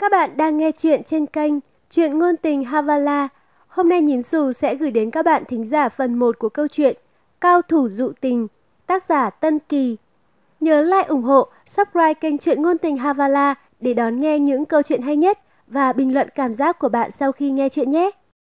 Các bạn đang nghe chuyện trên kênh Chuyện Ngôn Tình Havala. Hôm nay Nhím Xù sẽ gửi đến các bạn thính giả phần 1 của câu chuyện Cao Thủ Dụ Tình, tác giả Tân Kỳ. Nhớ like, ủng hộ, subscribe kênh Chuyện Ngôn Tình Havala để đón nghe những câu chuyện hay nhất và bình luận cảm giác của bạn sau khi nghe chuyện nhé.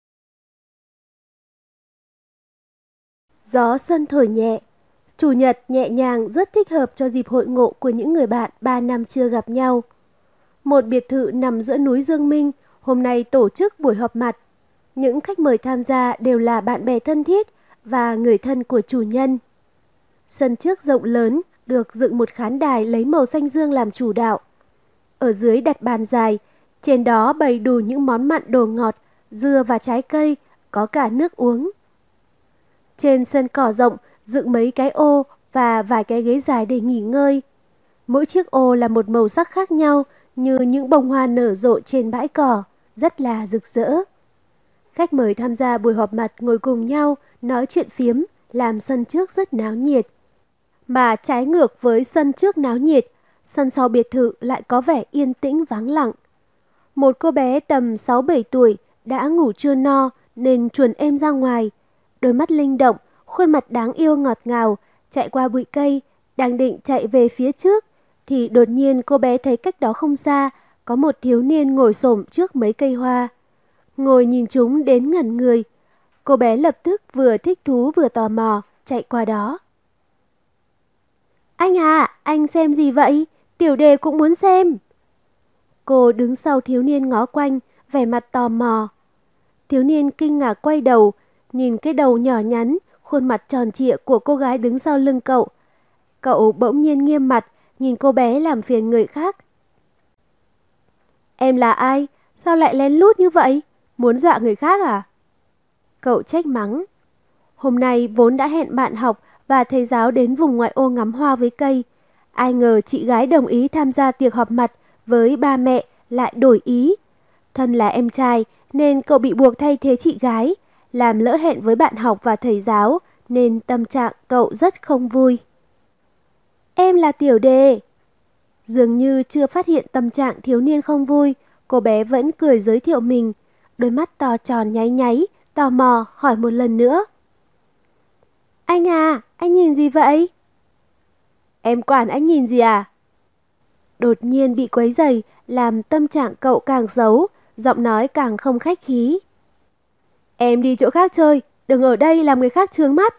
Gió xuân thổi nhẹ. Chủ nhật nhẹ nhàng rất thích hợp cho dịp hội ngộ của những người bạn 3 năm chưa gặp nhau. Một biệt thự nằm giữa núi Dương Minh hôm nay tổ chức buổi họp mặt. Những khách mời tham gia đều là bạn bè thân thiết và người thân của chủ nhân. Sân trước rộng lớn được dựng một khán đài lấy màu xanh dương làm chủ đạo. Ở dưới đặt bàn dài, trên đó bày đủ những món mặn đồ ngọt, dưa và trái cây, có cả nước uống. Trên sân cỏ rộng dựng mấy cái ô và vài cái ghế dài để nghỉ ngơi. Mỗi chiếc ô là một màu sắc khác nhau, như những bông hoa nở rộ trên bãi cỏ, rất là rực rỡ. Khách mời tham gia buổi họp mặt ngồi cùng nhau, nói chuyện phiếm, làm sân trước rất náo nhiệt. Mà trái ngược với sân trước náo nhiệt, sân sau biệt thự lại có vẻ yên tĩnh vắng lặng. Một cô bé tầm 6-7 tuổi đã ngủ trưa no nên chuồn êm ra ngoài. Đôi mắt linh động, khuôn mặt đáng yêu ngọt ngào, chạy qua bụi cây, đang định chạy về phía trước. Thì đột nhiên cô bé thấy cách đó không xa, có một thiếu niên ngồi xổm trước mấy cây hoa. Ngồi nhìn chúng đến ngẩn người. Cô bé lập tức vừa thích thú vừa tò mò, chạy qua đó. Anh à, anh xem gì vậy? Tiểu đề cũng muốn xem. Cô đứng sau thiếu niên ngó quanh, vẻ mặt tò mò. Thiếu niên kinh ngạc quay đầu, nhìn cái đầu nhỏ nhắn, khuôn mặt tròn trịa của cô gái đứng sau lưng cậu. Cậu bỗng nhiên nghiêm mặt, nhìn cô bé làm phiền người khác. Em là ai? Sao lại lén lút như vậy? Muốn dọa người khác à? Cậu trách mắng. Hôm nay vốn đã hẹn bạn học và thầy giáo đến vùng ngoại ô ngắm hoa với cây. Ai ngờ chị gái đồng ý tham gia tiệc họp mặt với ba mẹ lại đổi ý. Thân là em trai nên cậu bị buộc thay thế chị gái, làm lỡ hẹn với bạn học và thầy giáo nên tâm trạng cậu rất không vui. Em là Tiểu Đề. Dường như chưa phát hiện tâm trạng thiếu niên không vui, cô bé vẫn cười giới thiệu mình, đôi mắt to tròn nháy nháy, tò mò hỏi một lần nữa. Anh à, anh nhìn gì vậy? Em quản anh nhìn gì à? Đột nhiên bị quấy rầy, làm tâm trạng cậu càng xấu, giọng nói càng không khách khí. Em đi chỗ khác chơi, đừng ở đây làm người khác chướng mắt.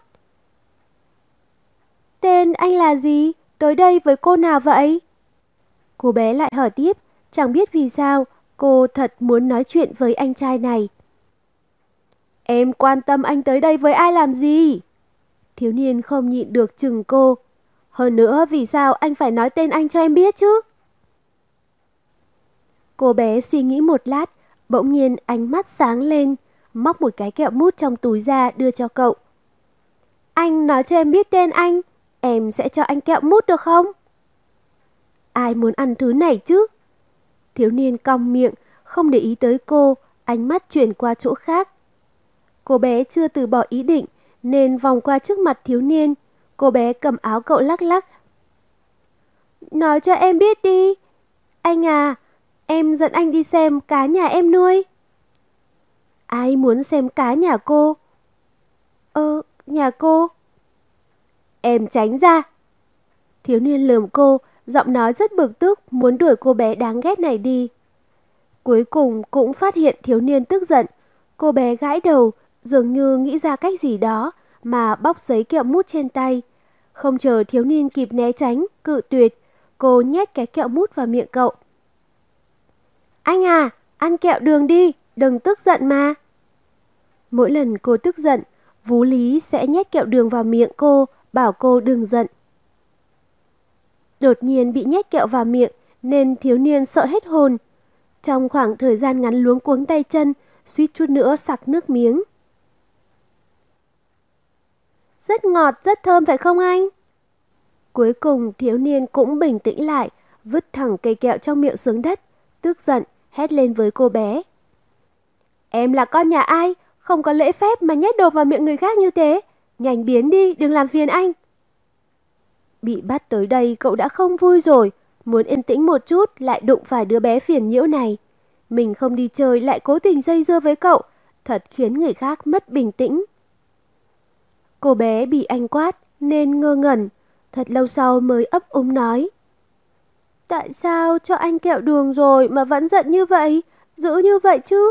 Tên anh là gì? Tới đây với cô nào vậy? Cô bé lại hỏi tiếp, chẳng biết vì sao cô thật muốn nói chuyện với anh trai này. Em quan tâm anh tới đây với ai làm gì? Thiếu niên không nhịn được chừng cô. Hơn nữa vì sao anh phải nói tên anh cho em biết chứ? Cô bé suy nghĩ một lát, bỗng nhiên ánh mắt sáng lên, móc một cái kẹo mút trong túi ra đưa cho cậu. Anh nói cho em biết tên anh, em sẽ cho anh kẹo mút được không? Ai muốn ăn thứ này chứ? Thiếu niên cong miệng, không để ý tới cô, ánh mắt chuyển qua chỗ khác. Cô bé chưa từ bỏ ý định, nên vòng qua trước mặt thiếu niên. Cô bé cầm áo cậu lắc lắc. Nói cho em biết đi. Anh à, em dẫn anh đi xem cá nhà em nuôi. Ai muốn xem cá nhà cô? Nhà cô? Em tránh ra. Thiếu niên lườm cô, giọng nói rất bực tức, muốn đuổi cô bé đáng ghét này đi. Cuối cùng cũng phát hiện thiếu niên tức giận. Cô bé gãi đầu, dường như nghĩ ra cách gì đó mà bóc giấy kẹo mút trên tay. Không chờ thiếu niên kịp né tránh, cự tuyệt, cô nhét cái kẹo mút vào miệng cậu. Anh à, ăn kẹo đường đi, đừng tức giận mà. Mỗi lần cô tức giận, Vú Lý sẽ nhét kẹo đường vào miệng cô, bảo cô đừng giận. Đột nhiên bị nhét kẹo vào miệng nên thiếu niên sợ hết hồn. Trong khoảng thời gian ngắn luống cuống tay chân, suýt chút nữa sặc nước miếng. Rất ngọt, rất thơm phải không anh? Cuối cùng thiếu niên cũng bình tĩnh lại, vứt thẳng cây kẹo trong miệng xuống đất, tức giận, hét lên với cô bé. Em là con nhà ai? Không có lễ phép mà nhét đồ vào miệng người khác như thế. Nhanh biến đi, đừng làm phiền anh. Bị bắt tới đây cậu đã không vui rồi, Muốn yên tĩnh một chút lại đụng phải đứa bé phiền nhiễu này. Mình không đi chơi lại cố tình dây dưa với cậu, thật khiến người khác mất bình tĩnh. Cô bé bị anh quát nên ngơ ngẩn, thật lâu sau mới ấp úng nói. Tại sao cho anh kẹo đường rồi mà vẫn giận như vậy, dữ như vậy chứ?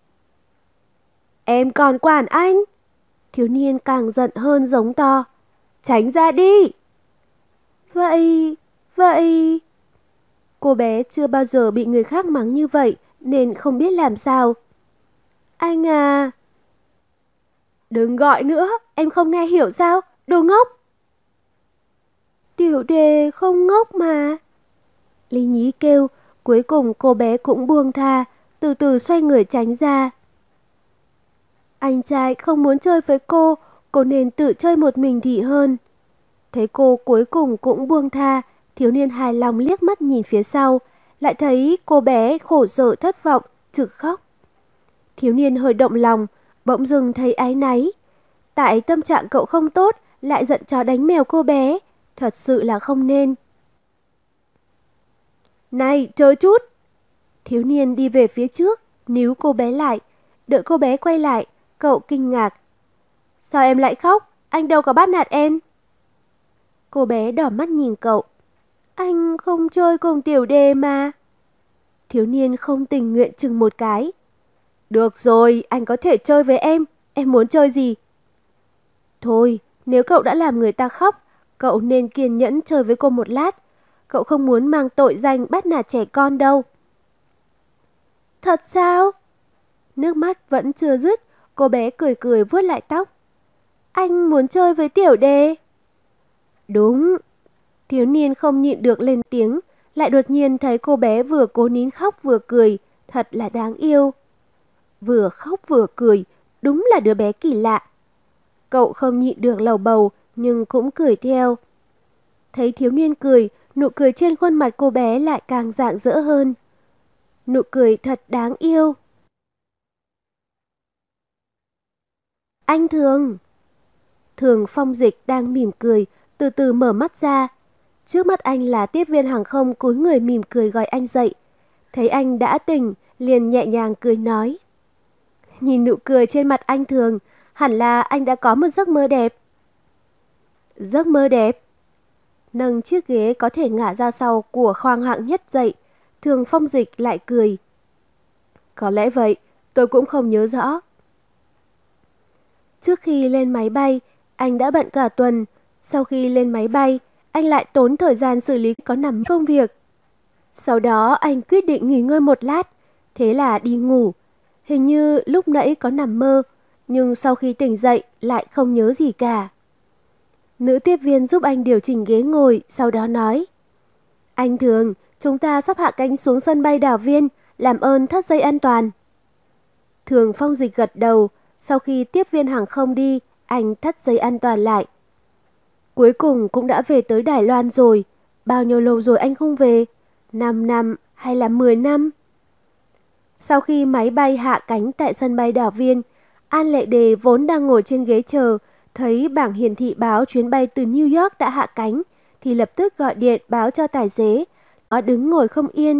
Em còn quản anh. Thiếu niên càng giận hơn giống to. Tránh ra đi. Vậy... Cô bé chưa bao giờ bị người khác mắng như vậy nên không biết làm sao. Anh à... Đừng gọi nữa, em không nghe hiểu sao, đồ ngốc. Tiểu Đề không ngốc mà. Lý Nhí kêu, cuối cùng cô bé cũng buông tha, từ từ xoay người tránh ra. Anh trai không muốn chơi với cô nên tự chơi một mình thì hơn. Thấy cô cuối cùng cũng buông tha, thiếu niên hài lòng liếc mắt nhìn phía sau, lại thấy cô bé khổ sở thất vọng, trực khóc. Thiếu niên hơi động lòng, bỗng dưng thấy áy náy. Tại tâm trạng cậu không tốt, lại giận chó đánh mèo cô bé, thật sự là không nên. Này, chờ chút! Thiếu niên đi về phía trước, níu cô bé lại, đợi cô bé quay lại, cậu kinh ngạc. Sao em lại khóc? Anh đâu có bắt nạt em. Cô bé đỏ mắt nhìn cậu. Anh không chơi cùng Tiểu Đề mà. Thiếu niên không tình nguyện chừng một cái. Được rồi, anh có thể chơi với em muốn chơi gì? Thôi, nếu cậu đã làm người ta khóc, cậu nên kiên nhẫn chơi với cô một lát. Cậu không muốn mang tội danh bắt nạt trẻ con đâu. Thật sao? Nước mắt vẫn chưa dứt, cô bé cười cười vuốt lại tóc. Anh muốn chơi với Tiểu Đề. Đúng. Thiếu niên không nhịn được lên tiếng, lại đột nhiên thấy cô bé vừa cố nín khóc vừa cười, thật là đáng yêu. Vừa khóc vừa cười, đúng là đứa bé kỳ lạ. Cậu không nhịn được lầu bầu, nhưng cũng cười theo. Thấy thiếu niên cười, nụ cười trên khuôn mặt cô bé lại càng rạng rỡ hơn. Nụ cười thật đáng yêu. Anh Thường. Thường Phong Dịch đang mỉm cười, từ từ mở mắt ra. Trước mắt anh là tiếp viên hàng không cúi người mỉm cười gọi anh dậy. Thấy anh đã tỉnh, liền nhẹ nhàng cười nói. Nhìn nụ cười trên mặt anh Thường, hẳn là anh đã có một giấc mơ đẹp. Giấc mơ đẹp? Nâng chiếc ghế có thể ngả ra sau của khoang hạng nhất dậy, Thường Phong Dịch lại cười. Có lẽ vậy, tôi cũng không nhớ rõ. Trước khi lên máy bay, anh đã bận cả tuần. Sau khi lên máy bay, anh lại tốn thời gian xử lý có nằm công việc. Sau đó anh quyết định nghỉ ngơi một lát, thế là đi ngủ. Hình như lúc nãy có nằm mơ, nhưng sau khi tỉnh dậy lại không nhớ gì cả. Nữ tiếp viên giúp anh điều chỉnh ghế ngồi, sau đó nói. Anh Thường, chúng ta sắp hạ cánh xuống sân bay Đảo Viên, làm ơn thắt dây an toàn. Thường Phong Dịch gật đầu, sau khi tiếp viên hàng không đi, anh thắt dây an toàn lại. Cuối cùng cũng đã về tới Đài Loan rồi, bao nhiêu lâu rồi anh không về? 5 năm hay là 10 năm? Sau khi máy bay hạ cánh tại sân bay Đảo Viên, An Lệ Đề vốn đang ngồi trên ghế chờ, thấy bảng hiển thị báo chuyến bay từ New York đã hạ cánh, thì lập tức gọi điện báo cho tài xế. Nó đứng ngồi không yên.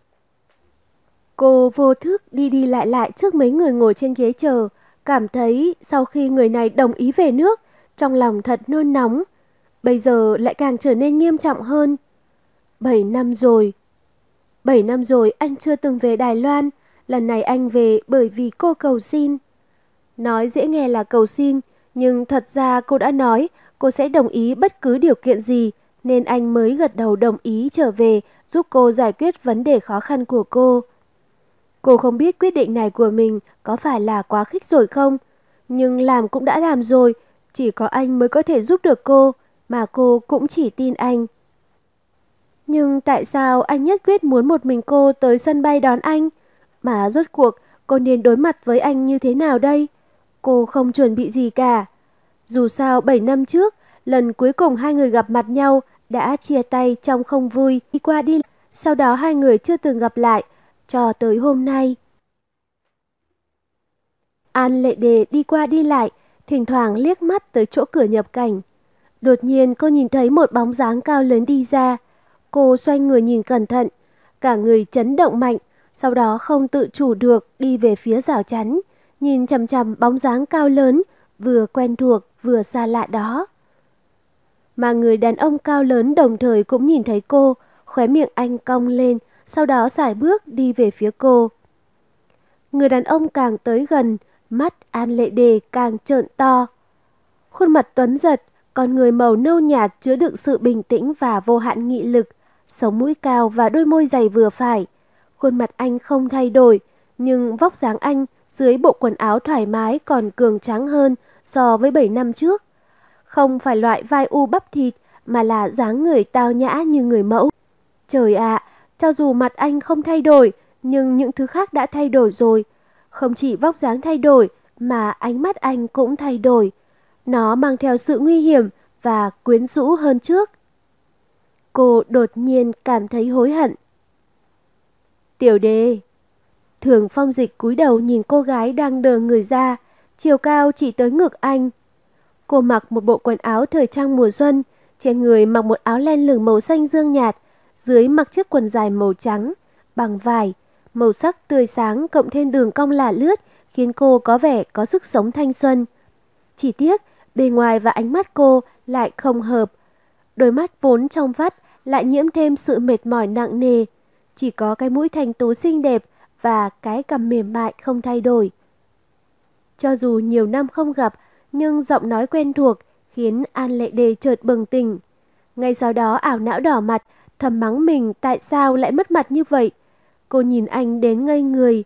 Cô vô thức đi đi lại lại trước mấy người ngồi trên ghế chờ, cảm thấy sau khi người này đồng ý về nước, trong lòng thật nôn nóng. Bây giờ lại càng trở nên nghiêm trọng hơn. 7 năm rồi. 7 năm rồi anh chưa từng về Đài Loan. Lần này anh về bởi vì cô cầu xin. Nói dễ nghe là cầu xin, nhưng thật ra cô đã nói cô sẽ đồng ý bất cứ điều kiện gì, nên anh mới gật đầu đồng ý trở về giúp cô giải quyết vấn đề khó khăn của cô. Cô không biết quyết định này của mình có phải là quá khích rồi không, nhưng làm cũng đã làm rồi, chỉ có anh mới có thể giúp được cô, mà cô cũng chỉ tin anh. Nhưng tại sao anh nhất quyết muốn một mình cô tới sân bay đón anh? Mà rốt cuộc cô nên đối mặt với anh như thế nào đây? Cô không chuẩn bị gì cả. Dù sao 7 năm trước, lần cuối cùng hai người gặp mặt nhau đã chia tay trong không vui, đi qua đi lại. Sau đó hai người chưa từng gặp lại, cho tới hôm nay. An Lệ Đề đi qua đi lại, thỉnh thoảng liếc mắt tới chỗ cửa nhập cảnh. Đột nhiên cô nhìn thấy một bóng dáng cao lớn đi ra. Cô xoay người nhìn cẩn thận, cả người chấn động mạnh, sau đó không tự chủ được đi về phía rào chắn, nhìn chằm chằm bóng dáng cao lớn, vừa quen thuộc vừa xa lạ đó. Mà người đàn ông cao lớn đồng thời cũng nhìn thấy cô, khóe miệng anh cong lên, sau đó sải bước đi về phía cô. Người đàn ông càng tới gần, mắt An Lệ Đề càng trợn to. Khuôn mặt tuấn giật, con người màu nâu nhạt chứa đựng sự bình tĩnh và vô hạn nghị lực, sống mũi cao và đôi môi dày vừa phải. Khuôn mặt anh không thay đổi, nhưng vóc dáng anh dưới bộ quần áo thoải mái còn cường tráng hơn so với 7 năm trước. Không phải loại vai u bắp thịt mà là dáng người tao nhã như người mẫu. Trời ạ, cho dù mặt anh không thay đổi, nhưng những thứ khác đã thay đổi rồi. Không chỉ vóc dáng thay đổi mà ánh mắt anh cũng thay đổi. Nó mang theo sự nguy hiểm và quyến rũ hơn trước. Cô đột nhiên cảm thấy hối hận. Tiểu Đề. Thường Phong Dịch cúi đầu nhìn cô gái đang đờ người ra, chiều cao chỉ tới ngực anh. Cô mặc một bộ quần áo thời trang mùa xuân, trên người mặc một áo len lửng màu xanh dương nhạt, dưới mặc chiếc quần dài màu trắng, bằng vải, màu sắc tươi sáng cộng thêm đường cong lả lướt khiến cô có vẻ có sức sống thanh xuân. Chỉ tiếc, bề ngoài và ánh mắt cô lại không hợp. Đôi mắt vốn trong vắt lại nhiễm thêm sự mệt mỏi nặng nề. Chỉ có cái mũi thanh tú xinh đẹp và cái cằm mềm mại không thay đổi. Cho dù nhiều năm không gặp, nhưng giọng nói quen thuộc khiến An Lệ Đề chợt bừng tỉnh. Ngay sau đó ảo não đỏ mặt, thầm mắng mình tại sao lại mất mặt như vậy. Cô nhìn anh đến ngây người.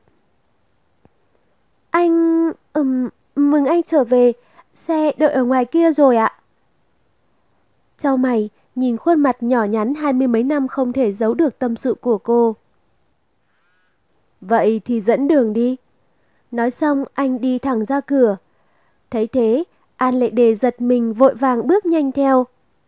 Anh... mừng anh trở về, xe đợi ở ngoài kia rồi ạ. Chau mày, nhìn khuôn mặt nhỏ nhắn 20 mấy năm không thể giấu được tâm sự của cô. Vậy thì dẫn đường đi. Nói xong anh đi thẳng ra cửa. Thấy thế, An Lệ Đề giật mình vội vàng bước nhanh theo.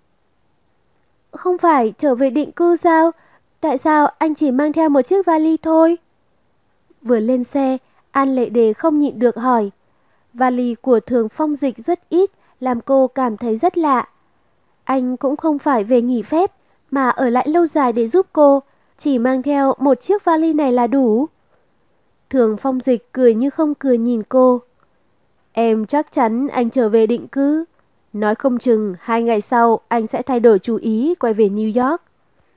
Không phải trở về định cư sao? Tại sao anh chỉ mang theo một chiếc vali thôi? Vừa lên xe, An Lệ Đề không nhịn được hỏi. Vali của Thường Phong Dịch rất ít, làm cô cảm thấy rất lạ. Anh cũng không phải về nghỉ phép, mà ở lại lâu dài để giúp cô. Chỉ mang theo một chiếc vali này là đủ. Thường Phong Dịch cười như không cười nhìn cô. Em chắc chắn anh trở về định cư. Nói không chừng 2 ngày sau anh sẽ thay đổi chủ ý quay về New York.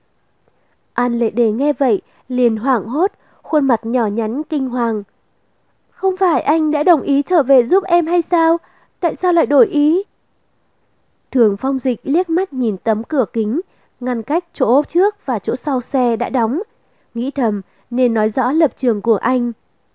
An Lệ Đề nghe vậy liền hoảng hốt, khuôn mặt nhỏ nhắn kinh hoàng. Không phải anh đã đồng ý trở về giúp em hay sao? Tại sao lại đổi ý? Thường Phong Dịch liếc mắt nhìn tấm cửa kính, ngăn cách chỗ trước và chỗ sau xe đã đóng. Nghĩ thầm nên nói rõ lập trường của anh.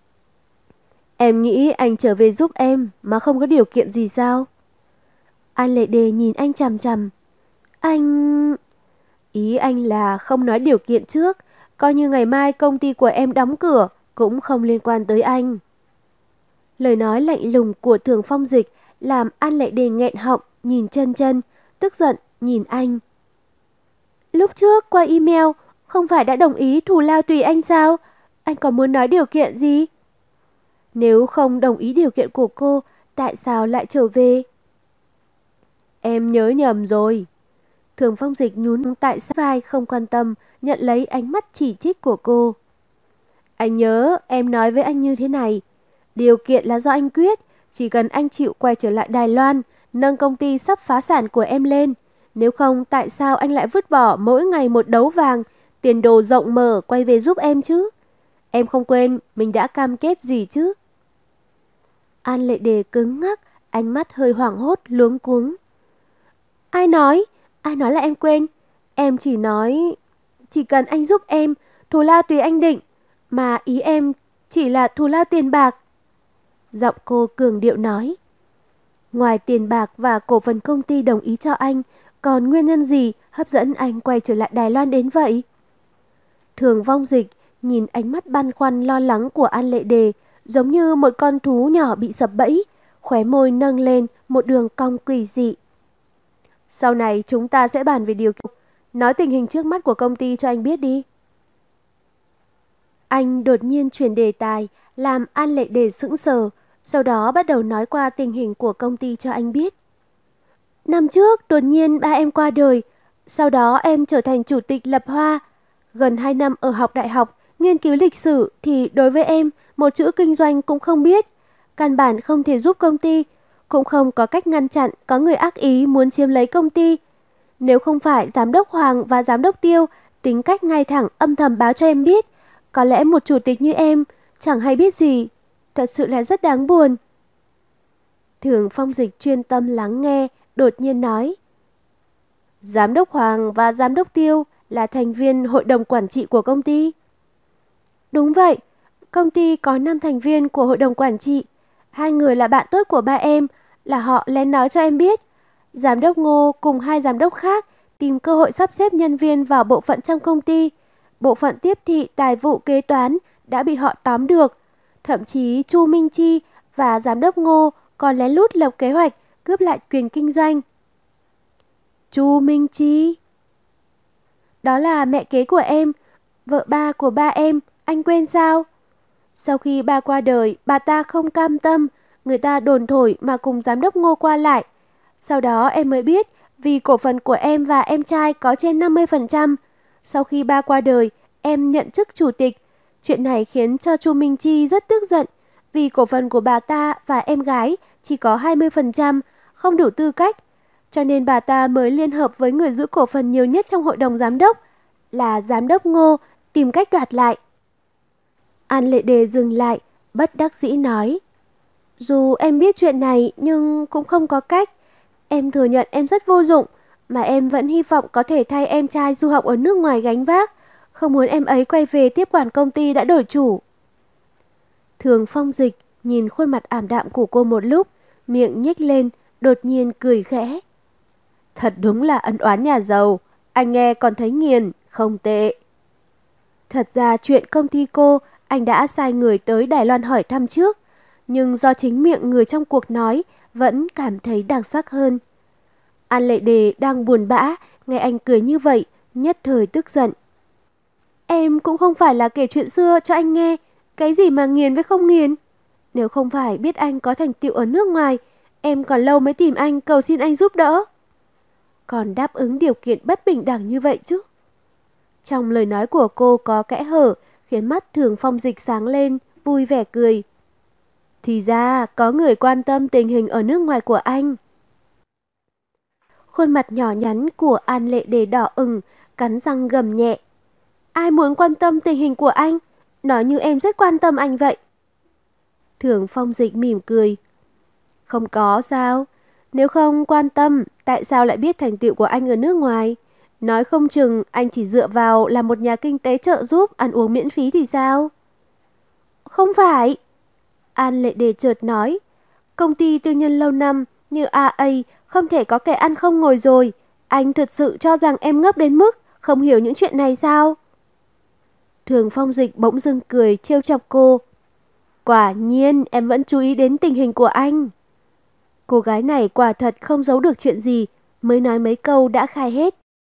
Em nghĩ anh trở về giúp em mà không có điều kiện gì sao? An Lệ Đề nhìn anh chằm chằm. Anh... Ý anh là không nói điều kiện trước, coi như ngày mai công ty của em đóng cửa, cũng không liên quan tới anh. Lời nói lạnh lùng của Thường Phong Dịch làm An Lệ Đề nghẹn họng, nhìn chân chân, tức giận nhìn anh. Lúc trước qua email, không phải đã đồng ý thù lao tùy anh sao? Anh còn muốn nói điều kiện gì? Nếu không đồng ý điều kiện của cô, tại sao lại trở về? Em nhớ nhầm rồi. Thường Phong Dịch nhún tại sát vai không quan tâm, nhận lấy ánh mắt chỉ trích của cô. Anh nhớ em nói với anh như thế này. Điều kiện là do anh quyết, chỉ cần anh chịu quay trở lại Đài Loan, nâng công ty sắp phá sản của em lên. Nếu không, tại sao anh lại vứt bỏ mỗi ngày một đấu vàng, tiền đồ rộng mở quay về giúp em chứ? Em không quên mình đã cam kết gì chứ? An Lệ Đề cứng ngắc, ánh mắt hơi hoảng hốt, luống cuống. Ai nói? Ai nói là em quên? Em chỉ nói... Chỉ cần anh giúp em, thù lao tùy anh định. Mà ý em chỉ là thù lao tiền bạc. Giọng cô cường điệu nói. Ngoài tiền bạc và cổ phần công ty đồng ý cho anh, còn nguyên nhân gì hấp dẫn anh quay trở lại Đài Loan đến vậy? Thường Phong Dịch nhìn ánh mắt băn khoăn lo lắng của An Lệ Đề, giống như một con thú nhỏ bị sập bẫy, khóe môi nâng lên một đường cong quỷ dị. Sau này chúng ta sẽ bàn về điều kiện. Nói tình hình trước mắt của công ty cho anh biết đi. Anh đột nhiên chuyển đề tài, làm An Lệ Đề sững sờ, sau đó bắt đầu nói qua tình hình của công ty cho anh biết. Năm trước đột nhiên ba em qua đời, Sau đó em trở thành chủ tịch lập Hoa. Gần 2 năm ở học đại học, nghiên cứu lịch sử thì đối với em, một chữ kinh doanh cũng không biết. Căn bản không thể giúp công ty, cũng không có cách ngăn chặn có người ác ý muốn chiếm lấy công ty. Nếu không phải giám đốc Hoàng và giám đốc Tiêu tính cách ngay thẳng âm thầm báo cho em biết, có lẽ một chủ tịch như em chẳng hay biết gì. Thật sự là rất đáng buồn. Thường Phong Dịch chuyên tâm lắng nghe, đột nhiên nói. Giám đốc Hoàng và giám đốc Tiêu là thành viên hội đồng quản trị của công ty. Đúng vậy, công ty có 5 thành viên của hội đồng quản trị. 2 người là bạn tốt của ba em, là họ lén nói cho em biết. Giám đốc Ngô cùng 2 giám đốc khác tìm cơ hội sắp xếp nhân viên vào bộ phận trong công ty. Bộ phận tiếp thị tài vụ kế toán đã bị họ tóm được. Thậm chí Chu Minh Chi và giám đốc Ngô còn lén lút lập kế hoạch cướp lại quyền kinh doanh. Chu Minh Chi? Đó là mẹ kế của em, vợ ba của ba em, anh quên sao? Sau khi ba qua đời, bà ta không cam tâm, người ta đồn thổi mà cùng giám đốc Ngô qua lại. Sau đó em mới biết, vì cổ phần của em và em trai có trên 50%. Sau khi ba qua đời, em nhận chức chủ tịch. Chuyện này khiến cho Chu Minh Chi rất tức giận, vì cổ phần của bà ta và em gái chỉ có 20%, không đủ tư cách. Cho nên bà ta mới liên hợp với người giữ cổ phần nhiều nhất trong hội đồng giám đốc, là giám đốc Ngô, tìm cách đoạt lại. An Lệ Đề dừng lại, bất đắc dĩ nói. Dù em biết chuyện này nhưng cũng không có cách. Em thừa nhận em rất vô dụng, mà em vẫn hy vọng có thể thay em trai du học ở nước ngoài gánh vác. Không muốn em ấy quay về tiếp quản công ty đã đổi chủ. Thường Phong Dịch nhìn khuôn mặt ảm đạm của cô một lúc, miệng nhếch lên, đột nhiên cười khẽ. Thật đúng là ân oán nhà giàu, anh nghe còn thấy nghiền, không tệ. Thật ra chuyện công ty cô, anh đã sai người tới Đài Loan hỏi thăm trước, nhưng do chính miệng người trong cuộc nói, vẫn cảm thấy đặc sắc hơn. An Lệ Đề đang buồn bã, nghe anh cười như vậy, nhất thời tức giận. Em cũng không phải là kể chuyện xưa cho anh nghe, cái gì mà nghiền với không nghiền. Nếu không phải biết anh có thành tựu ở nước ngoài, em còn lâu mới tìm anh cầu xin anh giúp đỡ. Còn đáp ứng điều kiện bất bình đẳng như vậy chứ. Trong lời nói của cô có kẽ hở, khiến mắt Thường Phong Dịch sáng lên, vui vẻ cười. Thì ra có người quan tâm tình hình ở nước ngoài của anh. Khuôn mặt nhỏ nhắn của An Lệ Đề đỏ ửng, cắn răng gầm nhẹ. Ai muốn quan tâm tình hình của anh? Nói như em rất quan tâm anh vậy. Thường Phong Dịch mỉm cười. Không có sao? Nếu không quan tâm, tại sao lại biết thành tựu của anh ở nước ngoài? Nói không chừng anh chỉ dựa vào là một nhà kinh tế trợ giúp ăn uống miễn phí thì sao? Không phải. An Lệ Đề chợt nói. Công ty tư nhân lâu năm như AA không thể có kẻ ăn không ngồi rồi. Anh thật sự cho rằng em ngốc đến mức không hiểu những chuyện này sao? Thường Phong Dịch bỗng dưng cười trêu chọc cô. Quả nhiên em vẫn chú ý đến tình hình của anh. Cô gái này quả thật không giấu được chuyện gì, mới nói mấy câu đã khai hết.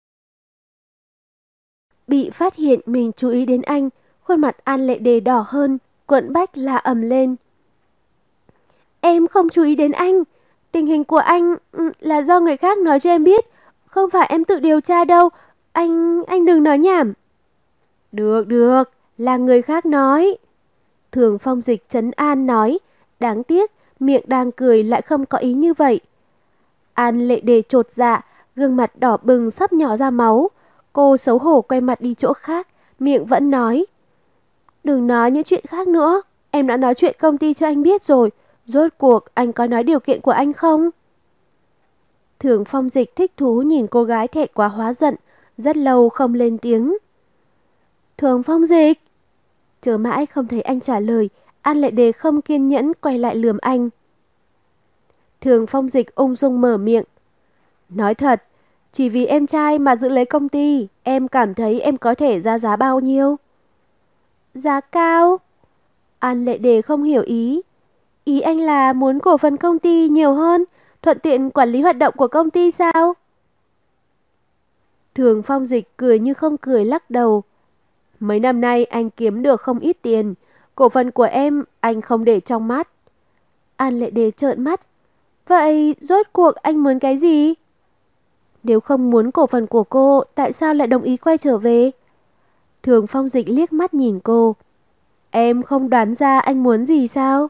Bị phát hiện mình chú ý đến anh, khuôn mặt An Lệ Đề đỏ hơn, quận bách la ầm lên. Em không chú ý đến anh, tình hình của anh là do người khác nói cho em biết, không phải em tự điều tra đâu, anh đừng nói nhảm. Được, là người khác nói. Thường Phong Dịch trấn an nói, đáng tiếc, miệng đang cười lại không có ý như vậy. An Lệ Đề chột dạ, gương mặt đỏ bừng sắp nhỏ ra máu. Cô xấu hổ quay mặt đi chỗ khác, miệng vẫn nói. Đừng nói những chuyện khác nữa, em đã nói chuyện công ty cho anh biết rồi. Rốt cuộc anh có nói điều kiện của anh không? Thường Phong Dịch thích thú nhìn cô gái thẹn quá hóa giận, rất lâu không lên tiếng. Thường Phong Dịch! Chờ mãi không thấy anh trả lời, An Lệ Đề không kiên nhẫn quay lại lườm anh. Thường Phong Dịch ung dung mở miệng. Nói thật, chỉ vì em trai mà giữ lấy công ty, em cảm thấy em có thể ra giá bao nhiêu? Giá cao? An Lệ Đề không hiểu ý. Ý anh là muốn cổ phần công ty nhiều hơn, thuận tiện quản lý hoạt động của công ty sao? Thường Phong Dịch cười như không cười lắc đầu. Mấy năm nay anh kiếm được không ít tiền, cổ phần của em anh không để trong mắt. An Lệ Đề trợn mắt. Vậy rốt cuộc anh muốn cái gì? Nếu không muốn cổ phần của cô, tại sao lại đồng ý quay trở về? Thường Phong Dịch liếc mắt nhìn cô. Em không đoán ra anh muốn gì sao?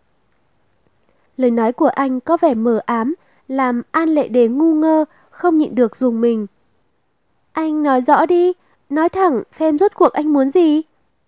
Lời nói của anh có vẻ mờ ám, làm An Lệ Đế ngu ngơ, không nhịn được dùng mình. Anh nói rõ đi, nói thẳng xem rốt cuộc anh muốn gì.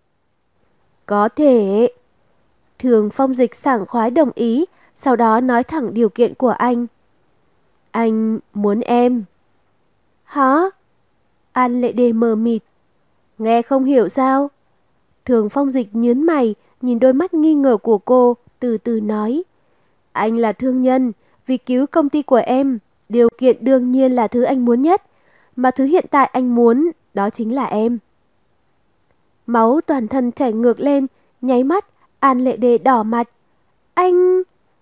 Có thể. Thường Phong Dịch sảng khoái đồng ý, sau đó nói thẳng điều kiện của anh. Anh muốn em. Hả? An Lệ Đế mờ mịt. Nghe không hiểu sao? Thường Phong Dịch nhướng mày, nhìn đôi mắt nghi ngờ của cô, từ từ nói. Anh là thương nhân, vì cứu công ty của em, điều kiện đương nhiên là thứ anh muốn nhất. Mà thứ hiện tại anh muốn, đó chính là em. Máu toàn thân chảy ngược lên, nháy mắt, An Lệ Đế đỏ mặt. Anh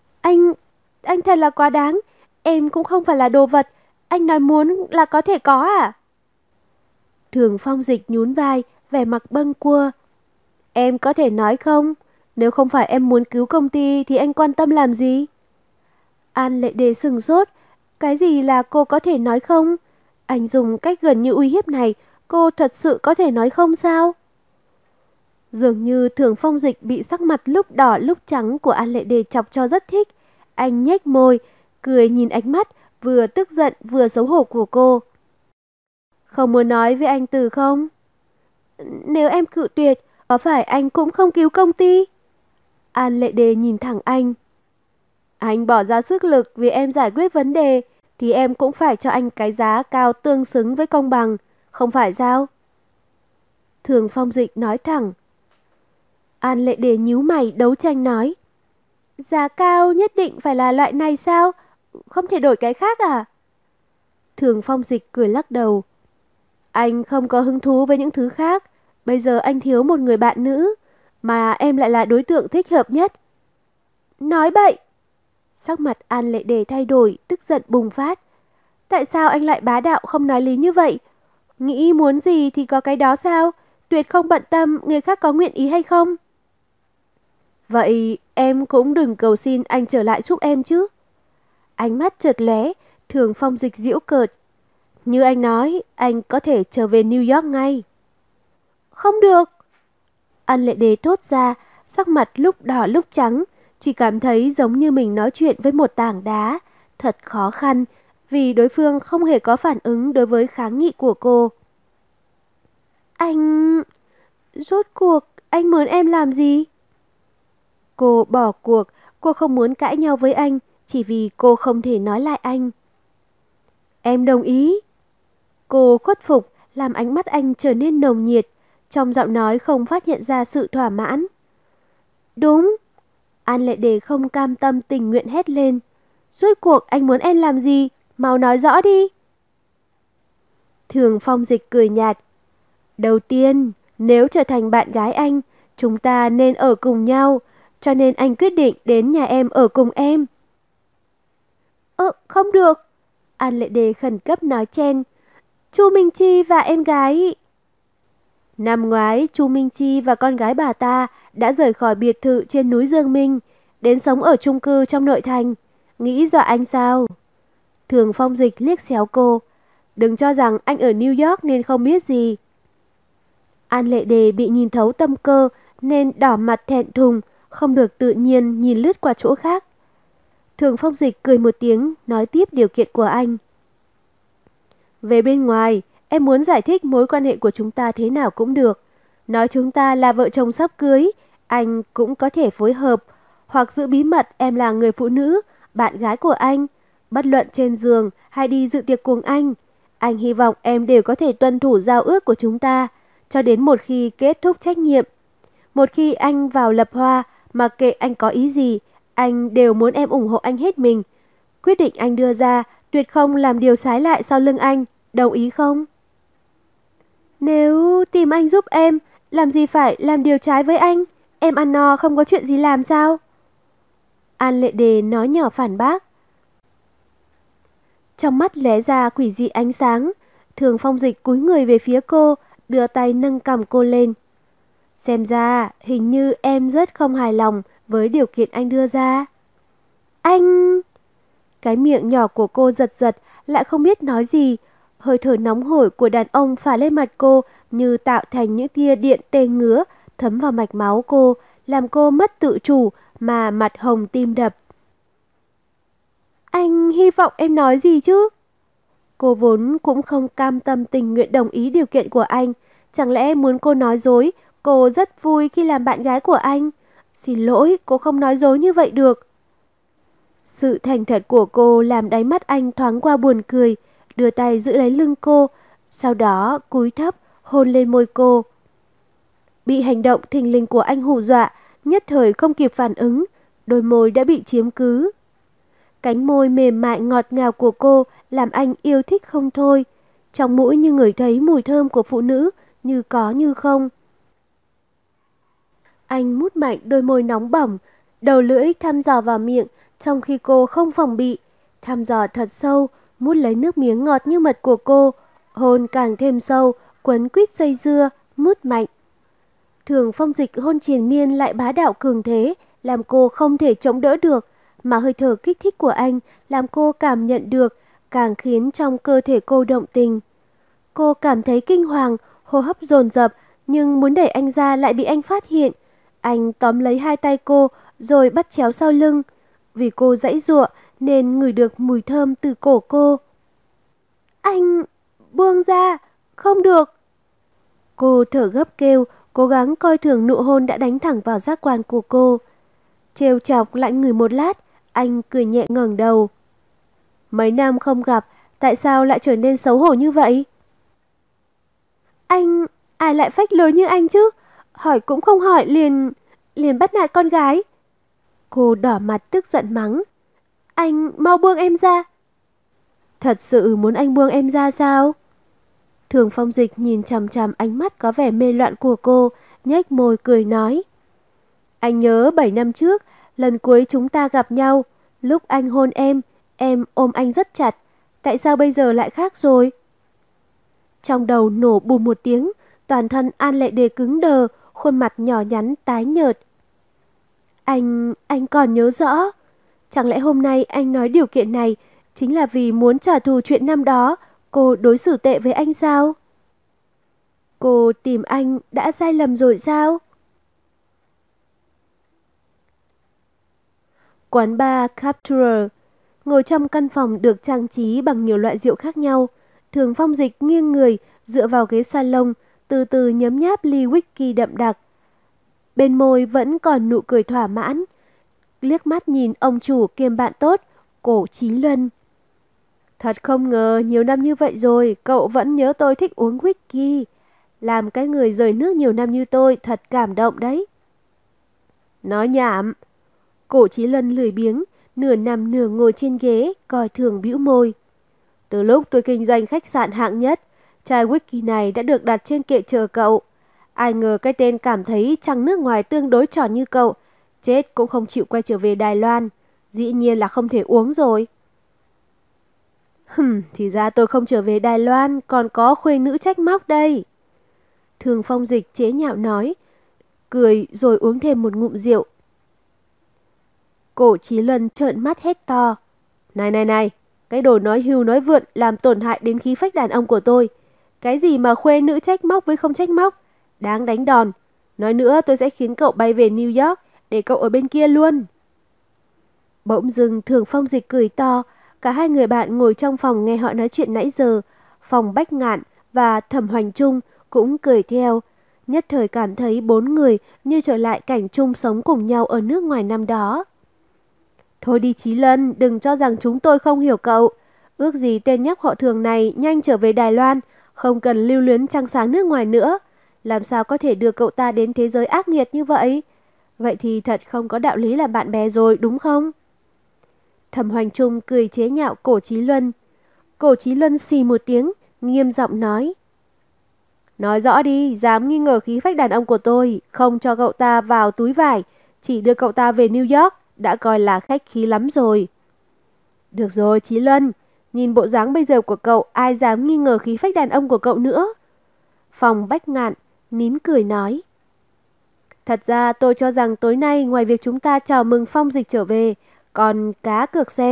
thật là quá đáng, em cũng không phải là đồ vật, anh nói muốn là có thể có à? Thường Phong Dịch nhún vai, vẻ mặt bâng quơ. Em có thể nói không? Nếu không phải em muốn cứu công ty thì anh quan tâm làm gì? An Lệ Đế sừng sốt. Cái gì là cô có thể nói không? Anh dùng cách gần như uy hiếp này, cô thật sự có thể nói không sao? Dường như Thường Phong Dịch bị sắc mặt lúc đỏ lúc trắng của An Lệ Đế chọc cho rất thích. Anh nhếch môi, cười nhìn ánh mắt vừa tức giận vừa xấu hổ của cô. Không muốn nói với anh từ không? Nếu em cự tuyệt, có phải anh cũng không cứu công ty? An Lệ Đế nhìn thẳng anh. Anh bỏ ra sức lực vì em giải quyết vấn đề, thì em cũng phải cho anh cái giá cao tương xứng với công bằng, không phải sao? Thường Phong Dịch nói thẳng. An Lệ Đế nhíu mày đấu tranh nói. Giá cao nhất định phải là loại này sao? Không thể đổi cái khác à? Thường Phong Dịch cười lắc đầu. Anh không có hứng thú với những thứ khác. Bây giờ anh thiếu một người bạn nữ, mà em lại là đối tượng thích hợp nhất. Nói bậy! Sắc mặt An Lệ Đế thay đổi, tức giận bùng phát. Tại sao anh lại bá đạo không nói lý như vậy? Nghĩ muốn gì thì có cái đó sao? Tuyệt không bận tâm người khác có nguyện ý hay không? Vậy em cũng đừng cầu xin anh trở lại giúp em chứ. Ánh mắt chợt lóe, Thường Phong Dịch giễu cợt. Như anh nói, anh có thể trở về New York ngay. Không được. An Lệ Đế thốt ra, sắc mặt lúc đỏ lúc trắng, chỉ cảm thấy giống như mình nói chuyện với một tảng đá. Thật khó khăn, vì đối phương không hề có phản ứng đối với kháng nghị của cô. Anh... Rốt cuộc, anh muốn em làm gì? Cô bỏ cuộc, cô không muốn cãi nhau với anh, chỉ vì cô không thể nói lại anh. Em đồng ý. Cô khuất phục, làm ánh mắt anh trở nên nồng nhiệt, trong giọng nói không phát hiện ra sự thỏa mãn. Đúng. An Lệ Đế không cam tâm tình nguyện hét lên. Rốt cuộc anh muốn em làm gì? Mau nói rõ đi. Thường Phong Dịch cười nhạt. Đầu tiên, nếu trở thành bạn gái anh, chúng ta nên ở cùng nhau, cho nên anh quyết định đến nhà em ở cùng em. Không được. An Lệ Đế khẩn cấp nói chen. Chu Minh Chi và em gái... Năm ngoái, Chu Minh Chi và con gái bà ta đã rời khỏi biệt thự trên núi Dương Minh, đến sống ở chung cư trong nội thành. Nghĩ dọa anh sao? Thường Phong Dịch liếc xéo cô. Đừng cho rằng anh ở New York nên không biết gì. An Lệ Đế bị nhìn thấu tâm cơ nên đỏ mặt thẹn thùng, không được tự nhiên nhìn lướt qua chỗ khác. Thường Phong Dịch cười một tiếng, nói tiếp điều kiện của anh. Về bên ngoài, em muốn giải thích mối quan hệ của chúng ta thế nào cũng được. Nói chúng ta là vợ chồng sắp cưới, anh cũng có thể phối hợp. Hoặc giữ bí mật em là người phụ nữ, bạn gái của anh. Bất luận trên giường hay đi dự tiệc cùng anh. Anh hy vọng em đều có thể tuân thủ giao ước của chúng ta, cho đến một khi kết thúc trách nhiệm. Một khi anh vào lập hoa, mặc kệ anh có ý gì, anh đều muốn em ủng hộ anh hết mình. Quyết định anh đưa ra, tuyệt không làm điều trái lại sau lưng anh. Đồng ý không? Nếu tìm anh giúp em, làm gì phải làm điều trái với anh? Em ăn no không có chuyện gì làm sao? An Lệ Đế nói nhỏ phản bác. Trong mắt lóe ra quỷ dị ánh sáng, Thường Phong Dịch cúi người về phía cô, đưa tay nâng cằm cô lên. Xem ra, hình như em rất không hài lòng với điều kiện anh đưa ra. Anh... Cái miệng nhỏ của cô giật giật, lại không biết nói gì. Hơi thở nóng hổi của đàn ông phả lên mặt cô như tạo thành những tia điện tê ngứa, thấm vào mạch máu cô, làm cô mất tự chủ mà mặt hồng tim đập. Anh hy vọng em nói gì chứ? Cô vốn cũng không cam tâm tình nguyện đồng ý điều kiện của anh. Chẳng lẽ muốn cô nói dối, cô rất vui khi làm bạn gái của anh. Xin lỗi, cô không nói dối như vậy được. Sự thành thật của cô làm đáy mắt anh thoáng qua buồn cười, đưa tay giữ lấy lưng cô, sau đó cúi thấp, hôn lên môi cô. Bị hành động thình lình của anh hù dọa, nhất thời không kịp phản ứng, đôi môi đã bị chiếm cứ. Cánh môi mềm mại ngọt ngào của cô làm anh yêu thích không thôi. Trong mũi như ngửi thấy mùi thơm của phụ nữ, như có như không. Anh mút mạnh đôi môi nóng bỏng, đầu lưỡi thăm dò vào miệng, trong khi cô không phòng bị. Thăm dò thật sâu, mút lấy nước miếng ngọt như mật của cô. Hôn càng thêm sâu, quấn quýt dây dưa, mút mạnh. Thường Phong Dịch hôn triền miên lại bá đạo cường thế, làm cô không thể chống đỡ được. Mà hơi thở kích thích của anh làm cô cảm nhận được, càng khiến trong cơ thể cô động tình. Cô cảm thấy kinh hoàng, hô hấp dồn dập, nhưng muốn đẩy anh ra lại bị anh phát hiện. Anh tóm lấy hai tay cô, rồi bắt chéo sau lưng. Vì cô giãy giụa nên ngửi được mùi thơm từ cổ cô. Anh buông ra, không được. Cô thở gấp kêu, cố gắng coi thường nụ hôn đã đánh thẳng vào giác quan của cô. Trêu chọc lại ngửi một lát, anh cười nhẹ ngẩng đầu. Mấy năm không gặp, tại sao lại trở nên xấu hổ như vậy? Anh, ai lại phách lối như anh chứ? Hỏi cũng không hỏi liền bắt nạt con gái. Cô đỏ mặt tức giận mắng. Anh mau buông em ra. Thật sự muốn anh buông em ra sao? Thường Phong Dịch nhìn chằm chằm ánh mắt có vẻ mê loạn của cô, nhếch môi cười nói. Anh nhớ 7 năm trước, lần cuối chúng ta gặp nhau, lúc anh hôn em ôm anh rất chặt. Tại sao bây giờ lại khác rồi? Trong đầu nổ bùm một tiếng, toàn thân An Lệ Đề cứng đờ, khuôn mặt nhỏ nhắn tái nhợt. Anh còn nhớ rõ. Chẳng lẽ hôm nay anh nói điều kiện này chính là vì muốn trả thù chuyện năm đó cô đối xử tệ với anh sao? Cô tìm anh đã sai lầm rồi sao? Quán bar Capturer. Ngồi trong căn phòng được trang trí bằng nhiều loại rượu khác nhau. Thường Phong Dịch nghiêng người, dựa vào ghế salon, từ từ nhấm nháp ly whisky đậm đặc. Bên môi vẫn còn nụ cười thỏa mãn. Liếc mắt nhìn ông chủ kiêm bạn tốt, Cổ Chí Luân. Thật không ngờ nhiều năm như vậy rồi, cậu vẫn nhớ tôi thích uống whisky. Làm cái người rời nước nhiều năm như tôi thật cảm động đấy. Nói nhảm. Cổ Chí Luân lười biếng, nửa nằm nửa ngồi trên ghế, coi thường bĩu môi. Từ lúc tôi kinh doanh khách sạn hạng nhất, chai whisky này đã được đặt trên kệ chờ cậu. Ai ngờ cái tên cảm thấy trăng nước ngoài tương đối tròn như cậu, chết cũng không chịu quay trở về Đài Loan. Dĩ nhiên là không thể uống rồi. Thì ra tôi không trở về Đài Loan, còn có khuê nữ trách móc đây. Thường Phong Dịch chế nhạo nói, cười rồi uống thêm một ngụm rượu. Cổ Chí Luân trợn mắt hét to. Này, cái đồ nói hưu nói vượn làm tổn hại đến khí phách đàn ông của tôi. Cái gì mà khuê nữ trách móc với không trách móc, đáng đánh đòn. Nói nữa tôi sẽ khiến cậu bay về New York để cậu ở bên kia luôn. Bỗng dưng Thường Phong Dịch cười to, cả hai người bạn ngồi trong phòng nghe họ nói chuyện nãy giờ. Phòng Bách Ngạn và Thẩm Hoành Trung cũng cười theo. Nhất thời cảm thấy bốn người như trở lại cảnh chung sống cùng nhau ở nước ngoài năm đó. Thôi đi Chí Lân, đừng cho rằng chúng tôi không hiểu cậu. Ước gì tên nhóc họ Thường này nhanh trở về Đài Loan, không cần lưu luyến trăng sáng nước ngoài nữa. Làm sao có thể đưa cậu ta đến thế giới ác nghiệt như vậy? Vậy thì thật không có đạo lý làm bạn bè rồi, đúng không? Thẩm Hoành Trung cười chế nhạo Cổ Chí Luân. Cổ Chí Luân xì một tiếng, nghiêm giọng nói. Nói rõ đi, dám nghi ngờ khí phách đàn ông của tôi, không cho cậu ta vào túi vải, chỉ đưa cậu ta về New York, đã coi là khách khí lắm rồi. Được rồi Chí Luân, nhìn bộ dáng bây giờ của cậu, ai dám nghi ngờ khí phách đàn ông của cậu nữa? Phòng Bách Ngạn nín cười nói. Thật ra tôi cho rằng tối nay ngoài việc chúng ta chào mừng Phong Dịch trở về, còn cá cược xem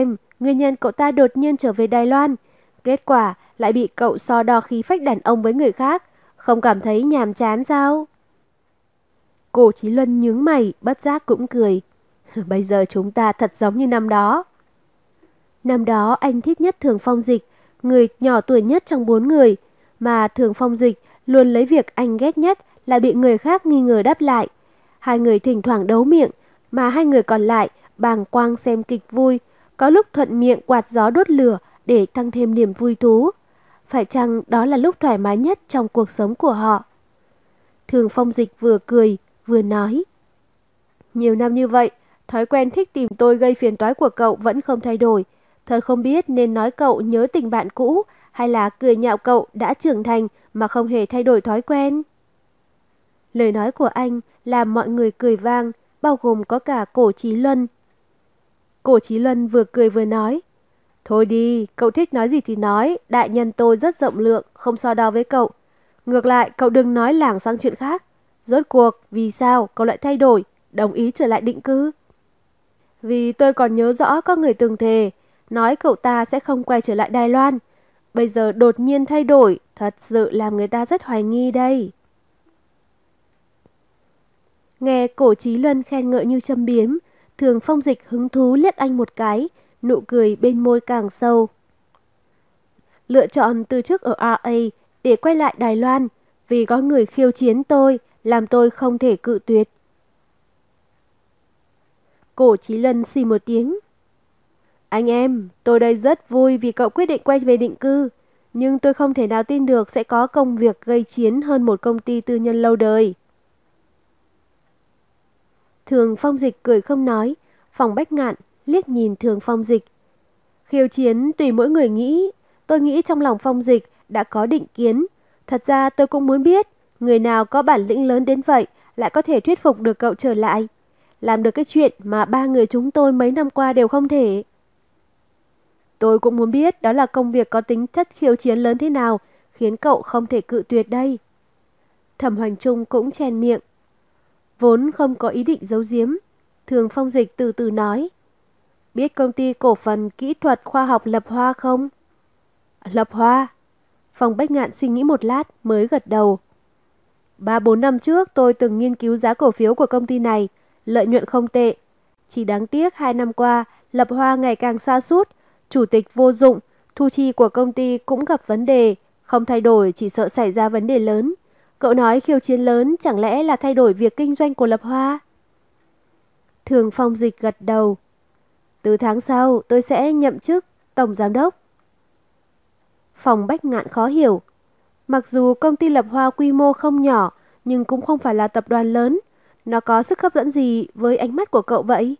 nguyên nhân cậu ta đột nhiên trở về Đài Loan. Kết quả lại bị cậu so đo khí phách đàn ông với người khác. Không cảm thấy nhàm chán sao? Cổ Chí Luân nhướng mày, bất giác cũng cười. Bây giờ chúng ta thật giống như năm đó. Năm đó anh thích nhất Thường Phong Dịch, người nhỏ tuổi nhất trong 4 người. Mà Thường Phong Dịch luôn lấy việc anh ghét nhất là bị người khác nghi ngờ đáp lại. Hai người thỉnh thoảng đấu miệng, mà hai người còn lại bàng quang xem kịch vui, có lúc thuận miệng quạt gió đốt lửa để tăng thêm niềm vui thú. Phải chăng đó là lúc thoải mái nhất trong cuộc sống của họ? Thường Phong Dịch vừa cười, vừa nói. Nhiều năm như vậy, thói quen thích tìm tôi gây phiền toái của cậu vẫn không thay đổi. Thật không biết nên nói cậu nhớ tình bạn cũ hay là cười nhạo cậu đã trưởng thành mà không hề thay đổi thói quen. Lời nói của anh làm mọi người cười vang, bao gồm có cả Cổ Chí Luân. Cổ Chí Luân vừa cười vừa nói. Thôi đi, cậu thích nói gì thì nói, đại nhân tôi rất rộng lượng, không so đo với cậu. Ngược lại, cậu đừng nói lảng sang chuyện khác. Rốt cuộc, vì sao cậu lại thay đổi, đồng ý trở lại định cư? Vì tôi còn nhớ rõ có người từng thề, nói cậu ta sẽ không quay trở lại Đài Loan. Bây giờ đột nhiên thay đổi, thật sự làm người ta rất hoài nghi đây. Nghe Cổ Chí Luân khen ngợi như châm biếm, Thường Phong Dịch hứng thú liếc anh một cái, nụ cười bên môi càng sâu. Lựa chọn từ chức ở RA để quay lại Đài Loan, vì có người khiêu chiến tôi, làm tôi không thể cự tuyệt. Cổ Chí Luân xì một tiếng. Anh em, tôi đây rất vui vì cậu quyết định quay về định cư, nhưng tôi không thể nào tin được sẽ có công việc gây chiến hơn một công ty tư nhân lâu đời. Thường Phong Dịch cười không nói, Phòng Bách Ngạn liếc nhìn Thường Phong Dịch. Khiêu chiến tùy mỗi người nghĩ, tôi nghĩ trong lòng Phong Dịch đã có định kiến. Thật ra tôi cũng muốn biết, người nào có bản lĩnh lớn đến vậy lại có thể thuyết phục được cậu trở lại. Làm được cái chuyện mà ba người chúng tôi mấy năm qua đều không thể. Tôi cũng muốn biết đó là công việc có tính chất khiêu chiến lớn thế nào, khiến cậu không thể cự tuyệt đây. Thẩm Hoành Trung cũng chen miệng. Vốn không có ý định giấu giếm, Thường Phong Dịch từ từ nói. Biết công ty cổ phần kỹ thuật khoa học Lập Hoa không? Lập Hoa? Phòng Bách Ngạn suy nghĩ một lát mới gật đầu. 3-4 năm trước tôi từng nghiên cứu giá cổ phiếu của công ty này, lợi nhuận không tệ. Chỉ đáng tiếc 2 năm qua, Lập Hoa ngày càng sa sút, chủ tịch vô dụng, thu chi của công ty cũng gặp vấn đề, không thay đổi chỉ sợ xảy ra vấn đề lớn. Cậu nói khiêu chiến lớn chẳng lẽ là thay đổi việc kinh doanh của Lập Hoa? Thường Phong Dịch gật đầu. Từ tháng sau tôi sẽ nhậm chức tổng giám đốc. Phòng Bách Ngạn khó hiểu. Mặc dù công ty Lập Hoa quy mô không nhỏ, nhưng cũng không phải là tập đoàn lớn. Nó có sức hấp dẫn gì với ánh mắt của cậu vậy?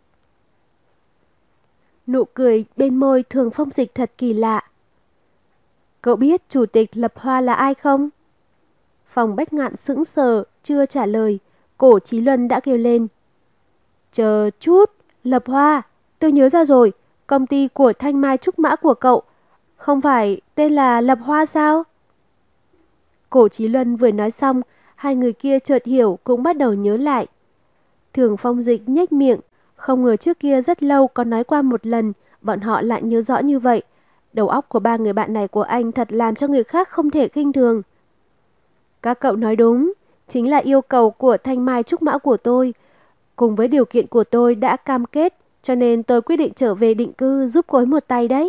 Nụ cười bên môi Thường Phong Dịch thật kỳ lạ. Cậu biết chủ tịch Lập Hoa là ai không? Phòng Bách Ngạn sững sờ, chưa trả lời. Cổ Chí Luân đã kêu lên. Chờ chút, Lập Hoa, tôi nhớ ra rồi, công ty của Thanh Mai Trúc Mã của cậu. Không phải tên là Lập Hoa sao? Cổ Chí Luân vừa nói xong, hai người kia chợt hiểu cũng bắt đầu nhớ lại. Thường Phong Dịch nhếch miệng, không ngờ trước kia rất lâu có nói qua một lần, bọn họ lại nhớ rõ như vậy. Đầu óc của ba người bạn này của anh thật làm cho người khác không thể khinh thường. Các cậu nói đúng, chính là yêu cầu của Thanh Mai Trúc Mã của tôi. Cùng với điều kiện của tôi đã cam kết, cho nên tôi quyết định trở về định cư giúp cô ấy một tay đấy.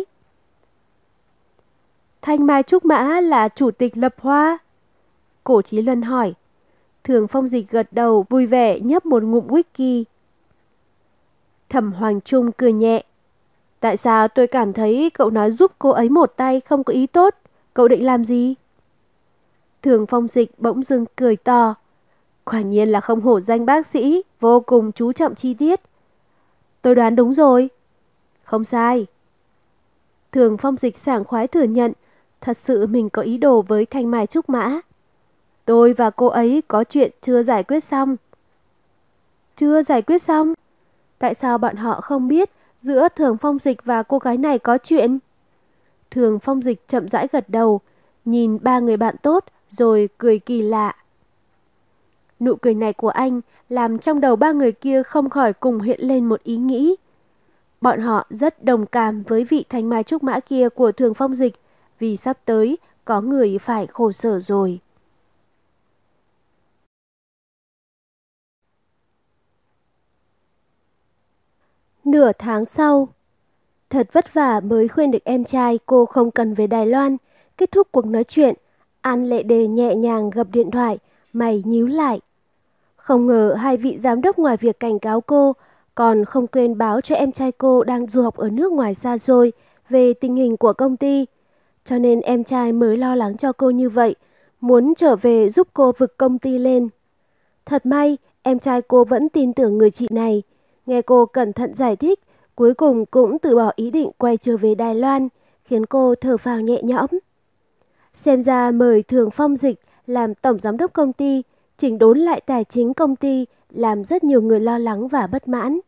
Thanh Mai Trúc Mã là chủ tịch Lập Hoa? Cổ Chí Luân hỏi. Thường Phong Dịch gật đầu vui vẻ nhấp một ngụm whisky. Thẩm Hoành Trung cười nhẹ. Tại sao tôi cảm thấy cậu nói giúp cô ấy một tay không có ý tốt? Cậu định làm gì? Thường Phong Dịch bỗng dưng cười to. Quả nhiên là không hổ danh bác sĩ, vô cùng chú trọng chi tiết. Tôi đoán đúng rồi. Không sai. Thường Phong Dịch sảng khoái thừa nhận, thật sự mình có ý đồ với Thanh Mai Trúc Mã. Tôi và cô ấy có chuyện chưa giải quyết xong. Chưa giải quyết xong? Tại sao bọn họ không biết giữa Thường Phong Dịch và cô gái này có chuyện? Thường Phong Dịch chậm rãi gật đầu, nhìn ba người bạn tốt rồi cười kỳ lạ. Nụ cười này của anh làm trong đầu ba người kia không khỏi cùng hiện lên một ý nghĩ. Bọn họ rất đồng cảm với vị thanh mai trúc mã kia của Thường Phong Dịch, vì sắp tới có người phải khổ sở rồi. Nửa tháng sau, thật vất vả mới khuyên được em trai cô không cần về Đài Loan. Kết thúc cuộc nói chuyện, An Lệ Đề nhẹ nhàng gập điện thoại, mày nhíu lại. Không ngờ hai vị giám đốc ngoài việc cảnh cáo cô, còn không quên báo cho em trai cô đang du học ở nước ngoài xa xôi về tình hình của công ty. Cho nên em trai mới lo lắng cho cô như vậy, muốn trở về giúp cô vực công ty lên. Thật may, em trai cô vẫn tin tưởng người chị này. Nghe cô cẩn thận giải thích, cuối cùng cũng từ bỏ ý định quay trở về Đài Loan, khiến cô thở phào nhẹ nhõm. Xem ra mời Thường Phong Dịch làm tổng giám đốc công ty, chỉnh đốn lại tài chính công ty, làm rất nhiều người lo lắng và bất mãn.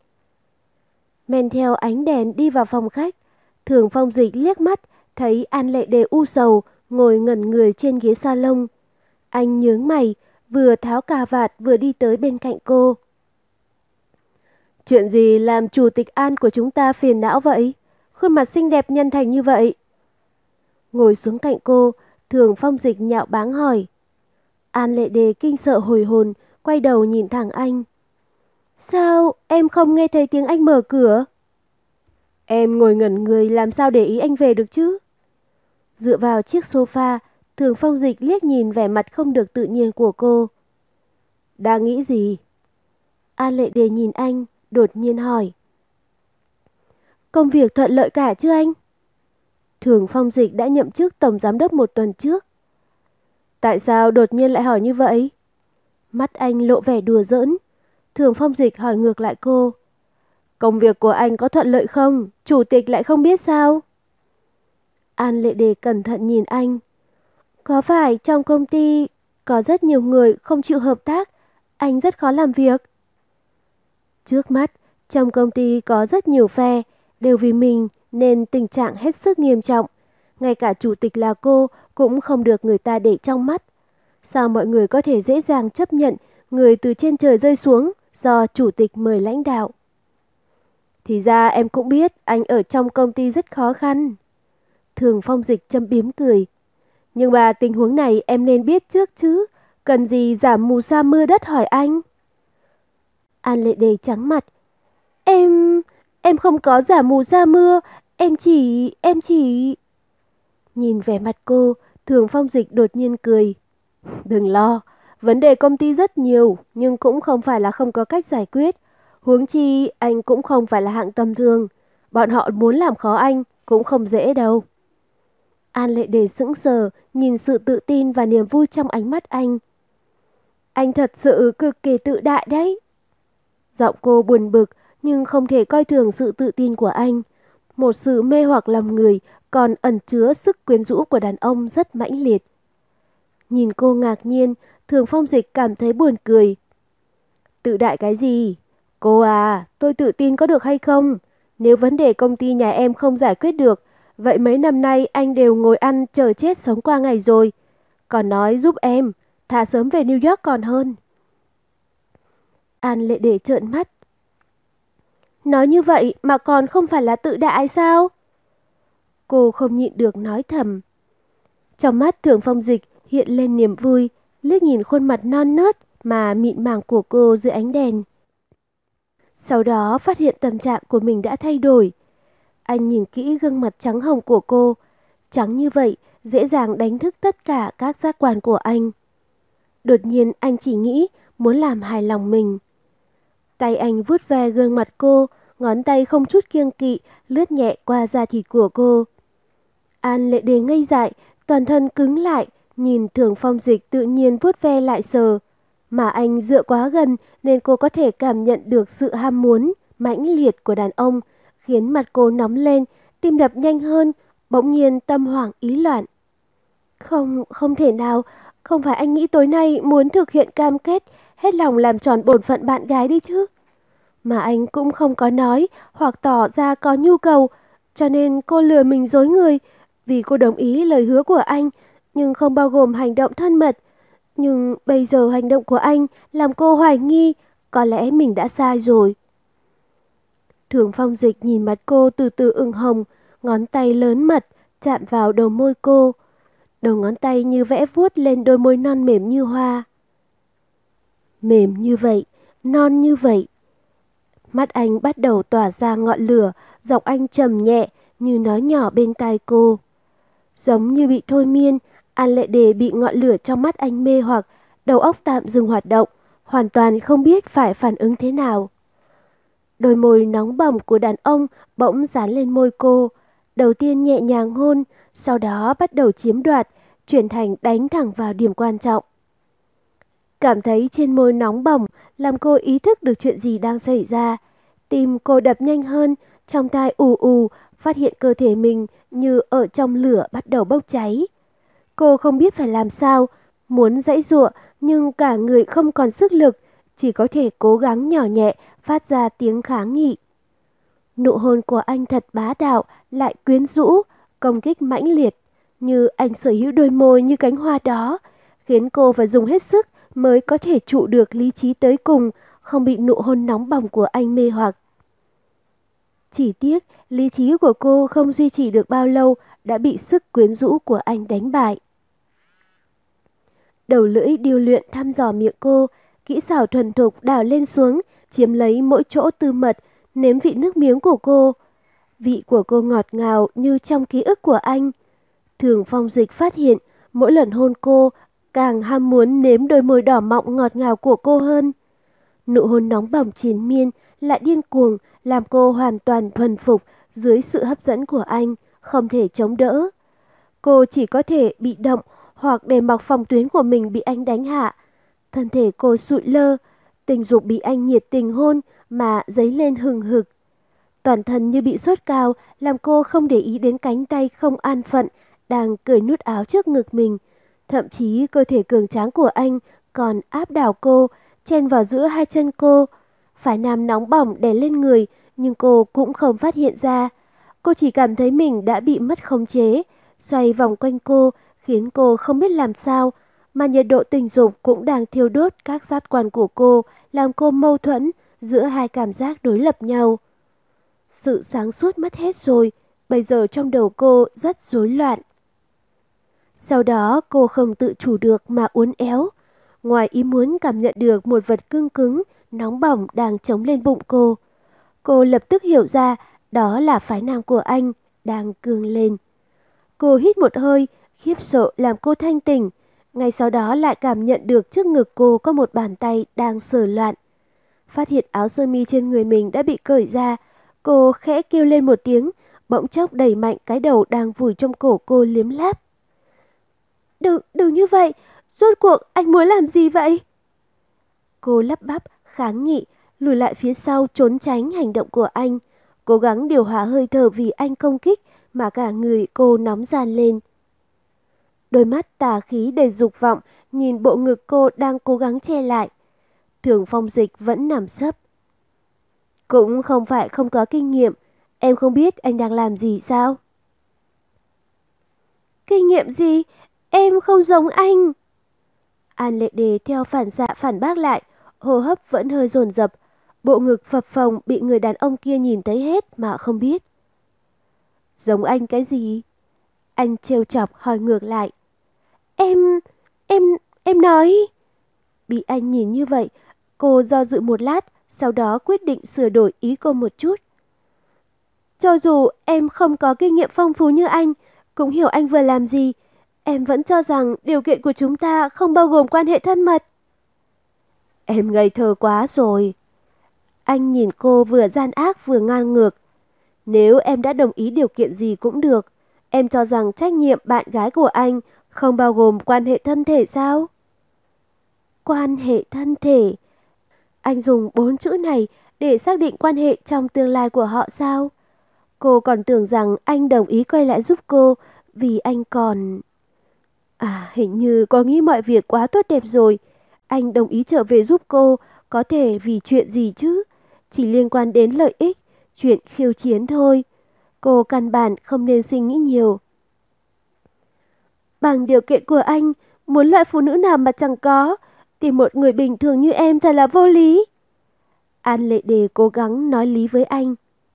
Men theo ánh đèn đi vào phòng khách, Thường Phong Dịch liếc mắt, thấy An Lệ Đề u sầu, ngồi ngẩn người trên ghế salon. Anh nhướng mày, vừa tháo cà vạt vừa đi tới bên cạnh cô. Chuyện gì làm chủ tịch An của chúng ta phiền não vậy? Khuôn mặt xinh đẹp nhân thành như vậy. Ngồi xuống cạnh cô, Thường Phong Dịch nhạo báng hỏi. An Lệ Đề kinh sợ hồi hồn, quay đầu nhìn thẳng anh. Sao em không nghe thấy tiếng anh mở cửa? Em ngồi ngẩn người làm sao để ý anh về được chứ? Dựa vào chiếc sofa, Thường Phong Dịch liếc nhìn vẻ mặt không được tự nhiên của cô. Đang nghĩ gì? An Lệ Đề nhìn anh, đột nhiên hỏi. Công việc thuận lợi cả chứ anh? Thường Phong Dịch đã nhậm chức tổng giám đốc 1 tuần trước. Tại sao đột nhiên lại hỏi như vậy? Mắt anh lộ vẻ đùa giỡn. Thường Phong Dịch hỏi ngược lại cô. Công việc của anh có thuận lợi không? Chủ tịch lại không biết sao? An Lệ Đề cẩn thận nhìn anh. Có phải trong công ty có rất nhiều người không chịu hợp tác, anh rất khó làm việc? Trước mắt, trong công ty có rất nhiều phe, đều vì mình nên tình trạng hết sức nghiêm trọng. Ngay cả chủ tịch là cô cũng không được người ta để trong mắt. Sao mọi người có thể dễ dàng chấp nhận người từ trên trời rơi xuống do chủ tịch mời lãnh đạo? Thì ra em cũng biết anh ở trong công ty rất khó khăn. Thường Phong Dịch châm biếm cười. Nhưng mà tình huống này em nên biết trước chứ. Cần gì giảm mù sa mưa đất hỏi anh? An Lệ Đề trắng mặt. Em không có giả mù sa mưa. Em chỉ... Nhìn vẻ mặt cô, Thường Phong Dịch đột nhiên cười. Đừng lo, vấn đề công ty rất nhiều, nhưng cũng không phải là không có cách giải quyết. Huống chi, anh cũng không phải là hạng tầm thường. Bọn họ muốn làm khó anh, cũng không dễ đâu. An Lệ Đề sững sờ, nhìn sự tự tin và niềm vui trong ánh mắt anh. Anh thật sự cực kỳ tự đại đấy. Giọng cô buồn bực, nhưng không thể coi thường sự tự tin của anh. Một sự mê hoặc lòng người, còn ẩn chứa sức quyến rũ của đàn ông rất mãnh liệt. Nhìn cô ngạc nhiên, Thường Phong Dịch cảm thấy buồn cười. Tự đại cái gì? Cô à, tôi tự tin có được hay không? Nếu vấn đề công ty nhà em không giải quyết được, vậy mấy năm nay anh đều ngồi ăn chờ chết sống qua ngày rồi. Còn nói giúp em, thà sớm về New York còn hơn. An Lệ Đề trợn mắt. Nói như vậy mà còn không phải là tự đại sao? Cô không nhịn được nói thầm. Trong mắt Thường Phong Dịch hiện lên niềm vui, liếc nhìn khuôn mặt non nớt mà mịn màng của cô dưới ánh đèn. Sau đó phát hiện tâm trạng của mình đã thay đổi. Anh nhìn kỹ gương mặt trắng hồng của cô. Trắng như vậy, dễ dàng đánh thức tất cả các giác quan của anh. Đột nhiên anh chỉ nghĩ muốn làm hài lòng mình. Tay anh vuốt ve gương mặt cô, ngón tay không chút kiêng kỵ lướt nhẹ qua da thịt của cô. An Lệ Đề ngây dại, toàn thân cứng lại, nhìn Thường Phong Dịch tự nhiên vuốt ve lại sờ. Mà anh dựa quá gần nên cô có thể cảm nhận được sự ham muốn mãnh liệt của đàn ông, khiến mặt cô nóng lên, tim đập nhanh hơn, bỗng nhiên tâm hoảng ý loạn. Không thể nào, không phải anh nghĩ tối nay muốn thực hiện cam kết, hết lòng làm tròn bổn phận bạn gái đi chứ. Mà anh cũng không có nói hoặc tỏ ra có nhu cầu, cho nên cô lừa mình dối người, vì cô đồng ý lời hứa của anh, nhưng không bao gồm hành động thân mật. Nhưng bây giờ hành động của anh làm cô hoài nghi, có lẽ mình đã sai rồi. Thường Phong Dịch nhìn mặt cô từ từ ửng hồng, ngón tay lớn mật chạm vào đầu môi cô. Đầu ngón tay như vẽ vuốt lên đôi môi non mềm như hoa. Mềm như vậy, non như vậy. Mắt anh bắt đầu tỏa ra ngọn lửa, giọng anh trầm nhẹ như nói nhỏ bên tai cô. Giống như bị thôi miên, An Lệ Đề bị ngọn lửa trong mắt anh mê hoặc, đầu óc tạm dừng hoạt động, hoàn toàn không biết phải phản ứng thế nào. Đôi môi nóng bỏng của đàn ông bỗng dán lên môi cô, đầu tiên nhẹ nhàng hôn, sau đó bắt đầu chiếm đoạt, chuyển thành đánh thẳng vào điểm quan trọng. Cảm thấy trên môi nóng bỏng làm cô ý thức được chuyện gì đang xảy ra. Tim cô đập nhanh hơn, trong tai ù ù, phát hiện cơ thể mình như ở trong lửa bắt đầu bốc cháy. Cô không biết phải làm sao, muốn giãy giụa nhưng cả người không còn sức lực, chỉ có thể cố gắng nhỏ nhẹ phát ra tiếng kháng nghị. Nụ hôn của anh thật bá đạo, lại quyến rũ, công kích mãnh liệt, như anh sở hữu đôi môi như cánh hoa đó, khiến cô phải dùng hết sức mới có thể trụ được lý trí tới cùng, không bị nụ hôn nóng bỏng của anh mê hoặc. Chỉ tiếc, lý trí của cô không duy trì được bao lâu đã bị sức quyến rũ của anh đánh bại. Đầu lưỡi điêu luyện thăm dò miệng cô, kỹ xảo thuần thục đảo lên xuống, chiếm lấy mỗi chỗ tư mật, nếm vị nước miếng của cô. Vị của cô ngọt ngào như trong ký ức của anh. Thường Phong Dịch phát hiện, mỗi lần hôn cô, càng ham muốn nếm đôi môi đỏ mọng ngọt ngào của cô hơn. Nụ hôn nóng bỏng triền miên, lại điên cuồng, làm cô hoàn toàn thuần phục dưới sự hấp dẫn của anh, không thể chống đỡ. Cô chỉ có thể bị động hoặc để mặc phòng tuyến của mình bị anh đánh hạ. Thân thể cô sụi lơ, tình dục bị anh nhiệt tình hôn mà dấy lên hừng hực. Toàn thân như bị sốt cao, làm cô không để ý đến cánh tay không an phận đang cởi nút áo trước ngực mình. Thậm chí cơ thể cường tráng của anh còn áp đảo cô, chen vào giữa hai chân cô. Phái nam nóng bỏng đè lên người, nhưng cô cũng không phát hiện ra. Cô chỉ cảm thấy mình đã bị mất khống chế, xoay vòng quanh cô, khiến cô không biết làm sao, mà nhiệt độ tình dục cũng đang thiêu đốt các giác quan của cô, làm cô mâu thuẫn giữa hai cảm giác đối lập nhau. Sự sáng suốt mất hết rồi, bây giờ trong đầu cô rất rối loạn. Sau đó cô không tự chủ được mà uốn éo. Ngoài ý muốn cảm nhận được một vật cứng cứng, nóng bỏng đang chống lên bụng cô. Cô lập tức hiểu ra đó là phái nam của anh đang cương lên. Cô hít một hơi, khiếp sợ làm cô thanh tỉnh. Ngay sau đó lại cảm nhận được trước ngực cô có một bàn tay đang sờ loạn. Phát hiện áo sơ mi trên người mình đã bị cởi ra, cô khẽ kêu lên một tiếng, bỗng chốc đẩy mạnh cái đầu đang vùi trong cổ cô liếm láp. Đừng như vậy, rốt cuộc anh muốn làm gì vậy? Cô lắp bắp, kháng nghị, lùi lại phía sau trốn tránh hành động của anh, cố gắng điều hòa hơi thở vì anh công kích mà cả người cô nóng ran lên. Đôi mắt tà khí đầy dục vọng nhìn bộ ngực cô đang cố gắng che lại. Thường Phong Dịch vẫn nằm sấp. Cũng không phải không có kinh nghiệm, em không biết anh đang làm gì sao? Kinh nghiệm gì? Em không giống anh. An Lệ Đề theo phản xạ phản bác lại, hô hấp vẫn hơi dồn dập, bộ ngực phập phồng bị người đàn ông kia nhìn thấy hết mà không biết. Giống anh cái gì? Anh trêu chọc hỏi ngược lại. Em nói... Bị anh nhìn như vậy, cô do dự một lát, sau đó quyết định sửa đổi ý cô một chút. Cho dù em không có kinh nghiệm phong phú như anh, cũng hiểu anh vừa làm gì, em vẫn cho rằng điều kiện của chúng ta không bao gồm quan hệ thân mật. Em ngây thơ quá rồi. Anh nhìn cô vừa gian ác vừa ngang ngược. Nếu em đã đồng ý điều kiện gì cũng được, em cho rằng trách nhiệm bạn gái của anh không bao gồm quan hệ thân thể sao? Quan hệ thân thể? Anh dùng 4 chữ này để xác định quan hệ trong tương lai của họ sao? Cô còn tưởng rằng anh đồng ý quay lại giúp cô vì anh còn... hình như có nghĩ mọi việc quá tốt đẹp rồi. Anh đồng ý trở về giúp cô, có thể vì chuyện gì chứ? Chỉ liên quan đến lợi ích, chuyện khiêu chiến thôi. Cô căn bản không nên suy nghĩ nhiều. Bằng điều kiện của anh, muốn loại phụ nữ nào mà chẳng có, tìm một người bình thường như em thật là vô lý. An Lệ Đề cố gắng nói lý với anh.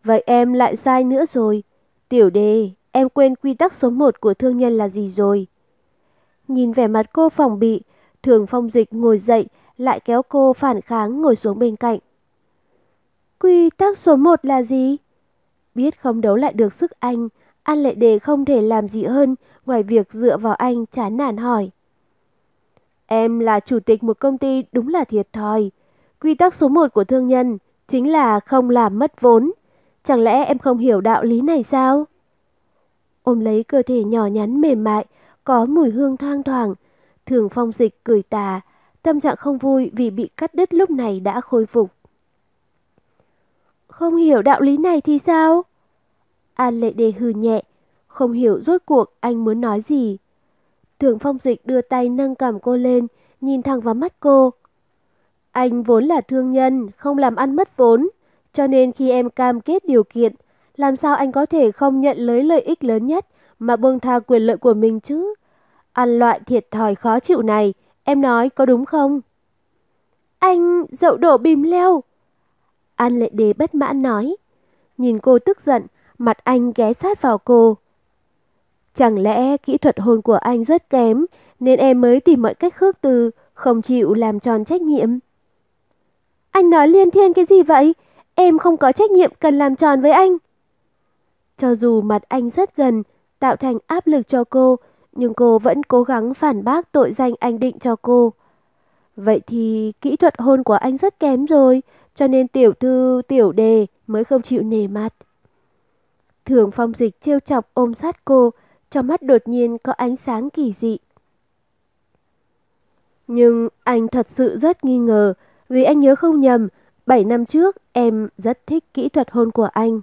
Vậy em lại sai nữa rồi. Tiểu Đề, em quên quy tắc số 1 của thương nhân là gì rồi? Nhìn vẻ mặt cô phòng bị, Thường Phong Dịch ngồi dậy, lại kéo cô phản kháng ngồi xuống bên cạnh. Quy tắc số 1 là gì? Biết không đấu lại được sức anh, An Lệ Đề không thể làm gì hơn ngoài việc dựa vào anh chán nản hỏi. Em là chủ tịch một công ty đúng là thiệt thòi. Quy tắc số 1 của thương nhân chính là không làm mất vốn. Chẳng lẽ em không hiểu đạo lý này sao? Ôm lấy cơ thể nhỏ nhắn mềm mại, có mùi hương thoang thoảng, Thường Phong Dịch cười tà, tâm trạng không vui vì bị cắt đứt lúc này đã khôi phục. Không hiểu đạo lý này thì sao? An Lệ Đề hừ nhẹ, không hiểu rốt cuộc anh muốn nói gì. Thường Phong Dịch đưa tay nâng cằm cô lên, nhìn thẳng vào mắt cô. Anh vốn là thương nhân, không làm ăn mất vốn, cho nên khi em cam kết điều kiện, làm sao anh có thể không nhận lấy lợi ích lớn nhất mà buông tha quyền lợi của mình chứ? Ăn loại thiệt thòi khó chịu này, em nói có đúng không? Anh dậu đổ bìm leo. An Lệ Đế bất mãn nói. Nhìn cô tức giận, mặt anh ghé sát vào cô. Chẳng lẽ kỹ thuật hôn của anh rất kém, nên em mới tìm mọi cách khước từ, không chịu làm tròn trách nhiệm? Anh nói liên thiên cái gì vậy? Em không có trách nhiệm cần làm tròn với anh. Cho dù mặt anh rất gần, tạo thành áp lực cho cô, nhưng cô vẫn cố gắng phản bác tội danh anh định cho cô. Vậy thì kỹ thuật hôn của anh rất kém rồi, cho nên tiểu thư Tiểu Đề mới không chịu nể mặt. Thường Phong Dịch trêu chọc ôm sát cô, trong mắt đột nhiên có ánh sáng kỳ dị. Nhưng anh thật sự rất nghi ngờ, vì anh nhớ không nhầm, 7 năm trước em rất thích kỹ thuật hôn của anh.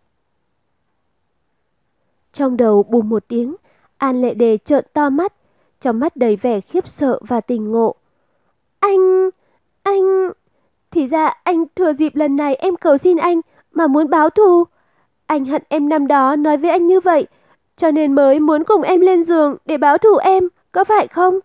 Trong đầu bùm một tiếng, An Lệ Đề trợn to mắt, trong mắt đầy vẻ khiếp sợ và tình ngộ. Anh... Thì ra anh thừa dịp lần này em cầu xin anh mà muốn báo thù. Anh hận em năm đó nói với anh như vậy, cho nên mới muốn cùng em lên giường để báo thù em, có phải không?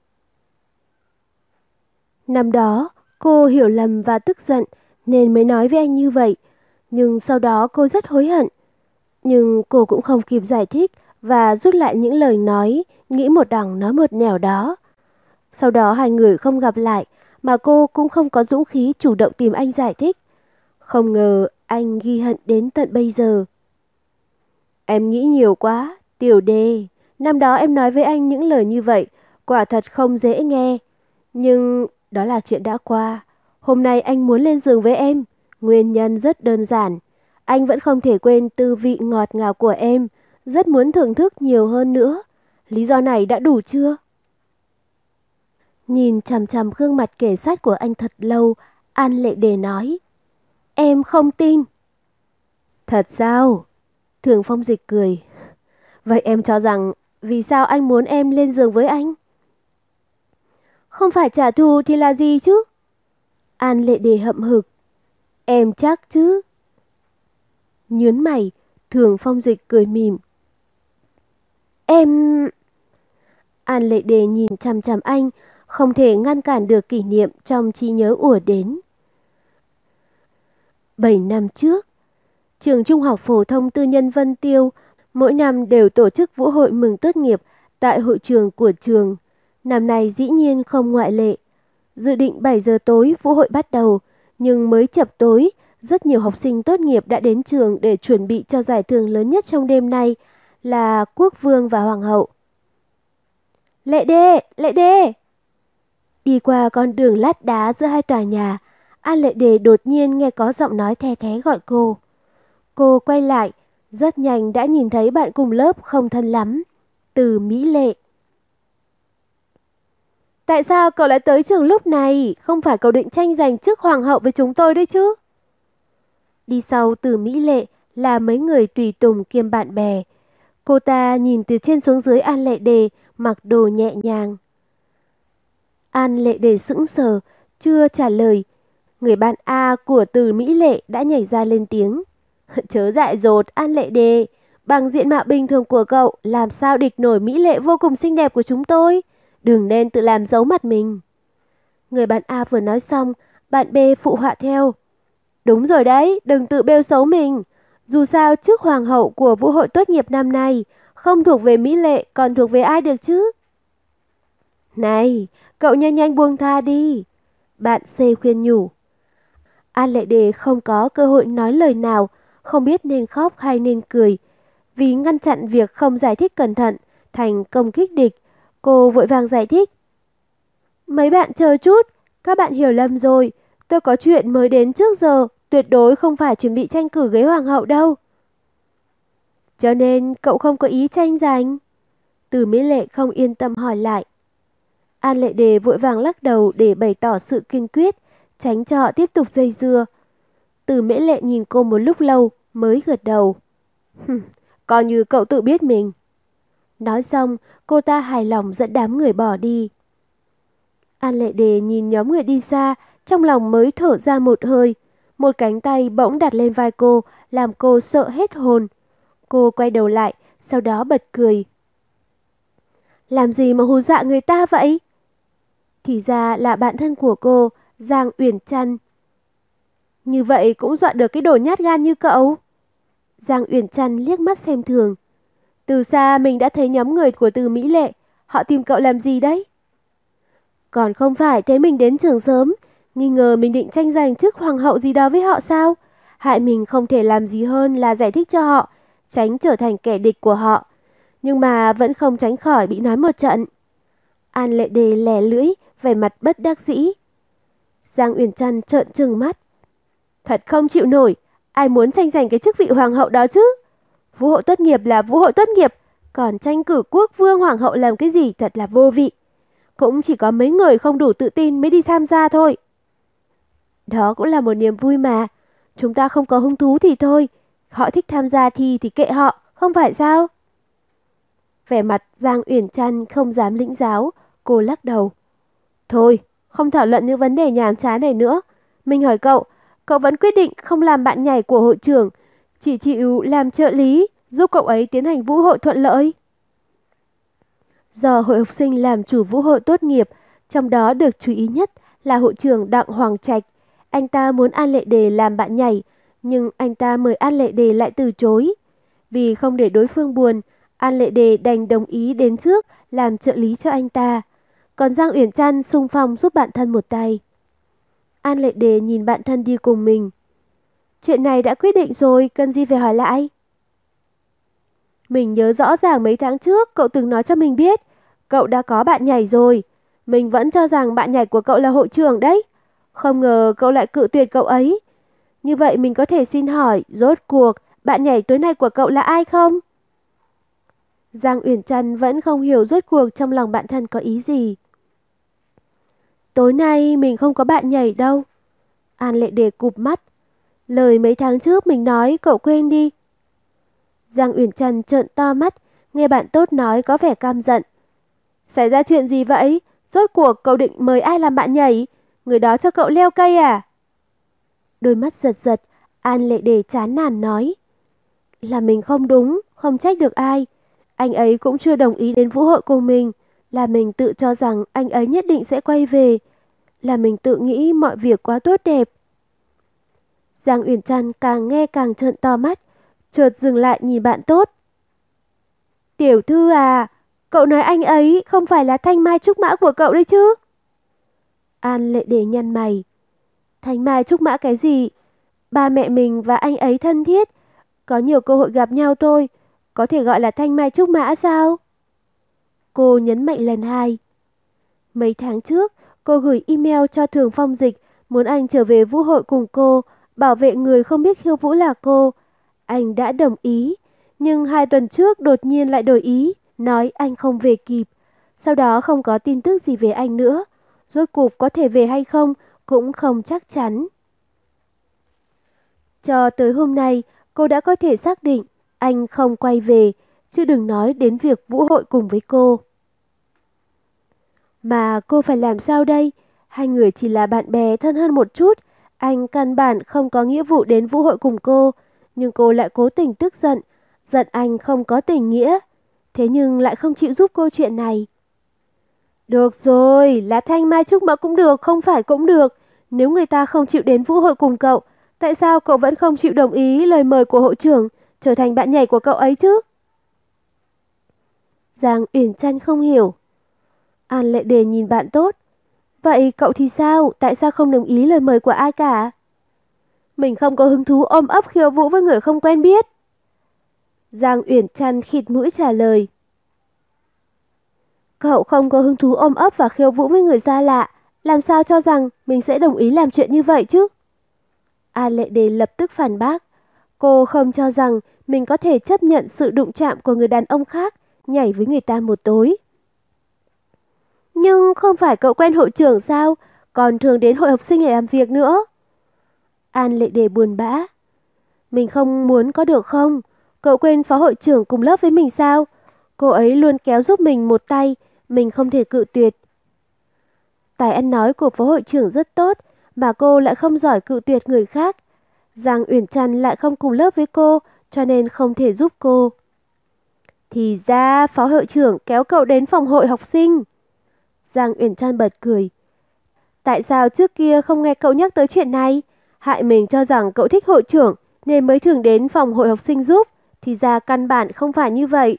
Năm đó, cô hiểu lầm và tức giận nên mới nói với anh như vậy. Nhưng sau đó cô rất hối hận. Nhưng cô cũng không kịp giải thích và rút lại những lời nói, nghĩ một đằng nói một nẻo đó. Sau đó hai người không gặp lại, mà cô cũng không có dũng khí chủ động tìm anh giải thích. Không ngờ anh ghi hận đến tận bây giờ. Em nghĩ nhiều quá, Tiểu Đề. Năm đó em nói với anh những lời như vậy, quả thật không dễ nghe. Nhưng đó là chuyện đã qua. Hôm nay anh muốn lên giường với em. Nguyên nhân rất đơn giản. Anh vẫn không thể quên tư vị ngọt ngào của em. Rất muốn thưởng thức nhiều hơn nữa. Lý do này đã đủ chưa? Nhìn chằm chằm gương mặt kề sát của anh thật lâu, An Lệ Đề nói. Em không tin. Thật sao? Thường Phong Dịch cười. Vậy em cho rằng vì sao anh muốn em lên giường với anh? Không phải trả thù thì là gì chứ? An Lệ Đề hậm hực. Em chắc chứ? Nhớn mày, Thường Phong Dịch cười mỉm. Em... An Lệ Đề nhìn chằm chằm anh, không thể ngăn cản được kỷ niệm trong trí nhớ ùa đến. 7 năm trước, trường Trung học phổ thông tư nhân Vân Tiêu mỗi năm đều tổ chức vũ hội mừng tốt nghiệp tại hội trường của trường. Năm nay dĩ nhiên không ngoại lệ. Dự định 7 giờ tối vũ hội bắt đầu, nhưng mới chập tối, rất nhiều học sinh tốt nghiệp đã đến trường để chuẩn bị cho giải thưởng lớn nhất trong đêm nay là Quốc Vương và Hoàng hậu. Lệ Đê, Lệ Đê! Đi qua con đường lát đá giữa hai tòa nhà, An Lệ Đề đột nhiên nghe có giọng nói the thé gọi cô. Cô quay lại, rất nhanh đã nhìn thấy bạn cùng lớp không thân lắm, Từ Mỹ Lệ. Tại sao cậu lại tới trường lúc này? Không phải cậu định tranh giành chức hoàng hậu với chúng tôi đấy chứ? Đi sau Từ Mỹ Lệ là mấy người tùy tùng kiêm bạn bè. Cô ta nhìn từ trên xuống dưới An Lệ Đề, mặc đồ nhẹ nhàng. An Lệ Đề sững sờ, chưa trả lời. Người bạn A của Từ Mỹ Lệ đã nhảy ra lên tiếng. Chớ dại dột, An Lệ Đề. Bằng diện mạo bình thường của cậu, làm sao địch nổi Mỹ Lệ vô cùng xinh đẹp của chúng tôi? Đừng nên tự làm giấu mặt mình. Người bạn A vừa nói xong, bạn B phụ họa theo. Đúng rồi đấy, đừng tự bêu xấu mình. Dù sao chức hoàng hậu của vũ hội tốt nghiệp năm nay không thuộc về Mỹ Lệ còn thuộc về ai được chứ? Này, cậu nhanh nhanh buông tha đi. Bạn C khuyên nhủ. An Lệ Đề không có cơ hội nói lời nào, không biết nên khóc hay nên cười. Vì ngăn chặn việc không giải thích cẩn thận thành công kích địch, cô vội vàng giải thích. Mấy bạn chờ chút, các bạn hiểu lầm rồi. Tôi có chuyện mới đến trước giờ, tuyệt đối không phải chuẩn bị tranh cử ghế hoàng hậu đâu. Cho nên cậu không có ý tranh giành? Từ Mỹ Lệ không yên tâm hỏi lại. An Lệ Đề vội vàng lắc đầu để bày tỏ sự kiên quyết, tránh cho họ tiếp tục dây dưa. Từ Mỹ Lệ nhìn cô một lúc lâu mới gật đầu. Coi như cậu tự biết mình. Nói xong, cô ta hài lòng dẫn đám người bỏ đi. An Lệ Đề nhìn nhóm người đi xa, trong lòng mới thở ra một hơi. Một cánh tay bỗng đặt lên vai cô, làm cô sợ hết hồn. Cô quay đầu lại, sau đó bật cười. Làm gì mà hù dọa người ta vậy? Thì ra là bạn thân của cô, Giang Uyển Trăn. Như vậy cũng dọa được cái đồ nhát gan như cậu. Giang Uyển Trăn liếc mắt xem thường. Từ xa mình đã thấy nhóm người của Từ Mỹ Lệ, họ tìm cậu làm gì đấy? Còn không phải thấy mình đến trường sớm, nghi ngờ mình định tranh giành chức hoàng hậu gì đó với họ sao? Hại mình không thể làm gì hơn là giải thích cho họ, tránh trở thành kẻ địch của họ. Nhưng mà vẫn không tránh khỏi bị nói một trận. An Lệ Đề lè lưỡi, vẻ mặt bất đắc dĩ. Giang Uyển Trăn trợn trừng mắt. Thật không chịu nổi, ai muốn tranh giành cái chức vị hoàng hậu đó chứ? Vũ hội tốt nghiệp là vũ hội tốt nghiệp, còn tranh cử quốc vương hoàng hậu làm cái gì thật là vô vị. Cũng chỉ có mấy người không đủ tự tin mới đi tham gia thôi. Đó cũng là một niềm vui mà. Chúng ta không có hứng thú thì thôi. Họ thích tham gia thì kệ họ, không phải sao? Vẻ mặt Giang Uyển Trăn không dám lĩnh giáo, cô lắc đầu. Thôi, không thảo luận những vấn đề nhàm chán này nữa. Mình hỏi cậu, cậu vẫn quyết định không làm bạn nhảy của hội trưởng, chỉ chịu làm trợ lý, giúp cậu ấy tiến hành vũ hội thuận lợi. Do hội học sinh làm chủ vũ hội tốt nghiệp, trong đó được chú ý nhất là hội trưởng Đặng Hoàng Trạch. Anh ta muốn An Lệ Đề làm bạn nhảy, nhưng anh ta mời An Lệ Đề lại từ chối. Vì không để đối phương buồn, An Lệ Đề đành đồng ý đến trước làm trợ lý cho anh ta. Còn Giang Uyển Trăn xung phong giúp bạn thân một tay. An Lệ Đề nhìn bạn thân đi cùng mình. Chuyện này đã quyết định rồi, cần gì phải hỏi lại? Mình nhớ rõ ràng mấy tháng trước cậu từng nói cho mình biết, cậu đã có bạn nhảy rồi. Mình vẫn cho rằng bạn nhảy của cậu là hội trưởng đấy. Không ngờ cậu lại cự tuyệt cậu ấy. Như vậy mình có thể xin hỏi, rốt cuộc bạn nhảy tối nay của cậu là ai không? Giang Uyển Trăn vẫn không hiểu rốt cuộc trong lòng bạn thân có ý gì. Tối nay mình không có bạn nhảy đâu. An Lệ Đề cụp mắt. Lời mấy tháng trước mình nói cậu quên đi. Giang Uyển Trăn trợn to mắt, nghe bạn tốt nói có vẻ căm giận. Xảy ra chuyện gì vậy? Rốt cuộc cậu định mời ai làm bạn nhảy? Người đó cho cậu leo cây à? Đôi mắt giật giật, An Lệ Đề chán nản nói. Là mình không đúng, không trách được ai. Anh ấy cũng chưa đồng ý đến vũ hội cùng mình. Là mình tự cho rằng anh ấy nhất định sẽ quay về. Là mình tự nghĩ mọi việc quá tốt đẹp. Giang Uyển Trăn càng nghe càng trợn to mắt, chợt dừng lại nhìn bạn tốt. Tiểu thư à, cậu nói anh ấy không phải là thanh mai trúc mã của cậu đấy chứ? An Lệ Đề nhăn mày. Thanh mai trúc mã cái gì? Ba mẹ mình và anh ấy thân thiết, có nhiều cơ hội gặp nhau thôi, có thể gọi là thanh mai trúc mã sao? Cô nhấn mạnh lần hai. Mấy tháng trước, cô gửi email cho Thường Phong Dịch, muốn anh trở về vũ hội cùng cô, bảo vệ người không biết khiêu vũ là cô. Anh đã đồng ý, nhưng 2 tuần trước đột nhiên lại đổi ý, nói anh không về kịp. Sau đó không có tin tức gì về anh nữa. Rốt cuộc có thể về hay không cũng không chắc chắn. Cho tới hôm nay, cô đã có thể xác định anh không quay về, chứ đừng nói đến việc vũ hội cùng với cô. Mà cô phải làm sao đây? Hai người chỉ là bạn bè thân hơn một chút. Anh căn bản không có nghĩa vụ đến vũ hội cùng cô. Nhưng cô lại cố tình tức giận. Giận anh không có tình nghĩa. Thế nhưng lại không chịu giúp cô chuyện này. Được rồi, là thanh mai trúc mã cũng được, không phải cũng được. Nếu người ta không chịu đến vũ hội cùng cậu, Tại sao cậu vẫn không chịu đồng ý lời mời của hội trưởng trở thành bạn nhảy của cậu ấy chứ? Giang Uyển Trân không hiểu. An Lệ Đề nhìn bạn tốt. Vậy cậu thì sao? Tại sao không đồng ý lời mời của ai cả? Mình không có hứng thú ôm ấp khiêu vũ với người không quen biết. Giang Uyển Trân khịt mũi trả lời. Cậu không có hứng thú ôm ấp và khiêu vũ với người xa lạ, làm sao cho rằng mình sẽ đồng ý làm chuyện như vậy chứ? An Lệ Đề lập tức phản bác. Cô không cho rằng mình có thể chấp nhận sự đụng chạm của người đàn ông khác nhảy với người ta một tối. Nhưng không phải cậu quen hội trưởng sao? Còn thường đến hội học sinh để làm việc nữa. An Lệ Đề buồn bã. Mình không muốn có được không? Cậu quên phó hội trưởng cùng lớp với mình sao? Cô ấy luôn kéo giúp mình một tay, mình không thể cự tuyệt. Tài ăn nói của phó hội trưởng rất tốt, mà cô lại không giỏi cự tuyệt người khác. Giang Uyển Trân lại không cùng lớp với cô, cho nên không thể giúp cô. Thì ra phó hội trưởng kéo cậu đến phòng hội học sinh. Giang Uyển Trân bật cười. Tại sao trước kia không nghe cậu nhắc tới chuyện này? Hại mình cho rằng cậu thích hội trưởng nên mới thường đến phòng hội học sinh giúp. Thì ra căn bản không phải như vậy.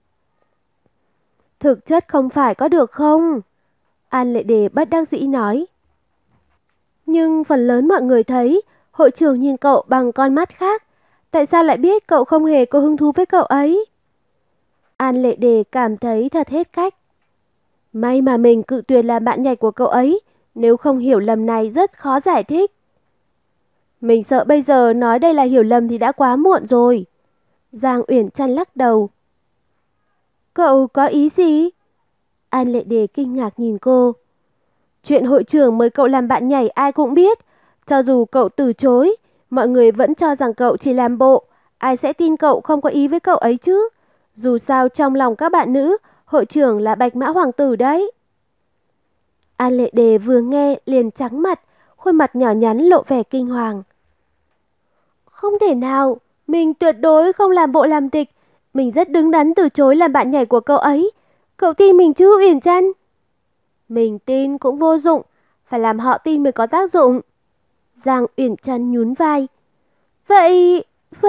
Thực chất không phải có được không? An Lệ Đề bất đắc dĩ nói. Nhưng phần lớn mọi người thấy hội trưởng nhìn cậu bằng con mắt khác. Tại sao lại biết cậu không hề có hứng thú với cậu ấy? An Lệ Đề cảm thấy thật hết cách. May mà mình cự tuyệt làm bạn nhảy của cậu ấy. Nếu không hiểu lầm này rất khó giải thích. Mình sợ bây giờ nói đây là hiểu lầm thì đã quá muộn rồi. Giang Uyển Trân lắc đầu. Cậu có ý gì? An Lệ Đề kinh ngạc nhìn cô. Chuyện hội trưởng mời cậu làm bạn nhảy ai cũng biết. Cho dù cậu từ chối, mọi người vẫn cho rằng cậu chỉ làm bộ. Ai sẽ tin cậu không có ý với cậu ấy chứ? Dù sao trong lòng các bạn nữ, hội trưởng là Bạch Mã Hoàng tử đấy. An Lệ Đề vừa nghe liền trắng mặt, khuôn mặt nhỏ nhắn lộ vẻ kinh hoàng. Không thể nào, mình tuyệt đối không làm bộ làm tịch. Mình rất đứng đắn từ chối làm bạn nhảy của cậu ấy. Cậu tin mình chứ Uyển Trân? Mình tin cũng vô dụng, phải làm họ tin mới có tác dụng. Giang Uyển Trân nhún vai. Vậy...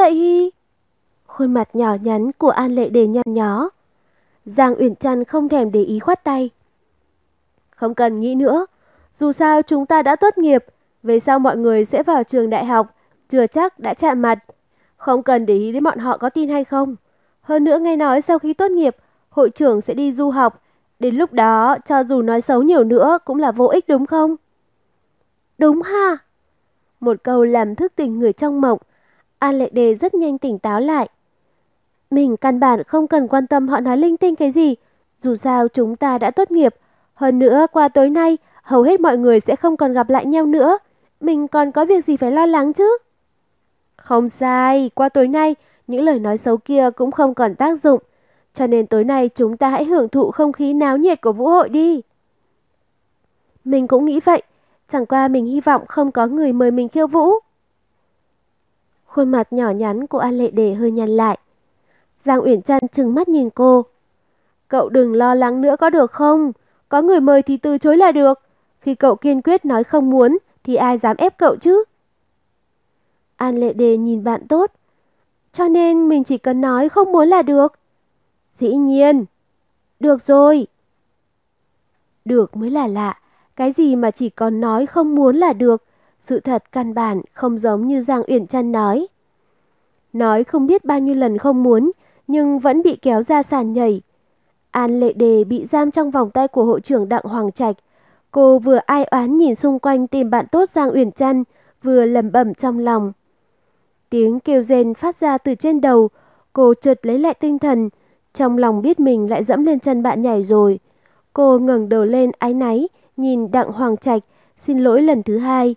Khuôn mặt nhỏ nhắn của An Lệ Đề nhăn nhó. Giang Uyển Trân không thèm để ý khoát tay. Không cần nghĩ nữa, dù sao chúng ta đã tốt nghiệp, về sau mọi người sẽ vào trường đại học, chưa chắc đã chạm mặt. Không cần để ý đến bọn họ có tin hay không. Hơn nữa nghe nói sau khi tốt nghiệp, hội trưởng sẽ đi du học. Đến lúc đó, cho dù nói xấu nhiều nữa cũng là vô ích đúng không? Đúng ha? Một câu làm thức tỉnh người trong mộng. An Lệ Đề rất nhanh tỉnh táo lại. Mình căn bản không cần quan tâm họ nói linh tinh cái gì. Dù sao chúng ta đã tốt nghiệp. Hơn nữa qua tối nay, hầu hết mọi người sẽ không còn gặp lại nhau nữa. Mình còn có việc gì phải lo lắng chứ? Không sai, qua tối nay, những lời nói xấu kia cũng không còn tác dụng. Cho nên tối nay chúng ta hãy hưởng thụ không khí náo nhiệt của vũ hội đi. Mình cũng nghĩ vậy, chẳng qua mình hy vọng không có người mời mình khiêu vũ. Khuôn mặt nhỏ nhắn của An Lệ Đề hơi nhăn lại. Giang Uyển Trân trừng mắt nhìn cô. Cậu đừng lo lắng nữa có được không? Có người mời thì từ chối là được. Khi cậu kiên quyết nói không muốn thì ai dám ép cậu chứ? An Lệ Đề nhìn bạn tốt. Cho nên mình chỉ cần nói không muốn là được. Dĩ nhiên. Được rồi. Được mới là lạ. Cái gì mà chỉ còn nói không muốn là được. Sự thật căn bản không giống như Giang Uyển Trân nói. Nói không biết bao nhiêu lần không muốn, nhưng vẫn bị kéo ra sàn nhảy. An Lệ Đề bị giam trong vòng tay của hội trưởng Đặng Hoàng Trạch. Cô vừa ai oán nhìn xung quanh tìm bạn tốt Giang Uyển Trân, vừa lẩm bẩm trong lòng. Tiếng kêu rên phát ra từ trên đầu, cô chợt lấy lại tinh thần, trong lòng biết mình lại dẫm lên chân bạn nhảy rồi. Cô ngẩng đầu lên áy náy, nhìn Đặng Hoàng Trạch, xin lỗi lần thứ hai.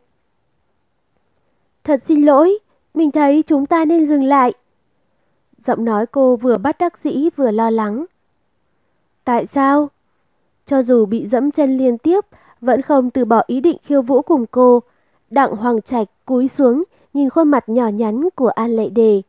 Thật xin lỗi, mình thấy chúng ta nên dừng lại. Giọng nói cô vừa bất đắc dĩ vừa lo lắng. Tại sao? Cho dù bị dẫm chân liên tiếp, vẫn không từ bỏ ý định khiêu vũ cùng cô. Đặng Hoàng Trạch cúi xuống, nhìn khuôn mặt nhỏ nhắn của An Lệ Đề.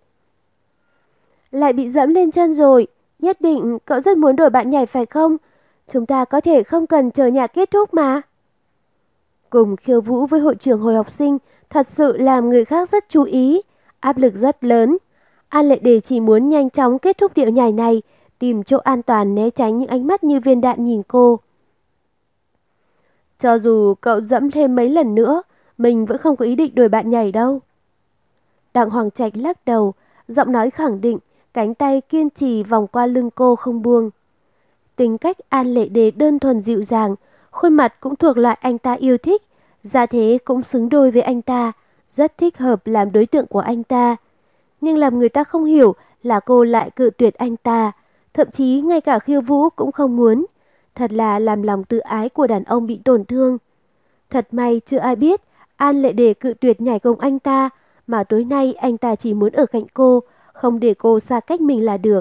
Lại bị dẫm lên chân rồi, nhất định cậu rất muốn đổi bạn nhảy phải không? Chúng ta có thể không cần chờ nhạc kết thúc mà. Cùng khiêu vũ với hội trưởng hồi học sinh thật sự làm người khác rất chú ý, áp lực rất lớn. An Lệ Đề chỉ muốn nhanh chóng kết thúc điệu nhảy này, tìm chỗ an toàn né tránh những ánh mắt như viên đạn nhìn cô. Cho dù cậu dẫm thêm mấy lần nữa, mình vẫn không có ý định đuổi bạn nhảy đâu. Đặng Hoàng Trạch lắc đầu, giọng nói khẳng định, cánh tay kiên trì vòng qua lưng cô không buông. Tính cách An Lệ Đề đơn thuần dịu dàng, khuôn mặt cũng thuộc loại anh ta yêu thích, gia thế cũng xứng đôi với anh ta, rất thích hợp làm đối tượng của anh ta. Nhưng làm người ta không hiểu là cô lại cự tuyệt anh ta, thậm chí ngay cả khiêu vũ cũng không muốn. Thật là làm lòng tự ái của đàn ông bị tổn thương. Thật may chưa ai biết An Lệ Đề cự tuyệt nhảy cùng anh ta, mà tối nay anh ta chỉ muốn ở cạnh cô, không để cô xa cách mình là được.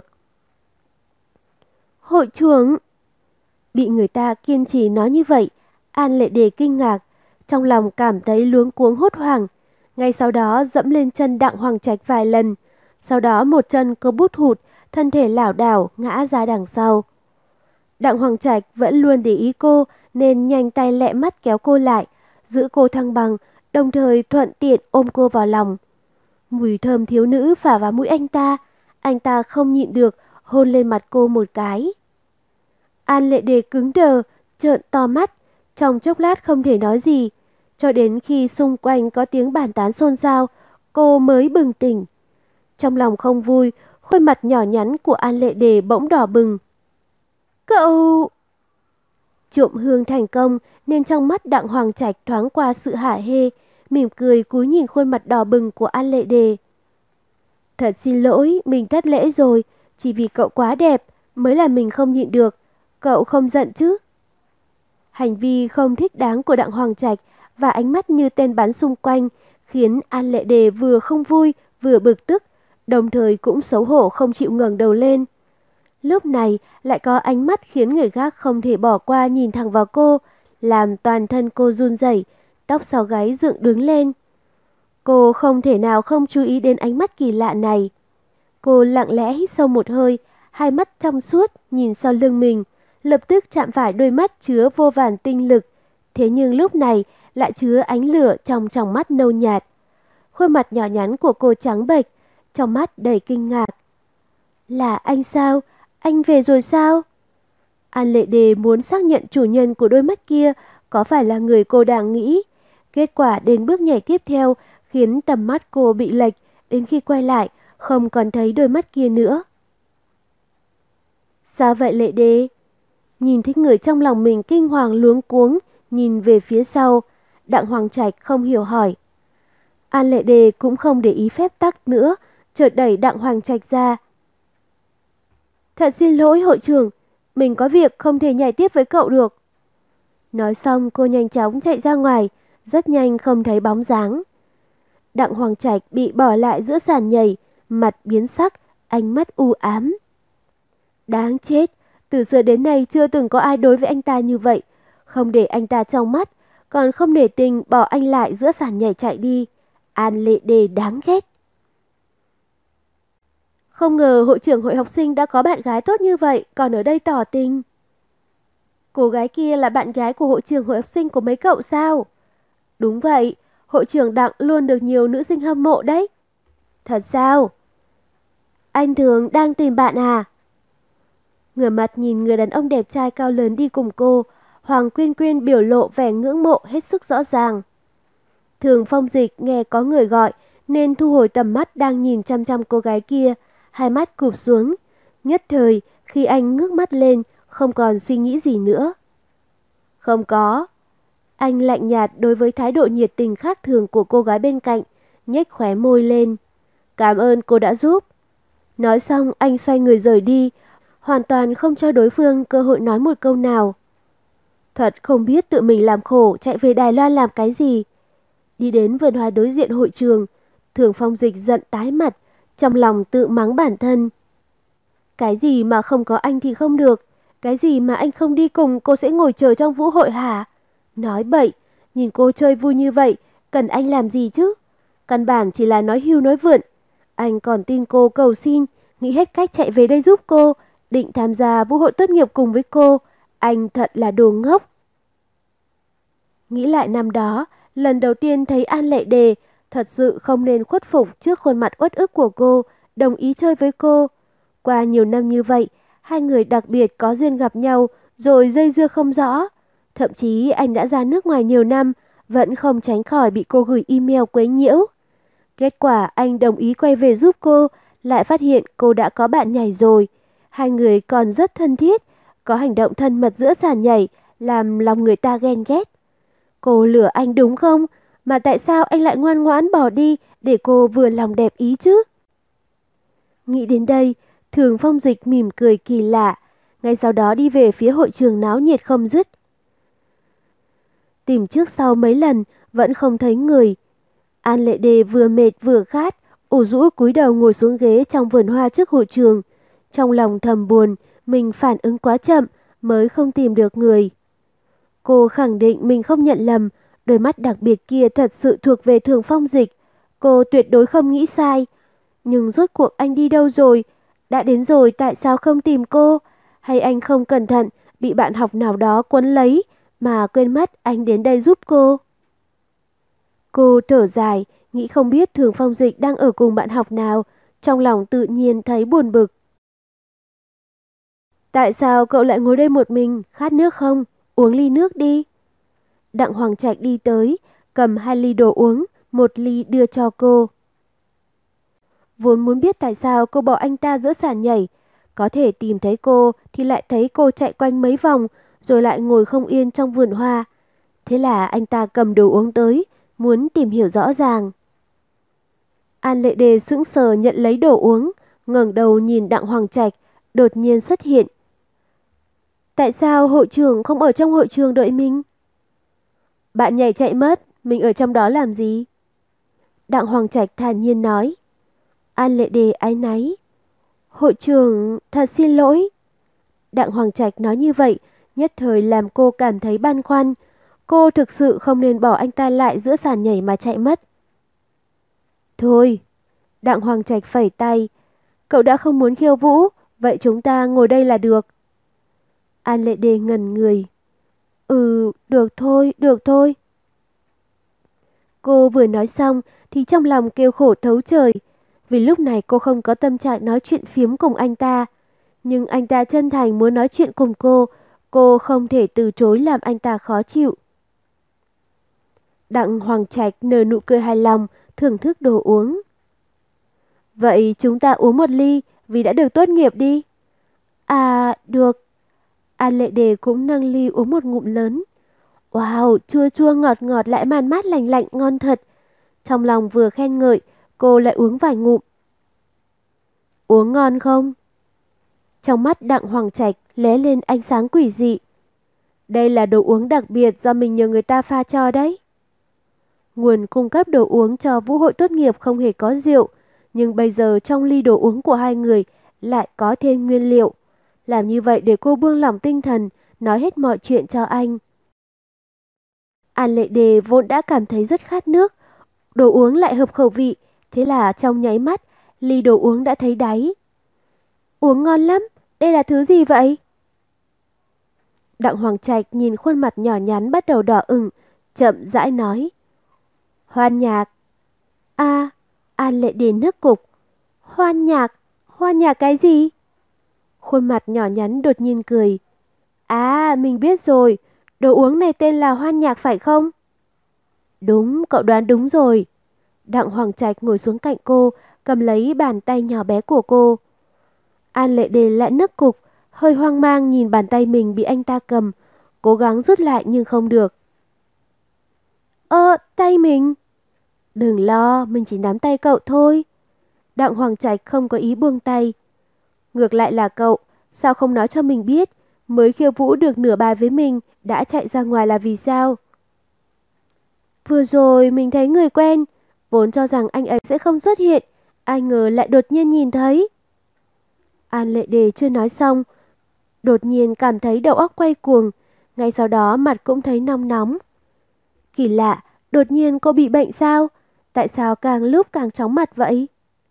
Hội trưởng! Bị người ta kiên trì nói như vậy, An Lệ Đề kinh ngạc, trong lòng cảm thấy luống cuống hốt hoảng. Ngay sau đó dẫm lên chân Đặng Hoàng Trạch vài lần, sau đó một chân cô bút hụt, thân thể lảo đảo ngã ra đằng sau. Đặng Hoàng Trạch vẫn luôn để ý cô nên nhanh tay lẹ mắt kéo cô lại, giữ cô thăng bằng, đồng thời thuận tiện ôm cô vào lòng. Mùi thơm thiếu nữ phả vào mũi anh ta không nhịn được, hôn lên mặt cô một cái. An Lệ Đề cứng đờ, trợn to mắt, trong chốc lát không thể nói gì, cho đến khi xung quanh có tiếng bàn tán xôn xao, cô mới bừng tỉnh. Trong lòng không vui, khuôn mặt nhỏ nhắn của An Lệ Đề bỗng đỏ bừng. Cậu... Trộm hương thành công nên trong mắt Đặng Hoàng Trạch thoáng qua sự hả hê, mỉm cười cúi nhìn khuôn mặt đỏ bừng của An Lệ Đề. Thật xin lỗi, mình thất lễ rồi, chỉ vì cậu quá đẹp mới là mình không nhịn được, cậu không giận chứ? Hành vi không thích đáng của Đặng Hoàng Trạch và ánh mắt như tên bắn xung quanh khiến An Lệ Đề vừa không vui vừa bực tức, đồng thời cũng xấu hổ không chịu ngẩng đầu lên. Lúc này lại có ánh mắt khiến người khác không thể bỏ qua nhìn thẳng vào cô, làm toàn thân cô run rẩy, tóc sau gáy dựng đứng lên. Cô không thể nào không chú ý đến ánh mắt kỳ lạ này. Cô lặng lẽ hít sâu một hơi, hai mắt trong suốt nhìn sau lưng mình, lập tức chạm phải đôi mắt chứa vô vàn tinh lực. Thế nhưng lúc này lại chứa ánh lửa trong tròng mắt nâu nhạt. Khuôn mặt nhỏ nhắn của cô trắng bệch, trong mắt đầy kinh ngạc. Là anh sao? Anh về rồi sao? An Lệ Đề muốn xác nhận chủ nhân của đôi mắt kia có phải là người cô đang nghĩ. Kết quả đến bước nhảy tiếp theo khiến tầm mắt cô bị lệch, đến khi quay lại không còn thấy đôi mắt kia nữa. Sao vậy Lệ Đề? Nhìn thấy người trong lòng mình kinh hoàng luống cuống, nhìn về phía sau, Đặng Hoàng Trạch không hiểu hỏi. An Lệ Đề cũng không để ý phép tắc nữa, chợt đẩy Đặng Hoàng Trạch ra. Thật xin lỗi hội trưởng, mình có việc không thể nhảy tiếp với cậu được. Nói xong cô nhanh chóng chạy ra ngoài, rất nhanh không thấy bóng dáng. Đặng Hoàng Trạch bị bỏ lại giữa sàn nhảy, mặt biến sắc, ánh mắt u ám. Đáng chết, từ xưa đến nay chưa từng có ai đối với anh ta như vậy, không để anh ta trong mắt, còn không nể tình bỏ anh lại giữa sàn nhảy chạy đi. An Lệ Đề đáng ghét. Không ngờ hội trưởng hội học sinh đã có bạn gái tốt như vậy, còn ở đây tỏ tình. Cô gái kia là bạn gái của hội trưởng hội học sinh của mấy cậu sao? Đúng vậy, hội trưởng Đặng luôn được nhiều nữ sinh hâm mộ đấy. Thật sao? Anh Thường đang tìm bạn à? Ngửa mặt nhìn người đàn ông đẹp trai cao lớn đi cùng cô, Hoàng Quyên Quyên biểu lộ vẻ ngưỡng mộ hết sức rõ ràng. Thường Phong Dịch nghe có người gọi nên thu hồi tầm mắt đang nhìn chăm chăm cô gái kia, hai mắt cụp xuống. Nhất thời, khi anh ngước mắt lên, không còn suy nghĩ gì nữa. Không có. Anh lạnh nhạt đối với thái độ nhiệt tình khác thường của cô gái bên cạnh, nhếch khóe môi lên. Cảm ơn cô đã giúp. Nói xong anh xoay người rời đi, hoàn toàn không cho đối phương cơ hội nói một câu nào. Thật không biết tự mình làm khổ chạy về Đài Loan làm cái gì. Đi đến vườn hoa đối diện hội trường, Thường Phong Dịch giận tái mặt, trong lòng tự mắng bản thân. Cái gì mà không có anh thì không được, cái gì mà anh không đi cùng cô sẽ ngồi chờ trong vũ hội hả? Nói bậy, nhìn cô chơi vui như vậy, cần anh làm gì chứ? Căn bản chỉ là nói hưu nói vượn. Anh còn tin cô cầu xin, nghĩ hết cách chạy về đây giúp cô, định tham gia vũ hội tốt nghiệp cùng với cô. Anh thật là đồ ngốc. Nghĩ lại năm đó, lần đầu tiên thấy An Lệ Đề, thật sự không nên khuất phục trước khuôn mặt uất ức của cô, đồng ý chơi với cô. Qua nhiều năm như vậy, hai người đặc biệt có duyên gặp nhau rồi dây dưa không rõ. Thậm chí anh đã ra nước ngoài nhiều năm, vẫn không tránh khỏi bị cô gửi email quấy nhiễu. Kết quả anh đồng ý quay về giúp cô, lại phát hiện cô đã có bạn nhảy rồi. Hai người còn rất thân thiết, có hành động thân mật giữa sàn nhảy, làm lòng người ta ghen ghét. Cô lừa anh đúng không? Mà tại sao anh lại ngoan ngoãn bỏ đi để cô vừa lòng đẹp ý chứ? Nghĩ đến đây, Thường Phong Dịch mỉm cười kỳ lạ, ngay sau đó đi về phía hội trường náo nhiệt không dứt. Tìm trước sau mấy lần, vẫn không thấy người. An Lệ Đề vừa mệt vừa khát, ủ rũ cúi đầu ngồi xuống ghế trong vườn hoa trước hội trường. Trong lòng thầm buồn, mình phản ứng quá chậm mới không tìm được người. Cô khẳng định mình không nhận lầm, đôi mắt đặc biệt kia thật sự thuộc về Thường Phong Dịch. Cô tuyệt đối không nghĩ sai. Nhưng rốt cuộc anh đi đâu rồi? Đã đến rồi tại sao không tìm cô? Hay anh không cẩn thận, bị bạn học nào đó quấn lấy, mà quên mất anh đến đây giúp cô? Cô thở dài, nghĩ không biết Thường Phong Dịch đang ở cùng bạn học nào, trong lòng tự nhiên thấy buồn bực. Tại sao cậu lại ngồi đây một mình, khát nước không? Uống ly nước đi. Đặng Hoàng Trạch đi tới, cầm 2 ly đồ uống, 1 ly đưa cho cô. Vốn muốn biết tại sao cô bỏ anh ta giữa sàn nhảy. Có thể tìm thấy cô thì lại thấy cô chạy quanh mấy vòng, rồi lại ngồi không yên trong vườn hoa. Thế là anh ta cầm đồ uống tới, muốn tìm hiểu rõ ràng. An Lệ Đề sững sờ nhận lấy đồ uống, ngẩng đầu nhìn Đặng Hoàng Trạch, đột nhiên xuất hiện. Tại sao hội trưởng không ở trong hội trường đợi mình? Bạn nhảy chạy mất, mình ở trong đó làm gì? Đặng Hoàng Trạch thản nhiên nói. An Lệ Đề áy náy. Hội trưởng, thật xin lỗi. Đặng Hoàng Trạch nói như vậy, nhất thời làm cô cảm thấy băn khoăn. Cô thực sự không nên bỏ anh ta lại giữa sàn nhảy mà chạy mất. Thôi, Đặng Hoàng Trạch phẩy tay. Cậu đã không muốn khiêu vũ, vậy chúng ta ngồi đây là được. An Lệ Đề ngẩn người. Được thôi, được thôi. Cô vừa nói xong thì trong lòng kêu khổ thấu trời. Vì lúc này cô không có tâm trạng nói chuyện phiếm cùng anh ta. Nhưng anh ta chân thành muốn nói chuyện cùng cô không thể từ chối làm anh ta khó chịu. Đặng Hoàng Trạch nở nụ cười hài lòng, thưởng thức đồ uống. Vậy chúng ta uống một ly vì đã được tốt nghiệp đi. À, được. An Lệ Đề cũng nâng ly uống một ngụm lớn. Wow, chua chua ngọt ngọt lại man mát lành lạnh ngon thật. Trong lòng vừa khen ngợi, cô lại uống vài ngụm. Uống ngon không? Trong mắt Đặng Hoàng Trạch lóe lên ánh sáng quỷ dị. Đây là đồ uống đặc biệt do mình nhờ người ta pha cho đấy. Nguồn cung cấp đồ uống cho vũ hội tốt nghiệp không hề có rượu, nhưng bây giờ trong ly đồ uống của hai người lại có thêm nguyên liệu. Làm như vậy để cô buông lỏng tinh thần, nói hết mọi chuyện cho anh. An Lệ Đề vốn đã cảm thấy rất khát nước, đồ uống lại hợp khẩu vị, thế là trong nháy mắt, ly đồ uống đã thấy đáy. Uống ngon lắm, đây là thứ gì vậy? Đặng Hoàng Trạch nhìn khuôn mặt nhỏ nhắn bắt đầu đỏ ửng, chậm rãi nói. Hoan nhạc. An Lệ Đề nức cục. Hoan nhạc cái gì? Khuôn mặt nhỏ nhắn đột nhiên cười. Mình biết rồi, đồ uống này tên là hoan nhạc phải không? Đúng, cậu đoán đúng rồi. Đặng Hoàng Trạch ngồi xuống cạnh cô, cầm lấy bàn tay nhỏ bé của cô. An Lệ Đề lại nức cục, hơi hoang mang nhìn bàn tay mình bị anh ta cầm, cố gắng rút lại nhưng không được. Tay mình. Đừng lo, mình chỉ nắm tay cậu thôi. Đặng Hoàng Trạch không có ý buông tay. Ngược lại là cậu, sao không nói cho mình biết, mới khiêu vũ được nửa bài với mình, đã chạy ra ngoài là vì sao? Vừa rồi mình thấy người quen, vốn cho rằng anh ấy sẽ không xuất hiện, ai ngờ lại đột nhiên nhìn thấy. An Lệ Đề chưa nói xong, đột nhiên cảm thấy đầu óc quay cuồng, ngay sau đó mặt cũng thấy nóng nóng. Kỳ lạ, đột nhiên cô bị bệnh sao? Tại sao càng lúc càng chóng mặt vậy?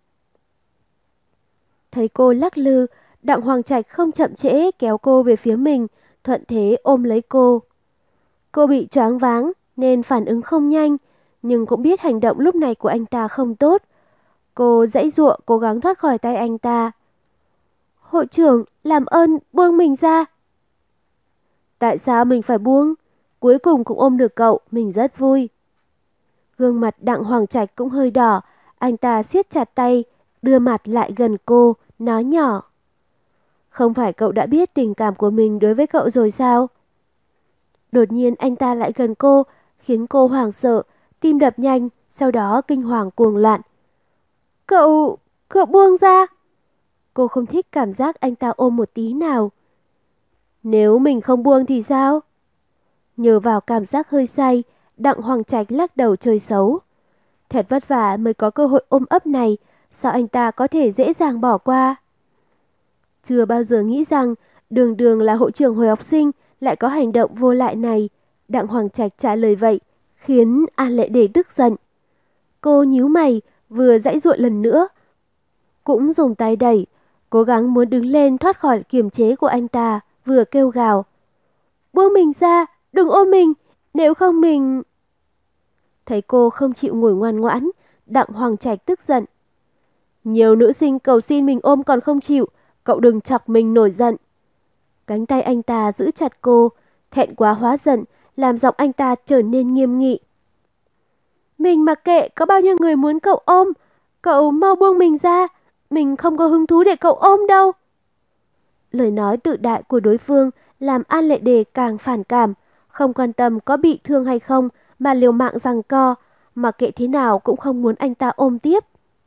Thấy cô lắc lư, Đặng Hoàng Trạch không chậm trễ kéo cô về phía mình, thuận thế ôm lấy cô. Cô bị choáng váng, nên phản ứng không nhanh, nhưng cũng biết hành động lúc này của anh ta không tốt. Cô giãy giụa cố gắng thoát khỏi tay anh ta. Hội trưởng, làm ơn buông mình ra. Tại sao mình phải buông? Cuối cùng cũng ôm được cậu, mình rất vui. Gương mặt Đặng Hoàng Trạch cũng hơi đỏ, anh ta siết chặt tay, đưa mặt lại gần cô, nói nhỏ. Không phải cậu đã biết tình cảm của mình đối với cậu rồi sao? Đột nhiên anh ta lại gần cô, khiến cô hoảng sợ, tim đập nhanh, sau đó kinh hoàng cuồng loạn. Cậu buông ra. Cô không thích cảm giác anh ta ôm một tí nào. Nếu mình không buông thì sao? Nhờ vào cảm giác hơi say, Đặng Hoàng Trạch lắc đầu chơi xấu. Thật vất vả mới có cơ hội ôm ấp này, sao anh ta có thể dễ dàng bỏ qua? Chưa bao giờ nghĩ rằng đường đường là hội trưởng hồi học sinh lại có hành động vô lại này. Đặng Hoàng Trạch trả lời vậy, khiến An Lệ Đề tức giận. Cô nhíu mày, vừa giãy giụa lần nữa. Cũng dùng tay đẩy, cố gắng muốn đứng lên thoát khỏi kiềm chế của anh ta, vừa kêu gào. Buông mình ra, đừng ôm mình, nếu không mình... Thấy cô không chịu ngồi ngoan ngoãn, Đặng Hoàng Trạch tức giận. Nhiều nữ sinh cầu xin mình ôm còn không chịu, cậu đừng chọc mình nổi giận. Cánh tay anh ta giữ chặt cô, thẹn quá hóa giận, làm giọng anh ta trở nên nghiêm nghị. Mình mặc kệ có bao nhiêu người muốn cậu ôm, cậu mau buông mình ra, mình không có hứng thú để cậu ôm đâu. Lời nói tự đại của đối phương làm An Lệ Đề càng phản cảm, không quan tâm có bị thương hay không mà liều mạng giằng co, mà kệ thế nào cũng không muốn anh ta ôm tiếp.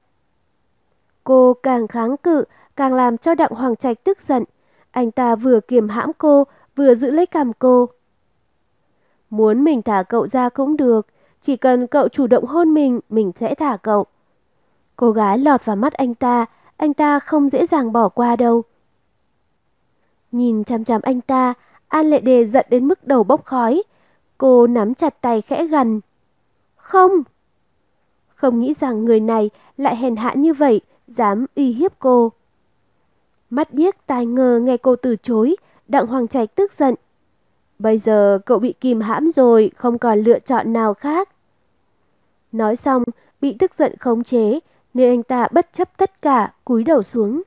Cô càng kháng cự, càng làm cho Đặng Hoàng Trạch tức giận. Anh ta vừa kiềm hãm cô, vừa giữ lấy cằm cô. Muốn mình thả cậu ra cũng được, chỉ cần cậu chủ động hôn mình sẽ thả cậu. Cô gái lọt vào mắt anh ta không dễ dàng bỏ qua đâu. Nhìn chằm chằm anh ta, An Lệ Đề giận đến mức đầu bốc khói. Cô nắm chặt tay khẽ gằn. Không! Không nghĩ rằng người này lại hèn hạ như vậy, dám uy hiếp cô. Mắt điếc tai ngơ nghe cô từ chối, Đặng Hoàng Trạch tức giận. Bây giờ cậu bị kìm hãm rồi, không còn lựa chọn nào khác. Nói xong, bị tức giận khống chế, nên anh ta bất chấp tất cả, cúi đầu xuống.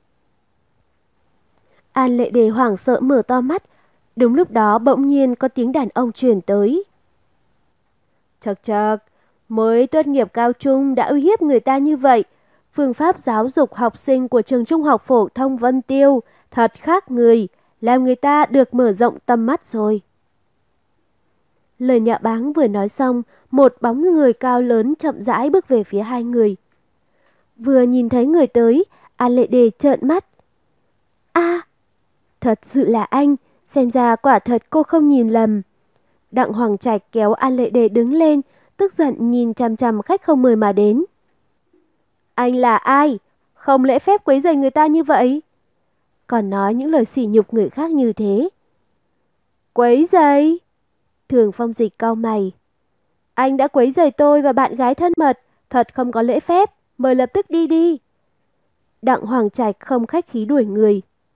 An Lệ Đề hoảng sợ mở to mắt. Đúng lúc đó bỗng nhiên có tiếng đàn ông truyền tới. Chậc chậc, mới tốt nghiệp cao trung đã uy hiếp người ta như vậy. Phương pháp giáo dục học sinh của trường trung học phổ thông Vân Tiêu thật khác người, làm người ta được mở rộng tầm mắt rồi. Lời nhạo báng vừa nói xong, một bóng người cao lớn chậm rãi bước về phía hai người. Vừa nhìn thấy người tới, An Lệ Đề trợn mắt. Thật sự là anh, xem ra quả thật cô không nhìn lầm. Đặng Hoàng Trạch kéo An Lệ Đề đứng lên, tức giận nhìn chằm chằm khách không mời mà đến. Anh là ai? Không lễ phép quấy rầy người ta như vậy. Còn nói những lời sỉ nhục người khác như thế. Quấy rầy? Thường Phong Dịch cau mày. Anh đã quấy rầy tôi và bạn gái thân mật, thật không có lễ phép, mời lập tức đi đi. Đặng Hoàng Trạch không khách khí đuổi người.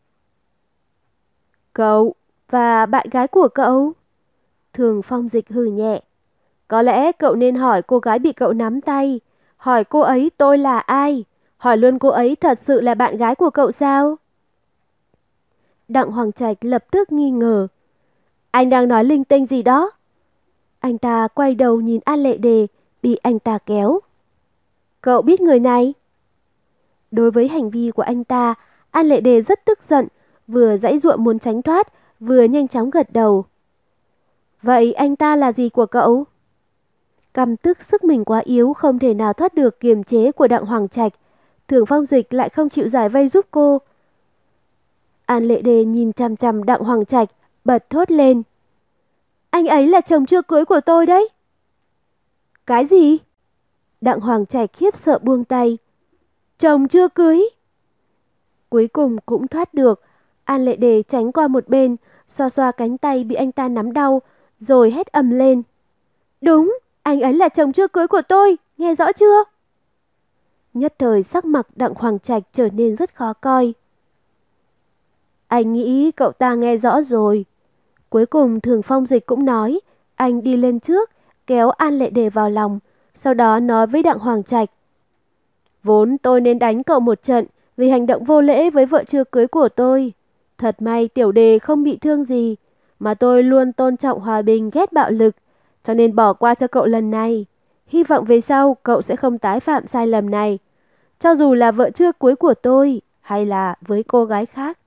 Cậu và bạn gái của cậu? Thường Phong Dịch hừ nhẹ. Có lẽ cậu nên hỏi cô gái bị cậu nắm tay. Hỏi cô ấy tôi là ai? Hỏi luôn cô ấy thật sự là bạn gái của cậu sao? Đặng Hoàng Trạch lập tức nghi ngờ. Anh đang nói linh tinh gì đó? Anh ta quay đầu nhìn An Lệ Đề, bị anh ta kéo. Cậu biết người này? Đối với hành vi của anh ta, An Lệ Đề rất tức giận, vừa giãy giụa muốn tránh thoát, vừa nhanh chóng gật đầu. Vậy anh ta là gì của cậu? Căm tức sức mình quá yếu, không thể nào thoát được kiềm chế của Đặng Hoàng Trạch. Thường Phong Dịch lại không chịu giải vây giúp cô. An Lệ Đề nhìn chằm chằm Đặng Hoàng Trạch, bật thốt lên. Anh ấy là chồng chưa cưới của tôi đấy. Cái gì? Đặng Hoàng Trạch khiếp sợ buông tay. Chồng chưa cưới? Cuối cùng cũng thoát được. An Lệ Đề tránh qua một bên, xoa xoa cánh tay bị anh ta nắm đau, rồi hét ầm lên. Đúng, anh ấy là chồng chưa cưới của tôi, nghe rõ chưa? Nhất thời sắc mặt Đặng Hoàng Trạch trở nên rất khó coi. Anh nghĩ cậu ta nghe rõ rồi. Cuối cùng Thường Phong Dịch cũng nói, anh đi lên trước, kéo An Lệ Đề vào lòng, sau đó nói với Đặng Hoàng Trạch. Vốn tôi nên đánh cậu một trận vì hành động vô lễ với vợ chưa cưới của tôi. Thật may Tiểu Đề không bị thương gì, mà tôi luôn tôn trọng hòa bình ghét bạo lực, cho nên bỏ qua cho cậu lần này. Hy vọng về sau cậu sẽ không tái phạm sai lầm này, cho dù là vợ chưa cưới của tôi hay là với cô gái khác.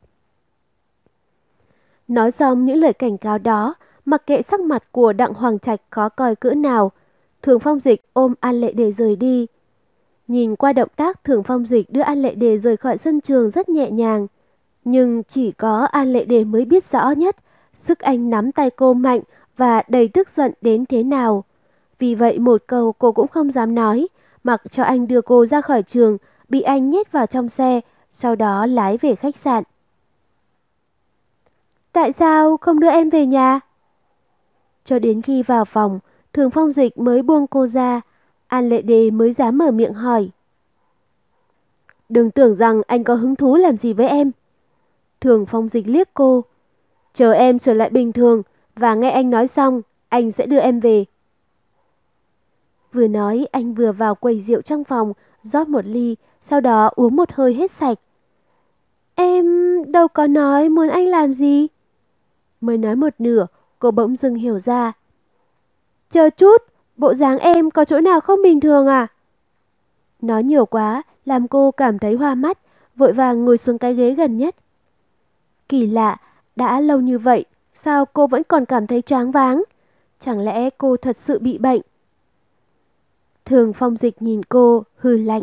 Nói xong những lời cảnh cáo đó, mặc kệ sắc mặt của Đặng Hoàng Trạch khó coi cỡ nào, Thường Phong Dịch ôm An Lệ Đề rời đi. Nhìn qua động tác Thường Phong Dịch đưa An Lệ Đề rời khỏi sân trường rất nhẹ nhàng, nhưng chỉ có An Lệ Đề mới biết rõ nhất sức anh nắm tay cô mạnh và đầy tức giận đến thế nào. Vì vậy một câu cô cũng không dám nói, mặc cho anh đưa cô ra khỏi trường, bị anh nhét vào trong xe, sau đó lái về khách sạn. Tại sao không đưa em về nhà? Cho đến khi vào phòng, Thường Phong Dịch mới buông cô ra, An Lệ Đề mới dám mở miệng hỏi. Đừng tưởng rằng anh có hứng thú làm gì với em. Thường Phong Dịch liếc cô. Chờ em trở lại bình thường và nghe anh nói xong, anh sẽ đưa em về. Vừa nói anh vừa vào quầy rượu trong phòng, rót một ly, sau đó uống một hơi hết sạch. Em đâu có nói muốn anh làm gì. Mới nói một nửa, cô bỗng dưng hiểu ra. Chờ chút, bộ dáng em có chỗ nào không bình thường à? Nói nhiều quá, làm cô cảm thấy hoa mắt, vội vàng ngồi xuống cái ghế gần nhất. Kỳ lạ, đã lâu như vậy, sao cô vẫn còn cảm thấy choáng váng? Chẳng lẽ cô thật sự bị bệnh? Thường Phong Dịch nhìn cô, hừ lạnh.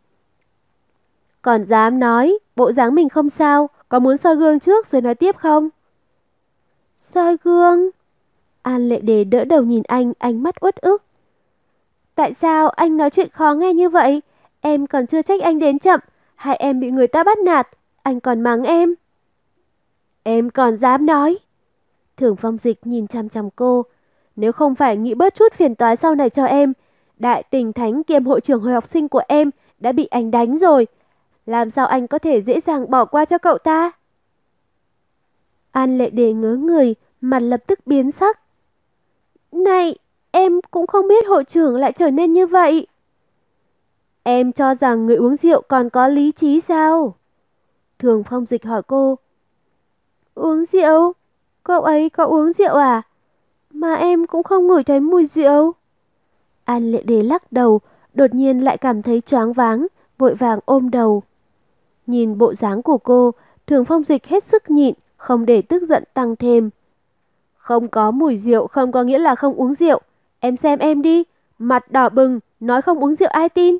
Còn dám nói, bộ dáng mình không sao, có muốn soi gương trước rồi nói tiếp không? Soi gương? An Lệ Đề đỡ đầu nhìn anh, ánh mắt uất ức. Tại sao anh nói chuyện khó nghe như vậy? Em còn chưa trách anh đến chậm, hay em bị người ta bắt nạt, anh còn mắng em. Em còn dám nói? Thường Phong Dịch nhìn chằm chằm cô. Nếu không phải nghĩ bớt chút phiền toái sau này cho em, đại tình thánh kiêm hội trưởng hội học sinh của em đã bị anh đánh rồi. Làm sao anh có thể dễ dàng bỏ qua cho cậu ta? An Lệ Đề ngớ người, mặt lập tức biến sắc. Này, em cũng không biết hội trưởng lại trở nên như vậy. Em cho rằng người uống rượu còn có lý trí sao? Thường Phong Dịch hỏi cô. Uống rượu? Cậu ấy có uống rượu à? Mà em cũng không ngửi thấy mùi rượu. An Lệ Đề lắc đầu, đột nhiên lại cảm thấy choáng váng, vội vàng ôm đầu. Nhìn bộ dáng của cô, Thường Phong Dịch hết sức nhịn, không để tức giận tăng thêm. Không có mùi rượu không có nghĩa là không uống rượu. Em xem em đi, mặt đỏ bừng, nói không uống rượu ai tin.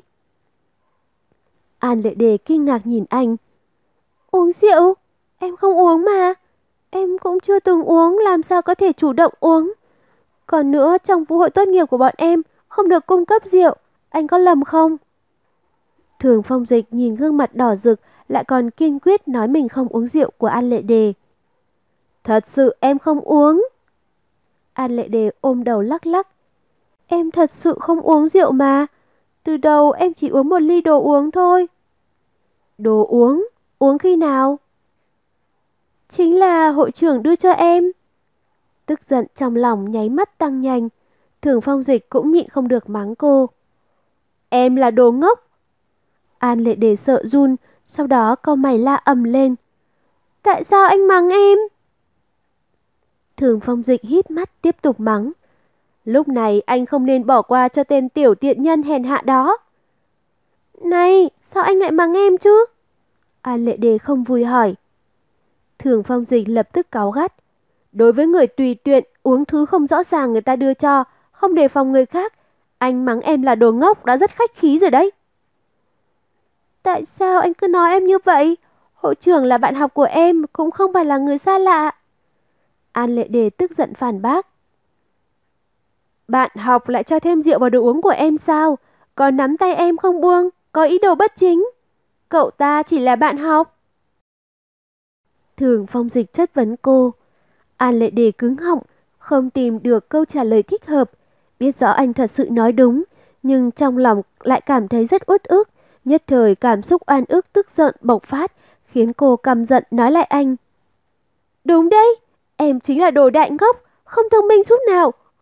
An Lệ Đề kinh ngạc nhìn anh. Uống rượu? Em không uống mà. Em cũng chưa từng uống, làm sao có thể chủ động uống. Còn nữa, trong vụ hội tốt nghiệp của bọn em không được cung cấp rượu, anh có lầm không? Thường Phong Dịch nhìn gương mặt đỏ rực, lại còn kiên quyết nói mình không uống rượu của An Lệ Đề. Thật sự em không uống. An Lệ Đề ôm đầu lắc lắc. Em thật sự không uống rượu mà. Từ đầu em chỉ uống một ly đồ uống thôi. Đồ uống? Uống khi nào? Chính là hội trưởng đưa cho em. Tức giận trong lòng nháy mắt tăng nhanh. Thường Phong Dịch cũng nhịn không được mắng cô. Em là đồ ngốc. An Lệ Đề sợ run, sau đó cau mày la ầm lên. Tại sao anh mắng em? Thường Phong Dịch híp mắt tiếp tục mắng. Lúc này anh không nên bỏ qua cho tên tiểu tiện nhân hèn hạ đó. Này, sao anh lại mắng em chứ? An Lệ Đề không vui hỏi. Thường Phong Dịch lập tức cáu gắt. Đối với người tùy tiện, uống thứ không rõ ràng người ta đưa cho, không đề phòng người khác, anh mắng em là đồ ngốc đã rất khách khí rồi đấy. Tại sao anh cứ nói em như vậy? Hội trưởng là bạn học của em, cũng không phải là người xa lạ. An Lệ Đề tức giận phản bác. Bạn học lại cho thêm rượu vào đồ uống của em sao? Còn nắm tay em không buông, có ý đồ bất chính. Cậu ta chỉ là bạn học. Thường Phong Dịch chất vấn cô. An Lệ Đề cứng họng, không tìm được câu trả lời thích hợp. Biết rõ anh thật sự nói đúng, nhưng trong lòng lại cảm thấy rất uất ức. Nhất thời cảm xúc oan ức tức giận bộc phát, khiến cô căm giận nói lại anh. Đúng đấy, em chính là đồ đại ngốc, không thông minh chút nào,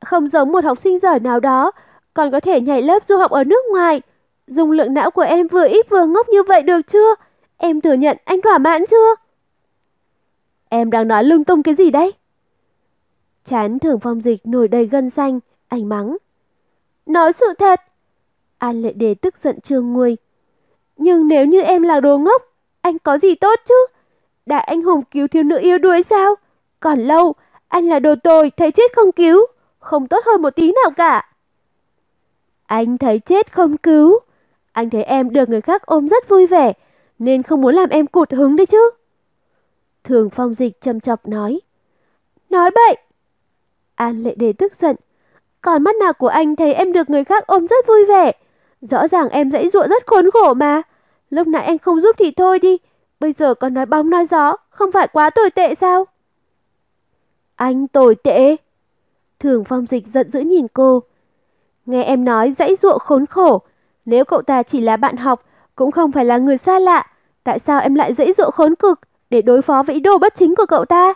không giống một học sinh giỏi nào đó, còn có thể nhảy lớp du học ở nước ngoài. Dung lượng não của em vừa ít vừa ngốc như vậy được chưa? Em thừa nhận anh thỏa mãn chưa? Em đang nói lung tung cái gì đấy? Trán Thường Phong Dịch nổi đầy gân xanh, anh mắng. Nói sự thật. An Lệ Đề tức giận trương nguôi. Nhưng nếu như em là đồ ngốc, anh có gì tốt chứ? Đại anh hùng cứu thiếu nữ yếu đuối sao? Còn lâu, anh là đồ tồi, thấy chết không cứu. Không tốt hơn một tí nào cả. Anh thấy chết không cứu. Anh thấy em được người khác ôm rất vui vẻ, nên không muốn làm em cụt hứng đấy chứ. Thường Phong Dịch châm chọc nói. Nói bậy. An Lệ Đề tức giận. Còn mắt nào của anh thấy em được người khác ôm rất vui vẻ. Rõ ràng em giãy giụa rất khốn khổ mà. Lúc nãy anh không giúp thì thôi đi. Bây giờ còn nói bóng nói gió, không phải quá tồi tệ sao? Anh tồi tệ? Thường Phong Dịch giận dữ nhìn cô. Nghe em nói giãy giụa khốn khổ. Nếu cậu ta chỉ là bạn học, cũng không phải là người xa lạ, tại sao em lại giãy giụa khốn cực để đối phó với ý đồ bất chính của cậu ta?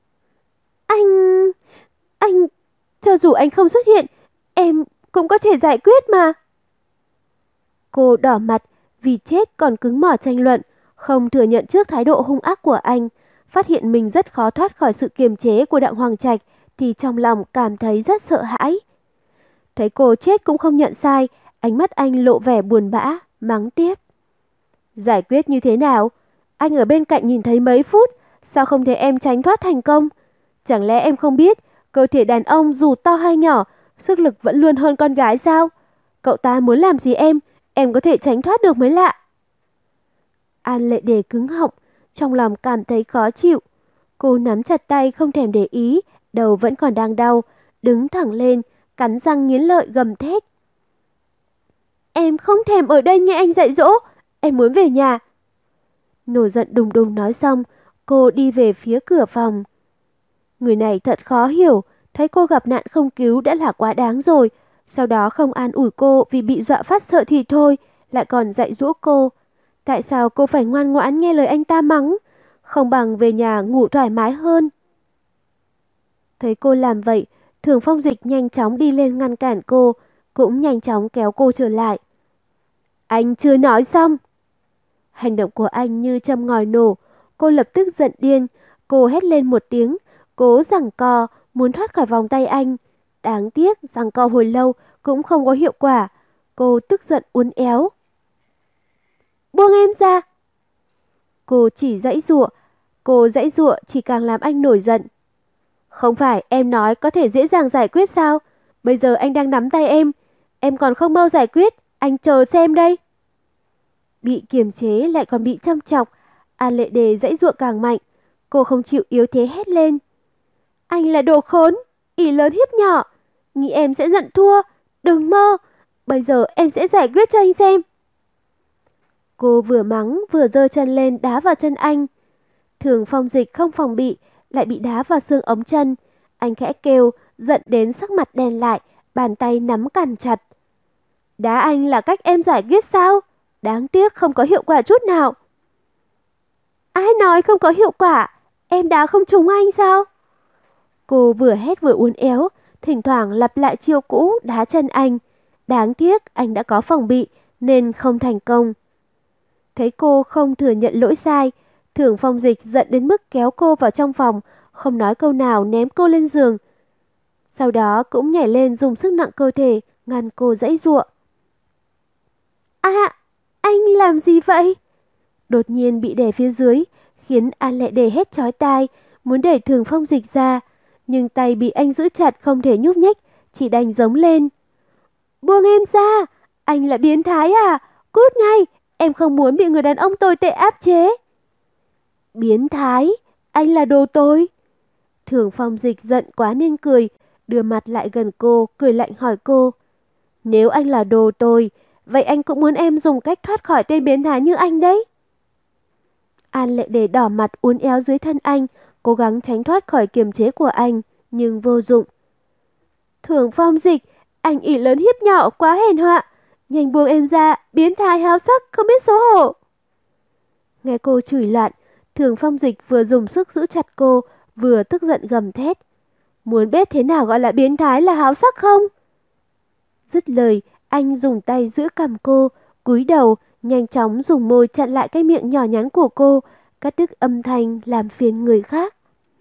Anh, cho dù anh không xuất hiện, em cũng có thể giải quyết mà. Cô đỏ mặt vì chết còn cứng mỏ tranh luận, không thừa nhận trước thái độ hung ác của anh, phát hiện mình rất khó thoát khỏi sự kiềm chế của Đặng Hoàng Trạch thì trong lòng cảm thấy rất sợ hãi. Thấy cô chết cũng không nhận sai, ánh mắt anh lộ vẻ buồn bã, mắng tiếp. Giải quyết như thế nào? Anh ở bên cạnh nhìn thấy mấy phút, sao không thấy em tránh thoát thành công? Chẳng lẽ em không biết, cơ thể đàn ông dù to hay nhỏ, sức lực vẫn luôn hơn con gái sao? Cậu ta muốn làm gì em có thể tránh thoát được mới lạ. An Lệ Đề cứng họng, trong lòng cảm thấy khó chịu. Cô nắm chặt tay không thèm để ý, đầu vẫn còn đang đau, đứng thẳng lên, cắn răng nghiến lợi gầm thét. Em không thèm ở đây nghe anh dạy dỗ, em muốn về nhà. Nổi giận đùng đùng nói xong, cô đi về phía cửa phòng. Người này thật khó hiểu, thấy cô gặp nạn không cứu đã là quá đáng rồi. Sau đó không an ủi cô vì bị dọa phát sợ thì thôi, lại còn dạy dỗ cô. Tại sao cô phải ngoan ngoãn nghe lời anh ta mắng? Không bằng về nhà ngủ thoải mái hơn. Thấy cô làm vậy, Thường Phong Dịch nhanh chóng đi lên ngăn cản cô, cũng nhanh chóng kéo cô trở lại. Anh chưa nói xong. Hành động của anh như châm ngòi nổ, cô lập tức giận điên, cô hét lên một tiếng, cố giằng co, muốn thoát khỏi vòng tay anh. Đáng tiếc giằng co hồi lâu cũng không có hiệu quả, cô tức giận uốn éo. Buông em ra. Cô dãy giụa chỉ càng làm anh nổi giận. Không phải em nói có thể dễ dàng giải quyết sao? Bây giờ anh đang nắm tay em còn không mau giải quyết, anh chờ xem đây. Bị kiềm chế lại còn bị châm chọc, An Lệ Đề dãy giụa càng mạnh, cô không chịu yếu thế hét lên. Anh là đồ khốn, ỷ lớn hiếp nhỏ, nghĩ em sẽ giận thua, đừng mơ, bây giờ em sẽ giải quyết cho anh xem. Cô vừa mắng vừa giơ chân lên đá vào chân anh. Thường Phong Dịch không phòng bị, lại bị đá vào xương ống chân. Anh khẽ kêu, giận đến sắc mặt đen lại, bàn tay nắm cằn chặt. Đá anh là cách em giải quyết sao? Đáng tiếc không có hiệu quả chút nào. Ai nói không có hiệu quả? Em đá không trúng anh sao? Cô vừa hét vừa uốn éo, thỉnh thoảng lặp lại chiêu cũ đá chân anh. Đáng tiếc anh đã có phòng bị nên không thành công. Thấy cô không thừa nhận lỗi sai, Thường Phong Dịch giận đến mức kéo cô vào trong phòng, không nói câu nào ném cô lên giường. Sau đó cũng nhảy lên dùng sức nặng cơ thể, ngăn cô giãy giụa. Anh làm gì vậy? Đột nhiên bị đè phía dưới, khiến An Lệ Đề hét chói tai, muốn đẩy Thường Phong Dịch ra. Nhưng tay bị anh giữ chặt không thể nhúc nhích, chỉ đành giống lên. Buông em ra, anh là biến thái à? Cút ngay, em không muốn bị người đàn ông tồi tệ áp chế. Biến thái, anh là đồ tồi. Thường Phong Dịch giận quá nên cười, đưa mặt lại gần cô, cười lạnh hỏi cô. Nếu anh là đồ tồi, vậy anh cũng muốn em dùng cách thoát khỏi tên biến thái như anh đấy. An Lệ Đề đỏ mặt uốn éo dưới thân anh, cố gắng tránh thoát khỏi kiềm chế của anh, nhưng vô dụng. Thường Phong Dịch, anh ỷ lớn hiếp nhỏ quá hèn hạ. Nhanh buông em ra, biến thái háo sắc, không biết xấu hổ. Nghe cô chửi loạn, Thường Phong Dịch vừa dùng sức giữ chặt cô, vừa tức giận gầm thét. Muốn biết thế nào gọi là biến thái là háo sắc không? Dứt lời, anh dùng tay giữ cằm cô, cúi đầu, nhanh chóng dùng môi chặn lại cái miệng nhỏ nhắn của cô, cắt đứt âm thanh làm phiền người khác.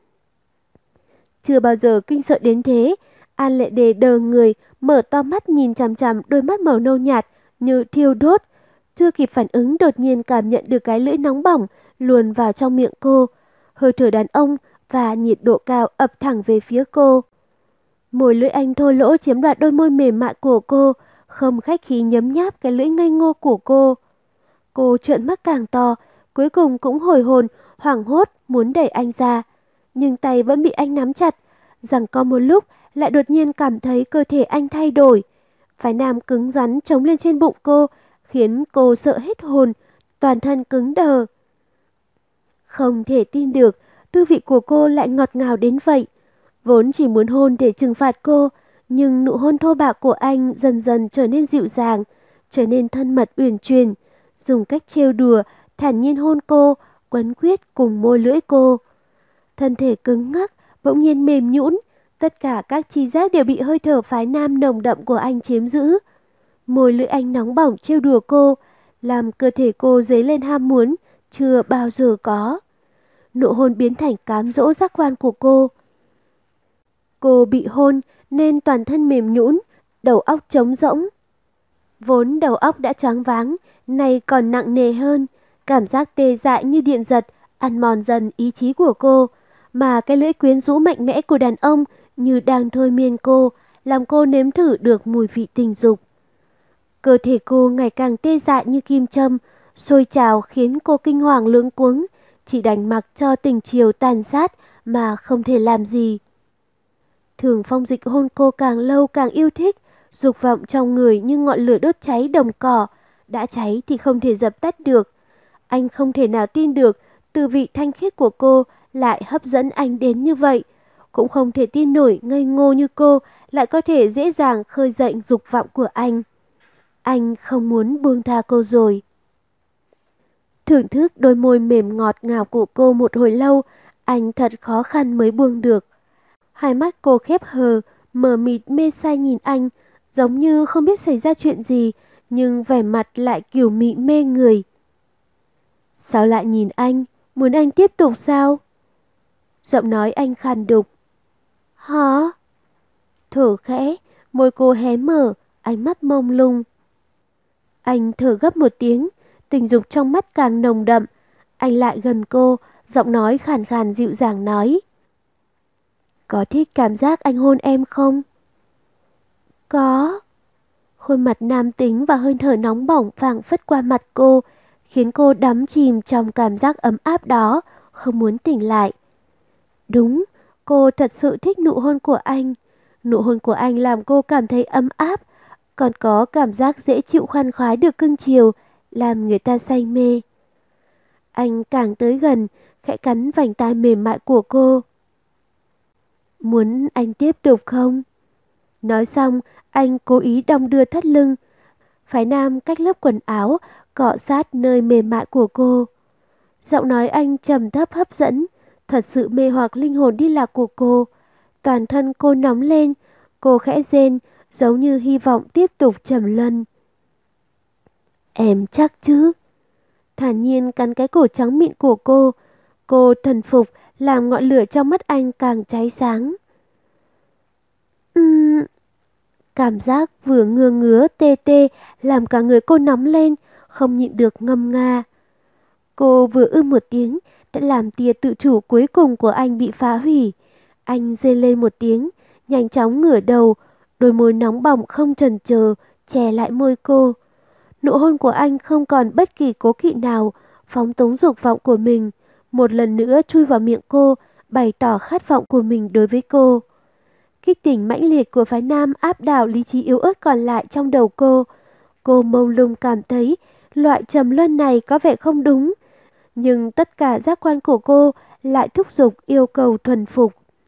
Chưa bao giờ kinh sợ đến thế, An Lệ Đề đờ người, mở to mắt nhìn chằm chằm đôi mắt màu nâu nhạt như thiêu đốt. Chưa kịp phản ứng đột nhiên cảm nhận được cái lưỡi nóng bỏng luồn vào trong miệng cô. Hơi thở đàn ông và nhiệt độ cao ập thẳng về phía cô. Môi lưỡi anh thô lỗ chiếm đoạt đôi môi mềm mại của cô, không khách khí nhấm nháp cái lưỡi ngây ngô của cô. Cô trợn mắt càng to, cuối cùng cũng hồi hồn, hoảng hốt muốn đẩy anh ra. Nhưng tay vẫn bị anh nắm chặt, giằng co một lúc lại đột nhiên cảm thấy cơ thể anh thay đổi. Phái nam cứng rắn chống lên trên bụng cô, khiến cô sợ hết hồn, toàn thân cứng đờ. Không thể tin được, tư vị của cô lại ngọt ngào đến vậy. Vốn chỉ muốn hôn để trừng phạt cô, nhưng nụ hôn thô bạo của anh dần dần trở nên dịu dàng, trở nên thân mật uyển chuyển, dùng cách trêu đùa, thản nhiên hôn cô, quấn quýt cùng môi lưỡi cô. Thân thể cứng ngắc, bỗng nhiên mềm nhũn, tất cả các chi giác đều bị hơi thở phái nam nồng đậm của anh chiếm giữ. Môi lưỡi anh nóng bỏng trêu đùa cô, làm cơ thể cô dấy lên ham muốn, chưa bao giờ có. Nụ hôn biến thành cám dỗ giác quan của cô. Cô bị hôn nên toàn thân mềm nhũn, đầu óc trống rỗng. Vốn đầu óc đã choáng váng, nay còn nặng nề hơn, cảm giác tê dại như điện giật, ăn mòn dần ý chí của cô, mà cái lưỡi quyến rũ mạnh mẽ của đàn ông như đang thôi miên cô, làm cô nếm thử được mùi vị tình dục. Cơ thể cô ngày càng tê dại như kim châm, sôi trào khiến cô kinh hoàng luống cuống, chỉ đành mặc cho tình chiều tàn sát mà không thể làm gì. Thường Phong Dịch hôn cô càng lâu càng yêu thích, dục vọng trong người như ngọn lửa đốt cháy đồng cỏ, đã cháy thì không thể dập tắt được. Anh không thể nào tin được từ vị thanh khiết của cô lại hấp dẫn anh đến như vậy, cũng không thể tin nổi ngây ngô như cô lại có thể dễ dàng khơi dậy dục vọng của anh. Anh không muốn buông tha cô rồi. Thưởng thức đôi môi mềm ngọt ngào của cô một hồi lâu, anh thật khó khăn mới buông được. Hai mắt cô khép hờ, mờ mịt mê say nhìn anh, giống như không biết xảy ra chuyện gì, nhưng vẻ mặt lại kiều mị mê người. Sao lại nhìn anh? Muốn anh tiếp tục sao? Giọng nói anh khàn đục. Hả? Thở khẽ, môi cô hé mở, ánh mắt mông lung. Anh thở gấp một tiếng, tình dục trong mắt càng nồng đậm. Anh lại gần cô, giọng nói khàn khàn dịu dàng nói. Có thích cảm giác anh hôn em không? Có. Khuôn mặt nam tính và hơi thở nóng bỏng phảng phất qua mặt cô, khiến cô đắm chìm trong cảm giác ấm áp đó, không muốn tỉnh lại. Đúng, cô thật sự thích nụ hôn của anh. Nụ hôn của anh làm cô cảm thấy ấm áp, còn có cảm giác dễ chịu khoan khoái được cưng chiều, làm người ta say mê. Anh càng tới gần, khẽ cắn vành tai mềm mại của cô. Muốn anh tiếp tục không? Nói xong, anh cố ý đong đưa thắt lưng. Phái nam cách lớp quần áo, cọ sát nơi mềm mại của cô. Giọng nói anh trầm thấp hấp dẫn, thật sự mê hoặc linh hồn đi lạc của cô. Toàn thân cô nóng lên, cô khẽ rên, giống như hy vọng tiếp tục trầm luân. Em chắc chứ? Thản nhiên cắn cái cổ trắng mịn của cô thần phục, làm ngọn lửa trong mắt anh càng cháy sáng. Cảm giác vừa ngứa ngứa tê tê làm cả người cô nóng lên, không nhịn được ngâm nga. Cô vừa một tiếng đã làm tia tự chủ cuối cùng của anh bị phá hủy. Anh rên lên một tiếng, nhanh chóng ngửa đầu, đôi môi nóng bỏng không chần chờ che lại môi cô. Nụ hôn của anh không còn bất kỳ cố kỵ nào, phóng túng dục vọng của mình, một lần nữa chui vào miệng cô, bày tỏ khát vọng của mình đối với cô. Kích tỉnh mãnh liệt của phái nam áp đảo lý trí yếu ớt còn lại trong đầu cô. Cô mông lung cảm thấy loại trầm luân này có vẻ không đúng, nhưng tất cả giác quan của cô lại thúc giục yêu cầu thuần phục.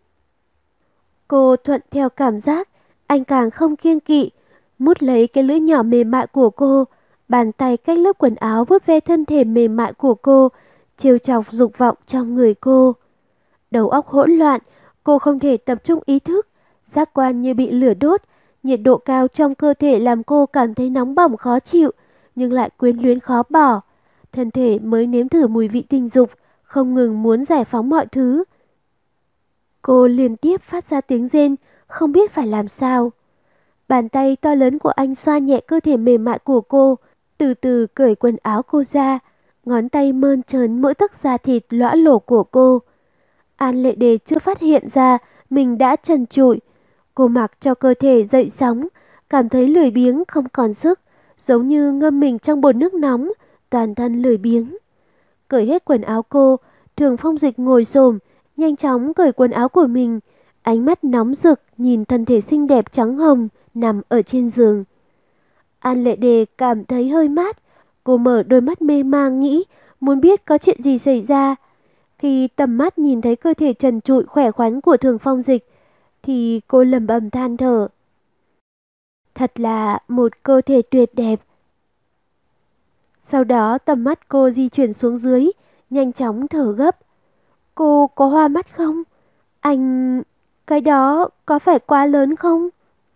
Cô thuận theo cảm giác, anh càng không kiêng kỵ, mút lấy cái lưỡi nhỏ mềm mại của cô, bàn tay cách lớp quần áo vuốt ve thân thể mềm mại của cô, trêu chọc dục vọng trong người cô. Đầu óc hỗn loạn, Cô không thể tập trung ý thức, giác quan như bị lửa đốt, nhiệt độ cao trong cơ thể làm cô cảm thấy nóng bỏng khó chịu, nhưng lại quyến luyến khó bỏ. Thân thể mới nếm thử mùi vị tình dục, không ngừng muốn giải phóng mọi thứ. Cô liên tiếp phát ra tiếng rên, không biết phải làm sao. Bàn tay to lớn của anh xoa nhẹ cơ thể mềm mại của cô, từ từ cởi quần áo cô ra, ngón tay mơn trớn mỗi tấc da thịt lõa lổ của cô. An Lệ Đề chưa phát hiện ra mình đã trần trụi. Cô mặc cho cơ thể dậy sóng, cảm thấy lười biếng không còn sức, giống như ngâm mình trong bồn nước nóng, toàn thân lười biếng. Cởi hết quần áo cô, Thường Phong Dịch ngồi xổm, nhanh chóng cởi quần áo của mình, ánh mắt nóng rực nhìn thân thể xinh đẹp trắng hồng nằm ở trên giường. An Lệ Đề cảm thấy hơi mát, cô mở đôi mắt mê mang nghĩ muốn biết có chuyện gì xảy ra. Khi tầm mắt nhìn thấy cơ thể trần trụi khỏe khoắn của Thường Phong Dịch, thì cô lẩm bẩm than thở. Thật là một cơ thể tuyệt đẹp. Sau đó tầm mắt cô di chuyển xuống dưới, nhanh chóng thở gấp. Cô có hoa mắt không? Anh... cái đó có phải quá lớn không?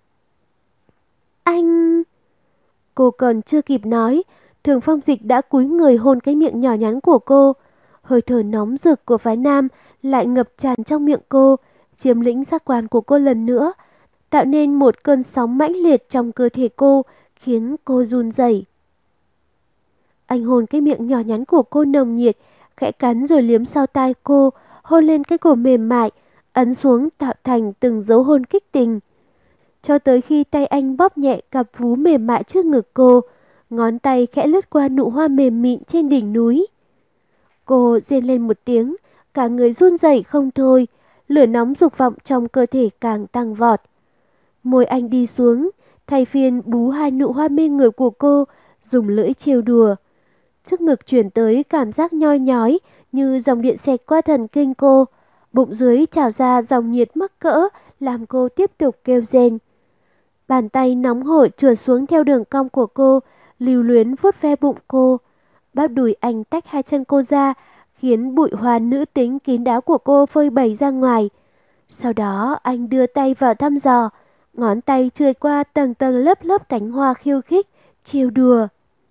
Anh... Cô còn chưa kịp nói, Thường Phong Dịch đã cúi người hôn cái miệng nhỏ nhắn của cô. Hơi thở nóng rực của phái nam lại ngập tràn trong miệng cô, chiếm lĩnh giác quan của cô lần nữa, tạo nên một cơn sóng mãnh liệt trong cơ thể cô, khiến cô run rẩy. Anh hôn cái miệng nhỏ nhắn của cô nồng nhiệt, khẽ cắn rồi liếm sau tai cô, hôn lên cái cổ mềm mại, ấn xuống tạo thành từng dấu hôn kích tình. Cho tới khi tay anh bóp nhẹ cặp vú mềm mại trước ngực cô, ngón tay khẽ lướt qua nụ hoa mềm mịn trên đỉnh núi. Cô rên lên một tiếng, cả người run rẩy không thôi, lửa nóng dục vọng trong cơ thể càng tăng vọt. Môi anh đi xuống, thay phiên bú hai nụ hoa mê người của cô, dùng lưỡi trêu đùa. Trước ngực chuyển tới cảm giác nhoi nhói như dòng điện xẹt qua thần kinh cô, bụng dưới trào ra dòng nhiệt mắc cỡ làm cô tiếp tục kêu rên. Bàn tay nóng hổi trượt xuống theo đường cong của cô, lưu luyến vuốt ve bụng cô. Bắp đùi anh tách hai chân cô ra, khiến bụi hoa nữ tính kín đáo của cô phơi bày ra ngoài. Sau đó anh đưa tay vào thăm dò, ngón tay trượt qua tầng tầng lớp lớp cánh hoa khiêu khích, trêu đùa.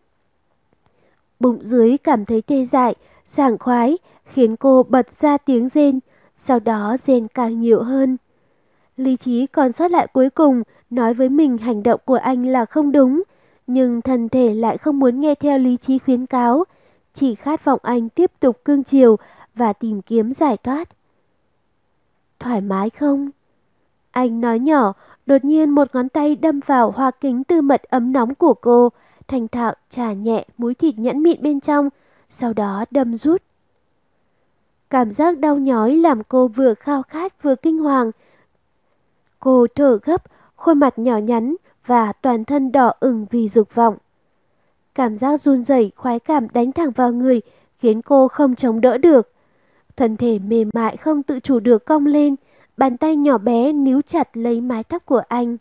Bụng dưới cảm thấy tê dại, sảng khoái, khiến cô bật ra tiếng rên, sau đó rên càng nhiều hơn. Lý trí còn sót lại cuối cùng, nói với mình hành động của anh là không đúng, nhưng thân thể lại không muốn nghe theo lý trí khuyến cáo, chỉ khát vọng anh tiếp tục cương chiều và tìm kiếm giải thoát. Thoải mái không? Anh nói nhỏ, đột nhiên một ngón tay đâm vào hoa kính tư mật ấm nóng của cô, thành thạo chà nhẹ múi thịt nhẵn mịn bên trong, sau đó đâm rút. Cảm giác đau nhói làm cô vừa khao khát vừa kinh hoàng. Cô thở gấp, khuôn mặt nhỏ nhắn và toàn thân đỏ ửng vì dục vọng. Cảm giác run rẩy khoái cảm đánh thẳng vào người, khiến cô không chống đỡ được. Thân thể mềm mại không tự chủ được cong lên, bàn tay nhỏ bé níu chặt lấy mái tóc của anh.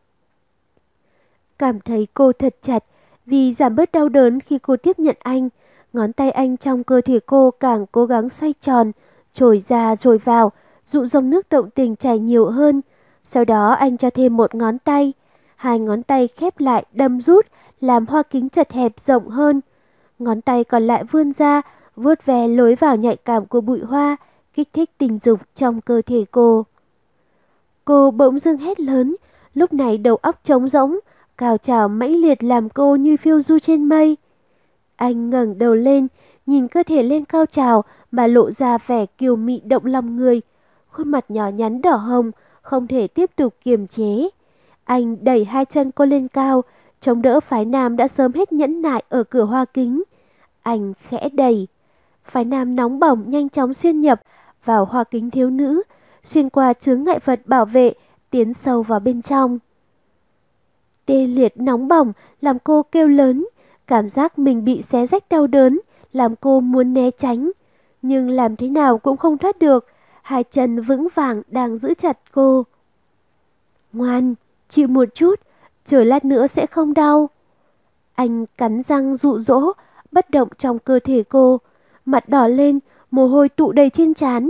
Cảm thấy cô thật chặt, vì giảm bớt đau đớn khi cô tiếp nhận anh, ngón tay anh trong cơ thể cô càng cố gắng xoay tròn, trồi ra rồi vào, dụ dòng nước động tình chảy nhiều hơn. Sau đó anh cho thêm một ngón tay, hai ngón tay khép lại đâm rút, làm hoa kính chật hẹp rộng hơn. Ngón tay còn lại vươn ra, vuốt ve lối vào nhạy cảm của bụi hoa, kích thích tình dục trong cơ thể cô. Cô bỗng dưng hét lớn, lúc này đầu óc trống rỗng, cao trào mãnh liệt làm cô như phiêu du trên mây. Anh ngẩng đầu lên, nhìn cơ thể lên cao trào mà lộ ra vẻ kiều mị động lòng người. Khuôn mặt nhỏ nhắn đỏ hồng, không thể tiếp tục kiềm chế. Anh đẩy hai chân cô lên cao, chống đỡ phái nam đã sớm hết nhẫn nại ở cửa hoa kính. Anh khẽ đẩy. Phái nam nóng bỏng nhanh chóng xuyên nhập vào hoa kính thiếu nữ, xuyên qua chướng ngại vật bảo vệ, tiến sâu vào bên trong. Tê liệt nóng bỏng làm cô kêu lớn, cảm giác mình bị xé rách đau đớn, làm cô muốn né tránh. Nhưng làm thế nào cũng không thoát được, hai chân vững vàng đang giữ chặt cô. Ngoan, chịu một chút, chờ lát nữa sẽ không đau. Anh cắn răng dụ dỗ, bất động trong cơ thể cô, mặt đỏ lên, mồ hôi tụ đầy trên trán.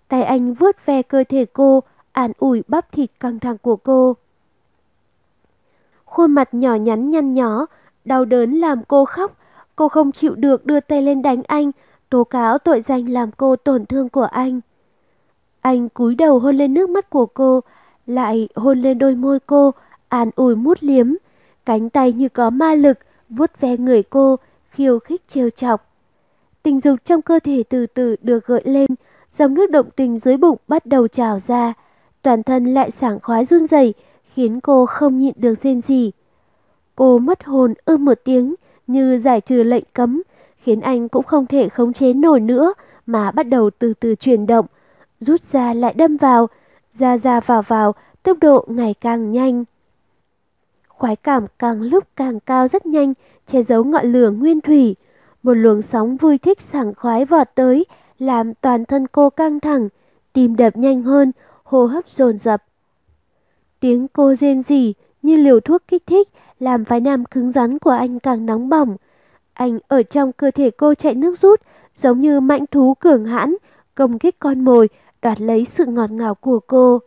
Tay anh vuốt ve cơ thể cô, an ủi bắp thịt căng thẳng của cô. Khuôn mặt nhỏ nhắn nhăn nhó, đau đớn làm cô khóc. Cô không chịu được đưa tay lên đánh anh, tố cáo tội danh làm cô tổn thương của anh. Anh cúi đầu hôn lên nước mắt của cô, lại hôn lên đôi môi cô, an ủi mút liếm. Cánh tay như có ma lực, vuốt ve người cô, khiêu khích trêu chọc. Tình dục trong cơ thể từ từ được gợi lên, dòng nước động tình dưới bụng bắt đầu trào ra. Toàn thân lại sảng khoái run rẩy, khiến cô không nhịn được rên rỉ. Cô mất hồn một tiếng như giải trừ lệnh cấm, khiến anh cũng không thể khống chế nổi nữa mà bắt đầu từ từ chuyển động, rút ra lại đâm vào, ra vào, tốc độ ngày càng nhanh. Khoái cảm càng lúc càng cao rất nhanh, che giấu ngọn lửa nguyên thủy. Một luồng sóng vui thích sảng khoái vọt tới, làm toàn thân cô căng thẳng, tim đập nhanh hơn, hô hấp dồn dập. Tiếng cô rên rỉ như liều thuốc kích thích, làm phái nam cứng rắn của anh càng nóng bỏng. Anh ở trong cơ thể cô chạy nước rút, giống như mãnh thú cường hãn, công kích con mồi, đoạt lấy sự ngọt ngào của cô.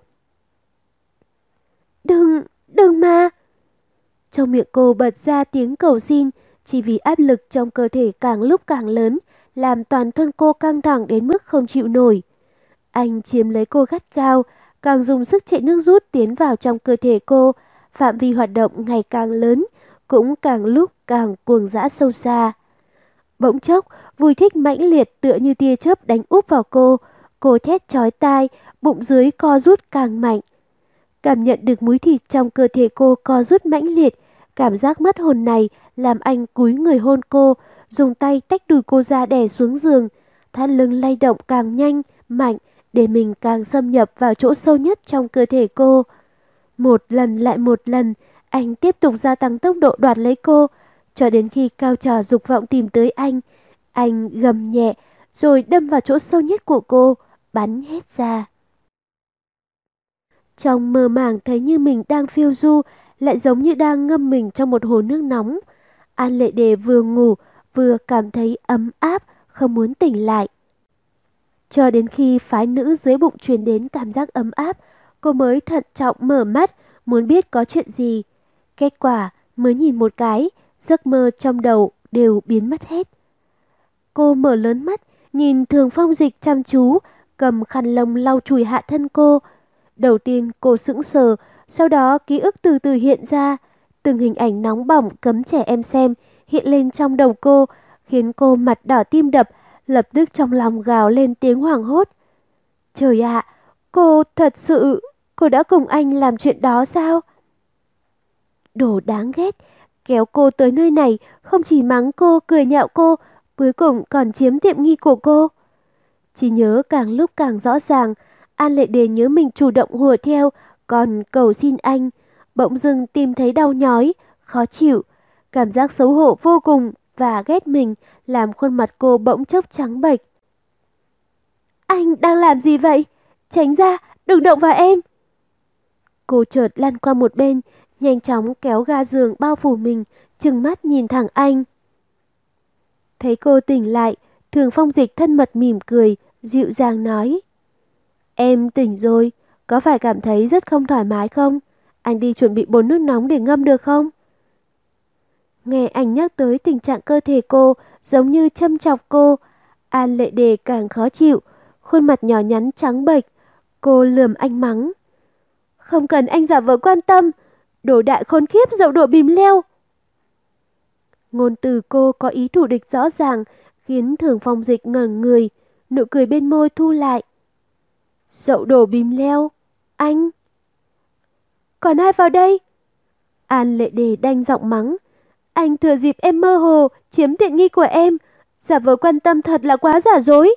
Đừng mà! Trong miệng cô bật ra tiếng cầu xin, chỉ vì áp lực trong cơ thể càng lúc càng lớn, làm toàn thân cô căng thẳng đến mức không chịu nổi. Anh chiếm lấy cô gắt gao, càng dùng sức chạy nước rút tiến vào trong cơ thể cô, phạm vi hoạt động ngày càng lớn, cũng càng lúc càng cuồng dã sâu xa. Bỗng chốc, vui thích mãnh liệt tựa như tia chớp đánh úp vào cô thét chói tai, bụng dưới co rút càng mạnh. Cảm nhận được múi thịt trong cơ thể cô co rút mãnh liệt, cảm giác mất hồn này làm anh cúi người hôn cô, dùng tay tách đùi cô ra đè xuống giường, thắt lưng lay động càng nhanh, mạnh, để mình càng xâm nhập vào chỗ sâu nhất trong cơ thể cô. Một lần lại một lần, anh tiếp tục gia tăng tốc độ đoạt lấy cô, cho đến khi cao trào dục vọng tìm tới anh. Anh gầm nhẹ, rồi đâm vào chỗ sâu nhất của cô, bắn hết ra. Trong mơ màng thấy như mình đang phiêu du, lại giống như đang ngâm mình trong một hồ nước nóng. An Lệ Đề vừa ngủ, vừa cảm thấy ấm áp, không muốn tỉnh lại. Cho đến khi phái nữ dưới bụng truyền đến cảm giác ấm áp, cô mới thận trọng mở mắt, muốn biết có chuyện gì. Kết quả, mới nhìn một cái, giấc mơ trong đầu đều biến mất hết. Cô mở lớn mắt, nhìn Thường Phong Dịch chăm chú, cầm khăn lông lau chùi hạ thân cô. Đầu tiên cô sững sờ, sau đó ký ức từ từ hiện ra. Từng hình ảnh nóng bỏng cấm trẻ em xem hiện lên trong đầu cô, khiến cô mặt đỏ tim đập, lập tức trong lòng gào lên tiếng hoảng hốt. Trời ạ, cô đã cùng anh làm chuyện đó sao? Đồ đáng ghét, kéo cô tới nơi này, không chỉ mắng cô, cười nhạo cô, cuối cùng còn chiếm tiện nghi của cô. Chỉ nhớ càng lúc càng rõ ràng, An Lệ Đề nhớ mình chủ động hùa theo, còn cầu xin anh, bỗng dưng tìm thấy đau nhói, khó chịu, cảm giác xấu hổ vô cùng và ghét mình làm khuôn mặt cô bỗng chốc trắng bệch. Anh đang làm gì vậy? Tránh ra, đừng động vào em. Cô chợt lăn qua một bên, nhanh chóng kéo ga giường bao phủ mình, trừng mắt nhìn thẳng anh. Thấy cô tỉnh lại, Thường Phong Dịch thân mật mỉm cười, dịu dàng nói. Em tỉnh rồi, có phải cảm thấy rất không thoải mái không? Anh đi chuẩn bị bồn nước nóng để ngâm được không? Nghe anh nhắc tới tình trạng cơ thể cô, giống như châm chọc cô, An Lệ Đề càng khó chịu, khuôn mặt nhỏ nhắn trắng bệch. Cô lườm anh mắng. Không cần anh giả vờ quan tâm, đồ đại khốn khiếp dậu đổ bìm leo. Ngôn từ cô có ý thù địch rõ ràng, khiến Thường Phong Dịch ngẩn người, nụ cười bên môi thu lại. Dậu đổ bìm leo, anh. Còn ai vào đây? An Lệ Đề đanh giọng mắng. Anh thừa dịp em mơ hồ, chiếm tiện nghi của em, giả vờ quan tâm thật là quá giả dối.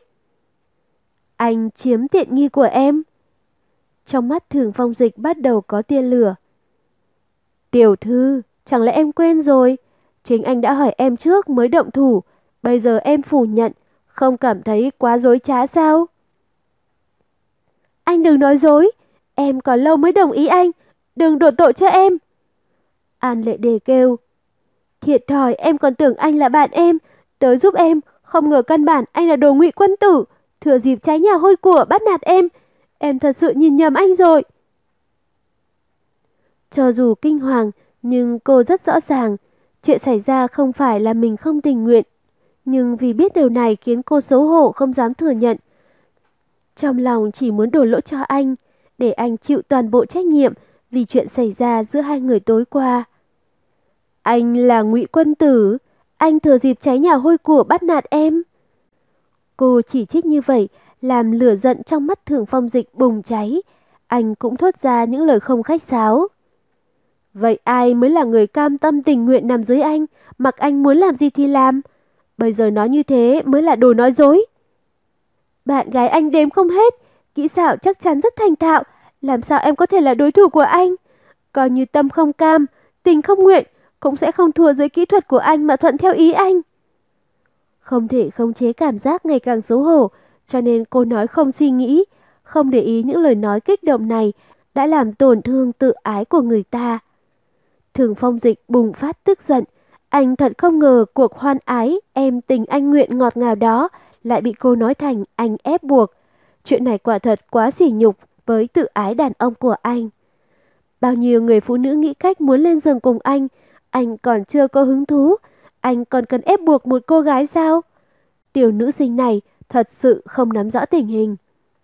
Anh chiếm tiện nghi của em. Trong mắt Thường Phong Dịch bắt đầu có tia lửa. Tiểu thư, chẳng lẽ em quên rồi? Chính anh đã hỏi em trước mới động thủ, bây giờ em phủ nhận, không cảm thấy quá dối trá sao? Anh đừng nói dối, em còn lâu mới đồng ý anh, đừng đổ tội cho em. An Lệ Đề kêu. Thiệt thòi, em còn tưởng anh là bạn em, tới giúp em, không ngờ căn bản anh là đồ ngụy quân tử, thừa dịp cháy nhà hôi của bắt nạt em thật sự nhìn nhầm anh rồi. Cho dù kinh hoàng, nhưng cô rất rõ ràng, chuyện xảy ra không phải là mình không tình nguyện. Nhưng vì biết điều này khiến cô xấu hổ không dám thừa nhận. Trong lòng chỉ muốn đổ lỗi cho anh, để anh chịu toàn bộ trách nhiệm vì chuyện xảy ra giữa hai người tối qua. Anh là Ngụy Quân Tử, anh thừa dịp cháy nhà hôi của bắt nạt em. Cô chỉ trích như vậy, làm lửa giận trong mắt Thường Phong Dịch bùng cháy. Anh cũng thốt ra những lời không khách sáo. Vậy ai mới là người cam tâm tình nguyện nằm dưới anh, mặc anh muốn làm gì thì làm? Bây giờ nói như thế mới là đồ nói dối. Bạn gái anh đếm không hết, kỹ xảo chắc chắn rất thành thạo, làm sao em có thể là đối thủ của anh? Coi như tâm không cam, tình không nguyện, cũng sẽ không thua dưới kỹ thuật của anh mà thuận theo ý anh. Không thể khống chế cảm giác ngày càng xấu hổ, cho nên cô nói không suy nghĩ, không để ý những lời nói kích động này đã làm tổn thương tự ái của người ta. Thường Phong Dịch bùng phát tức giận, anh thật không ngờ cuộc hoan ái em tình anh nguyện ngọt ngào đó lại bị cô nói thành anh ép buộc. Chuyện này quả thật quá sỉ nhục với tự ái đàn ông của anh. Bao nhiêu người phụ nữ nghĩ cách muốn lên giường cùng anh còn chưa có hứng thú, anh còn cần ép buộc một cô gái sao? Tiểu nữ sinh này thật sự không nắm rõ tình hình.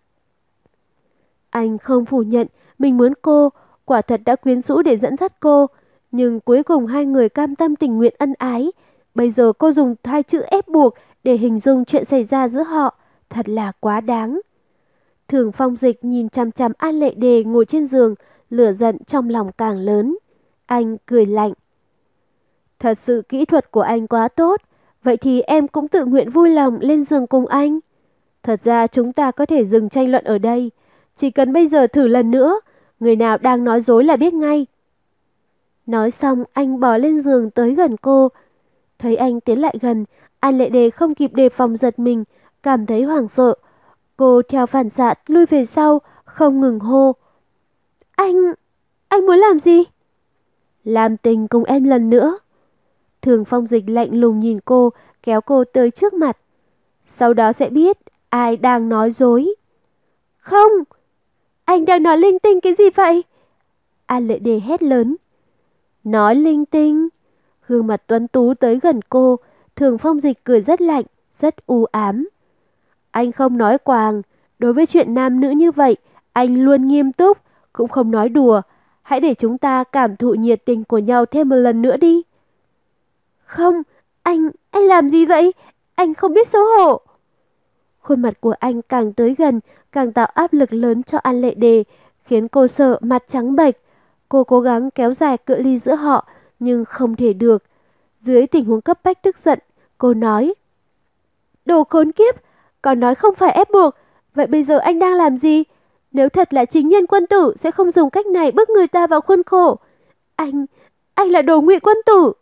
Anh không phủ nhận mình muốn cô, quả thật đã quyến rũ để dẫn dắt cô, nhưng cuối cùng hai người cam tâm tình nguyện ân ái. Bây giờ cô dùng hai chữ ép buộc để hình dung chuyện xảy ra giữa họ, thật là quá đáng. Thường Phong Dịch nhìn chằm chằm An Lệ Đề ngồi trên giường, lửa giận trong lòng càng lớn. Anh cười lạnh. Thật sự kỹ thuật của anh quá tốt, vậy thì em cũng tự nguyện vui lòng lên giường cùng anh. Thật ra chúng ta có thể dừng tranh luận ở đây, chỉ cần bây giờ thử lần nữa, người nào đang nói dối là biết ngay. Nói xong anh bò lên giường tới gần cô. Thấy anh tiến lại gần, An Lệ Đề không kịp đề phòng giật mình, cảm thấy hoảng sợ. Cô theo phản xạ lui về sau, không ngừng hô. Anh muốn làm gì? Làm tình cùng em lần nữa. Thường Phong Dịch lạnh lùng nhìn cô, kéo cô tới trước mặt. Sau đó sẽ biết ai đang nói dối. Không! Anh đang nói linh tinh cái gì vậy? An Lệ Đề hét lớn. Nói linh tinh. Gương mặt tuấn tú tới gần cô, Thường Phong Dịch cười rất lạnh, rất u ám. Anh không nói quàng, đối với chuyện nam nữ như vậy, anh luôn nghiêm túc, cũng không nói đùa. Hãy để chúng ta cảm thụ nhiệt tình của nhau thêm một lần nữa đi. Không, anh làm gì vậy? Anh không biết xấu hổ. Khuôn mặt của anh càng tới gần, càng tạo áp lực lớn cho An Lệ Đề, khiến cô sợ mặt trắng bệch. Cô cố gắng kéo dài cự ly giữa họ, nhưng không thể được. Dưới tình huống cấp bách tức giận, cô nói. Đồ khốn kiếp, còn nói không phải ép buộc. Vậy bây giờ anh đang làm gì? Nếu thật là chính nhân quân tử sẽ không dùng cách này bức người ta vào khuôn khổ. Anh là đồ Ngụy Quân Tử.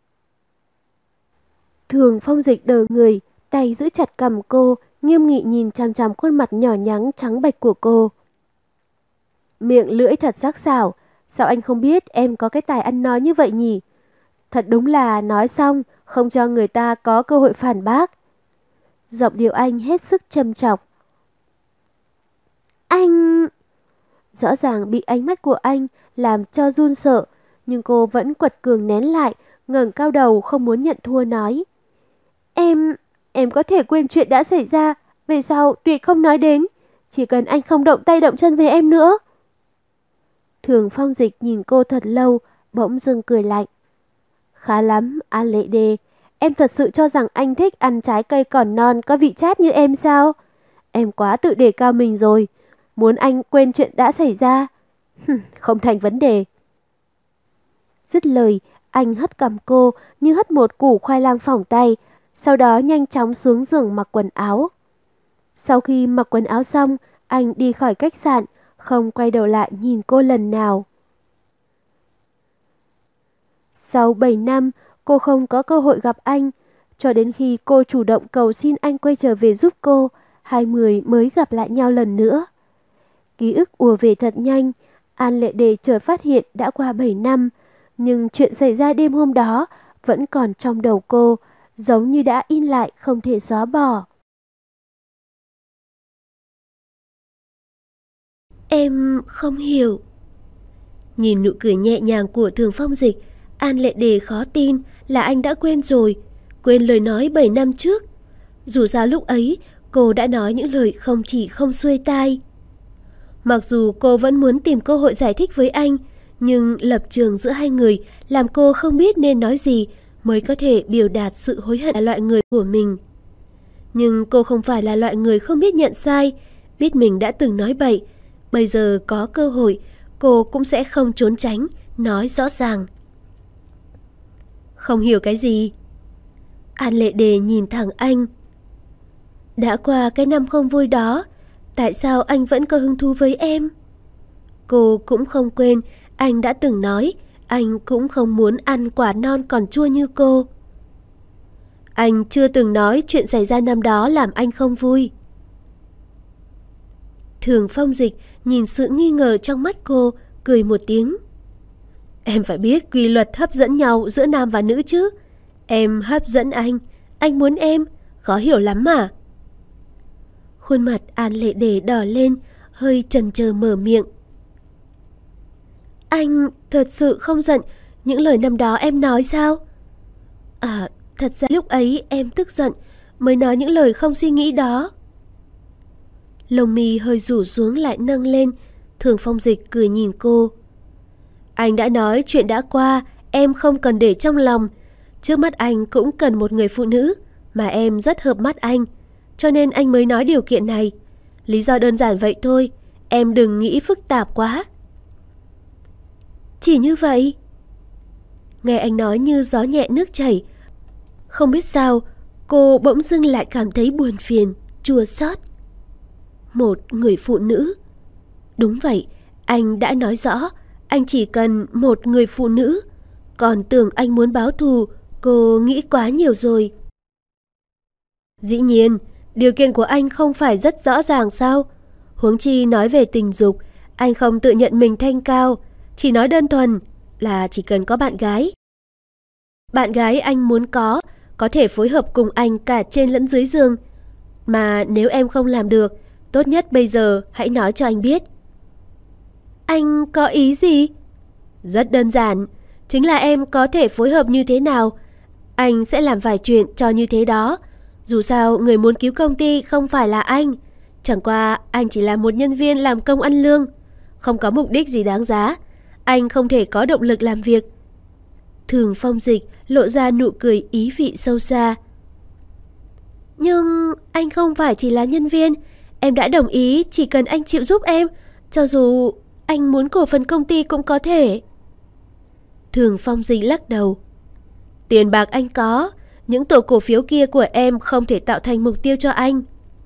Thường Phong Dịch đờ người, tay giữ chặt cằm cô, nghiêm nghị nhìn chằm chằm khuôn mặt nhỏ nhắn trắng bệch của cô. Miệng lưỡi thật sắc sảo, sao anh không biết em có cái tài ăn nói như vậy nhỉ? Thật đúng là nói xong, không cho người ta có cơ hội phản bác. Giọng điệu anh hết sức trầm trọng. Anh... Rõ ràng bị ánh mắt của anh làm cho run sợ, nhưng cô vẫn quật cường nén lại, ngẩng cao đầu không muốn nhận thua nói. Em có thể quên chuyện đã xảy ra, về sau tuyệt không nói đến, chỉ cần anh không động tay động chân với em nữa. Thường Phong Dịch nhìn cô thật lâu, bỗng dưng cười lạnh. Khá lắm, An Lệ Đề, em thật sự cho rằng anh thích ăn trái cây còn non có vị chát như em sao? Em quá tự đề cao mình rồi, muốn anh quên chuyện đã xảy ra. Không thành vấn đề. Dứt lời, anh hất cằm cô như hất một củ khoai lang phỏng tay, sau đó nhanh chóng xuống giường mặc quần áo. Sau khi mặc quần áo xong, anh đi khỏi khách sạn, không quay đầu lại nhìn cô lần nào. Sau 7 năm, cô không có cơ hội gặp anh, cho đến khi cô chủ động cầu xin anh quay trở về giúp cô, hai người mới gặp lại nhau lần nữa. Ký ức ùa về thật nhanh, An Lệ Đề chợt phát hiện đã qua 7 năm, nhưng chuyện xảy ra đêm hôm đó vẫn còn trong đầu cô, giống như đã in lại không thể xóa bỏ. Em không hiểu. Nhìn nụ cười nhẹ nhàng của Thường Phong Dịch, An Lệ Đề khó tin là anh đã quên rồi, quên lời nói 7 năm trước. Dù sao lúc ấy, cô đã nói những lời không chỉ không xuôi tai. Mặc dù cô vẫn muốn tìm cơ hội giải thích với anh, nhưng lập trường giữa hai người làm cô không biết nên nói gì mới có thể biểu đạt sự hối hận là loại người của mình. Nhưng cô không phải là loại người không biết nhận sai, biết mình đã từng nói bậy. Bây giờ có cơ hội, cô cũng sẽ không trốn tránh, nói rõ ràng. Không hiểu cái gì? An Lệ Đề nhìn thẳng anh. Đã qua cái năm không vui đó, tại sao anh vẫn có hứng thú với em? Cô cũng không quên, anh đã từng nói, anh cũng không muốn ăn quả non còn chua như cô. Anh chưa từng nói chuyện xảy ra năm đó làm anh không vui. Thường Phong Dịch nhìn sự nghi ngờ trong mắt cô, cười một tiếng. Em phải biết quy luật hấp dẫn nhau giữa nam và nữ chứ. Em hấp dẫn anh muốn em, khó hiểu lắm mà. Khuôn mặt An Lệ Đề đỏ lên, hơi chần chờ mở miệng. Anh thật sự không giận những lời năm đó em nói sao? Thật ra lúc ấy em tức giận mới nói những lời không suy nghĩ đó. Lông mi hơi rủ xuống lại nâng lên. Thường Phong Dịch cười nhìn cô. Anh đã nói chuyện đã qua, em không cần để trong lòng. Trước mắt anh cũng cần một người phụ nữ mà em rất hợp mắt anh, cho nên anh mới nói điều kiện này. Lý do đơn giản vậy thôi, em đừng nghĩ phức tạp quá. Chỉ như vậy? Nghe anh nói như gió nhẹ nước chảy. Không biết sao, cô bỗng dưng lại cảm thấy buồn phiền, chua xót. Một người phụ nữ. Đúng vậy, anh đã nói rõ, anh chỉ cần một người phụ nữ. Còn tưởng anh muốn báo thù, cô nghĩ quá nhiều rồi. Dĩ nhiên, điều kiện của anh không phải rất rõ ràng sao? Huống chi nói về tình dục, anh không tự nhận mình thanh cao, chỉ nói đơn thuần là chỉ cần có bạn gái. Bạn gái anh muốn có thể phối hợp cùng anh cả trên lẫn dưới giường. Mà nếu em không làm được, tốt nhất bây giờ hãy nói cho anh biết. Anh có ý gì? Rất đơn giản, chính là em có thể phối hợp như thế nào, anh sẽ làm vài chuyện cho như thế đó. Dù sao người muốn cứu công ty không phải là anh, chẳng qua anh chỉ là một nhân viên làm công ăn lương, không có mục đích gì đáng giá. Anh không thể có động lực làm việc. Thường Phong Dịch lộ ra nụ cười ý vị sâu xa. Nhưng anh không phải chỉ là nhân viên. Em đã đồng ý chỉ cần anh chịu giúp em, cho dù anh muốn cổ phần công ty cũng có thể. Thường Phong Dịch lắc đầu. Tiền bạc anh có, những tổ cổ phiếu kia của em không thể tạo thành mục tiêu cho anh.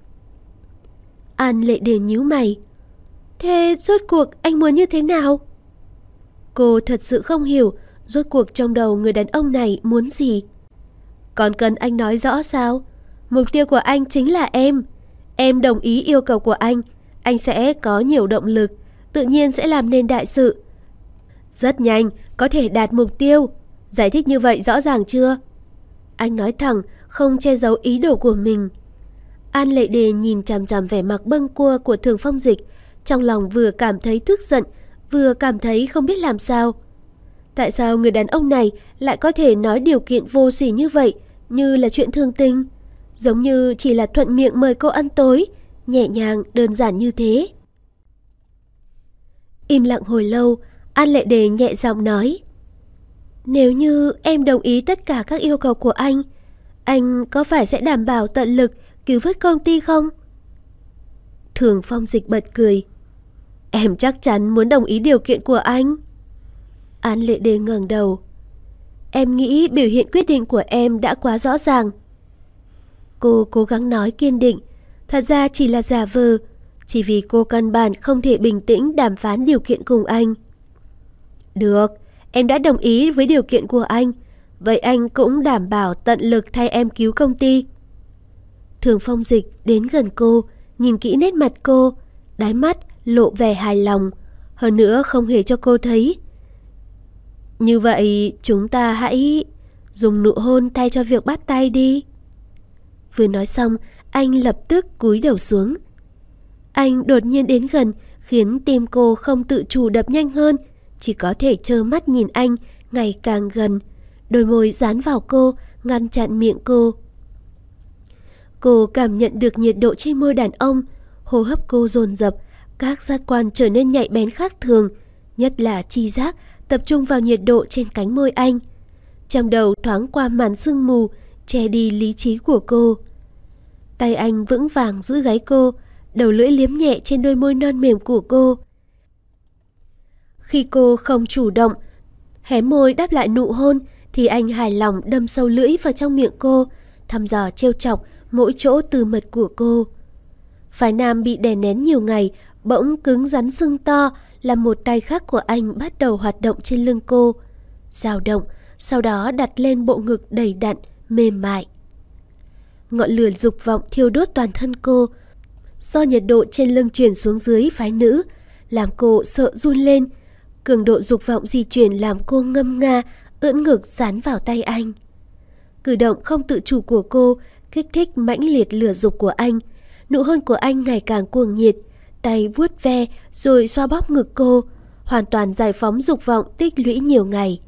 An Lệ Đề nhíu mày. Thế rốt cuộc anh muốn như thế nào? Cô thật sự không hiểu rốt cuộc trong đầu người đàn ông này muốn gì. Còn cần anh nói rõ sao? Mục tiêu của anh chính là em. Em đồng ý yêu cầu của anh sẽ có nhiều động lực, tự nhiên sẽ làm nên đại sự. Rất nhanh có thể đạt mục tiêu. Giải thích như vậy rõ ràng chưa? Anh nói thẳng, không che giấu ý đồ của mình. An Lệ Đề nhìn chằm chằm vẻ mặt bâng quơ của Thường Phong Dịch, trong lòng vừa cảm thấy tức giận, vừa cảm thấy không biết làm sao. Tại sao người đàn ông này lại có thể nói điều kiện vô sỉ như vậy, như là chuyện thường tình, giống như chỉ là thuận miệng mời cô ăn tối, nhẹ nhàng đơn giản như thế. Im lặng hồi lâu, An Lệ Đề nhẹ giọng nói. Nếu như em đồng ý tất cả các yêu cầu của anh có phải sẽ đảm bảo tận lực cứu vớt công ty không? Thường Phong Dịch bật cười. Em chắc chắn muốn đồng ý điều kiện của anh. An Lệ Đề ngẩng đầu. Em nghĩ biểu hiện quyết định của em đã quá rõ ràng. Cô cố gắng nói kiên định, thật ra chỉ là giả vờ, chỉ vì cô căn bản không thể bình tĩnh đàm phán điều kiện cùng anh. Được, em đã đồng ý với điều kiện của anh, vậy anh cũng đảm bảo tận lực thay em cứu công ty. Thường Phong Dịch đến gần cô, nhìn kỹ nét mặt cô, đáy mắt lộ vẻ hài lòng, hơn nữa không hề cho cô thấy. Như vậy chúng ta hãy dùng nụ hôn thay cho việc bắt tay đi. Vừa nói xong, anh lập tức cúi đầu xuống. Anh đột nhiên đến gần, khiến tim cô không tự chủ đập nhanh hơn, chỉ có thể trơ mắt nhìn anh ngày càng gần, đôi môi dán vào cô, ngăn chặn miệng cô. Cô cảm nhận được nhiệt độ trên môi đàn ông, hô hấp cô dồn dập, các giác quan trở nên nhạy bén khác thường, nhất là tri giác tập trung vào nhiệt độ trên cánh môi anh. Trong đầu thoáng qua màn sương mù, che đi lý trí của cô. Tay anh vững vàng giữ gáy cô, đầu lưỡi liếm nhẹ trên đôi môi non mềm của cô. Khi cô không chủ động, hé môi đáp lại nụ hôn, thì anh hài lòng đâm sâu lưỡi vào trong miệng cô, thăm dò trêu chọc mỗi chỗ tư mật của cô. Phái nam bị đè nén nhiều ngày, bỗng cứng rắn sưng to, làm một tay khác của anh bắt đầu hoạt động trên lưng cô, dao động, sau đó đặt lên bộ ngực đầy đặn, mềm mại. Ngọn lửa dục vọng thiêu đốt toàn thân cô, do nhiệt độ trên lưng truyền xuống dưới phái nữ, làm cô sợ run lên. Cường độ dục vọng di chuyển làm cô ngâm nga, ưỡn ngực dán vào tay anh. Cử động không tự chủ của cô kích thích mãnh liệt lửa dục của anh. Nụ hôn của anh ngày càng cuồng nhiệt, tay vuốt ve rồi xoa bóp ngực cô, hoàn toàn giải phóng dục vọng tích lũy nhiều ngày.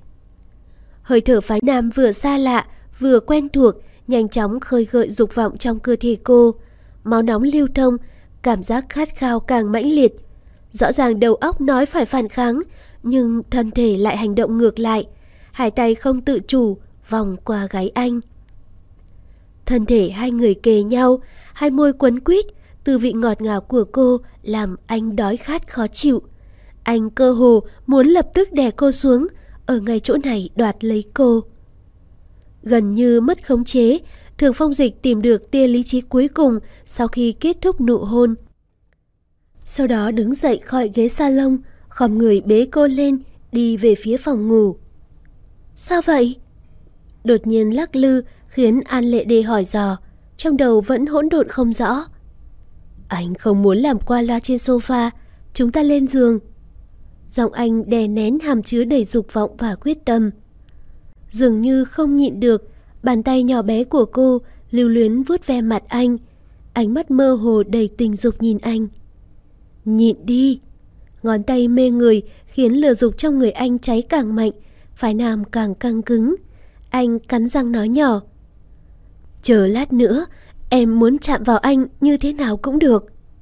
Hơi thở phái nam vừa xa lạ, vừa quen thuộc, nhanh chóng khơi gợi dục vọng trong cơ thể cô. Máu nóng lưu thông, cảm giác khát khao càng mãnh liệt. Rõ ràng đầu óc nói phải phản kháng, nhưng thân thể lại hành động ngược lại. Hai tay không tự chủ vòng qua gáy anh. Thân thể hai người kề nhau, hai môi quấn quýt, tư vị ngọt ngào của cô làm anh đói khát khó chịu. Anh cơ hồ muốn lập tức đè cô xuống, ở ngay chỗ này đoạt lấy cô. Gần như mất khống chế, Thường Phong Dịch tìm được tia lý trí cuối cùng sau khi kết thúc nụ hôn. Sau đó đứng dậy khỏi ghế salon, khom người bế cô lên, đi về phía phòng ngủ. Sao vậy? Đột nhiên lắc lư khiến An Lệ Đề hỏi dò, trong đầu vẫn hỗn độn không rõ. Anh không muốn làm qua loa trên sofa, chúng ta lên giường. Giọng anh đè nén hàm chứa đầy dục vọng và quyết tâm. Dường như không nhịn được, bàn tay nhỏ bé của cô lưu luyến vuốt ve mặt anh, ánh mắt mơ hồ đầy tình dục nhìn anh. Nhịn đi. Ngón tay mê người khiến lửa dục trong người anh cháy càng mạnh, phái nam càng căng cứng. Anh cắn răng nói nhỏ, chờ lát nữa, em muốn chạm vào anh như thế nào cũng được.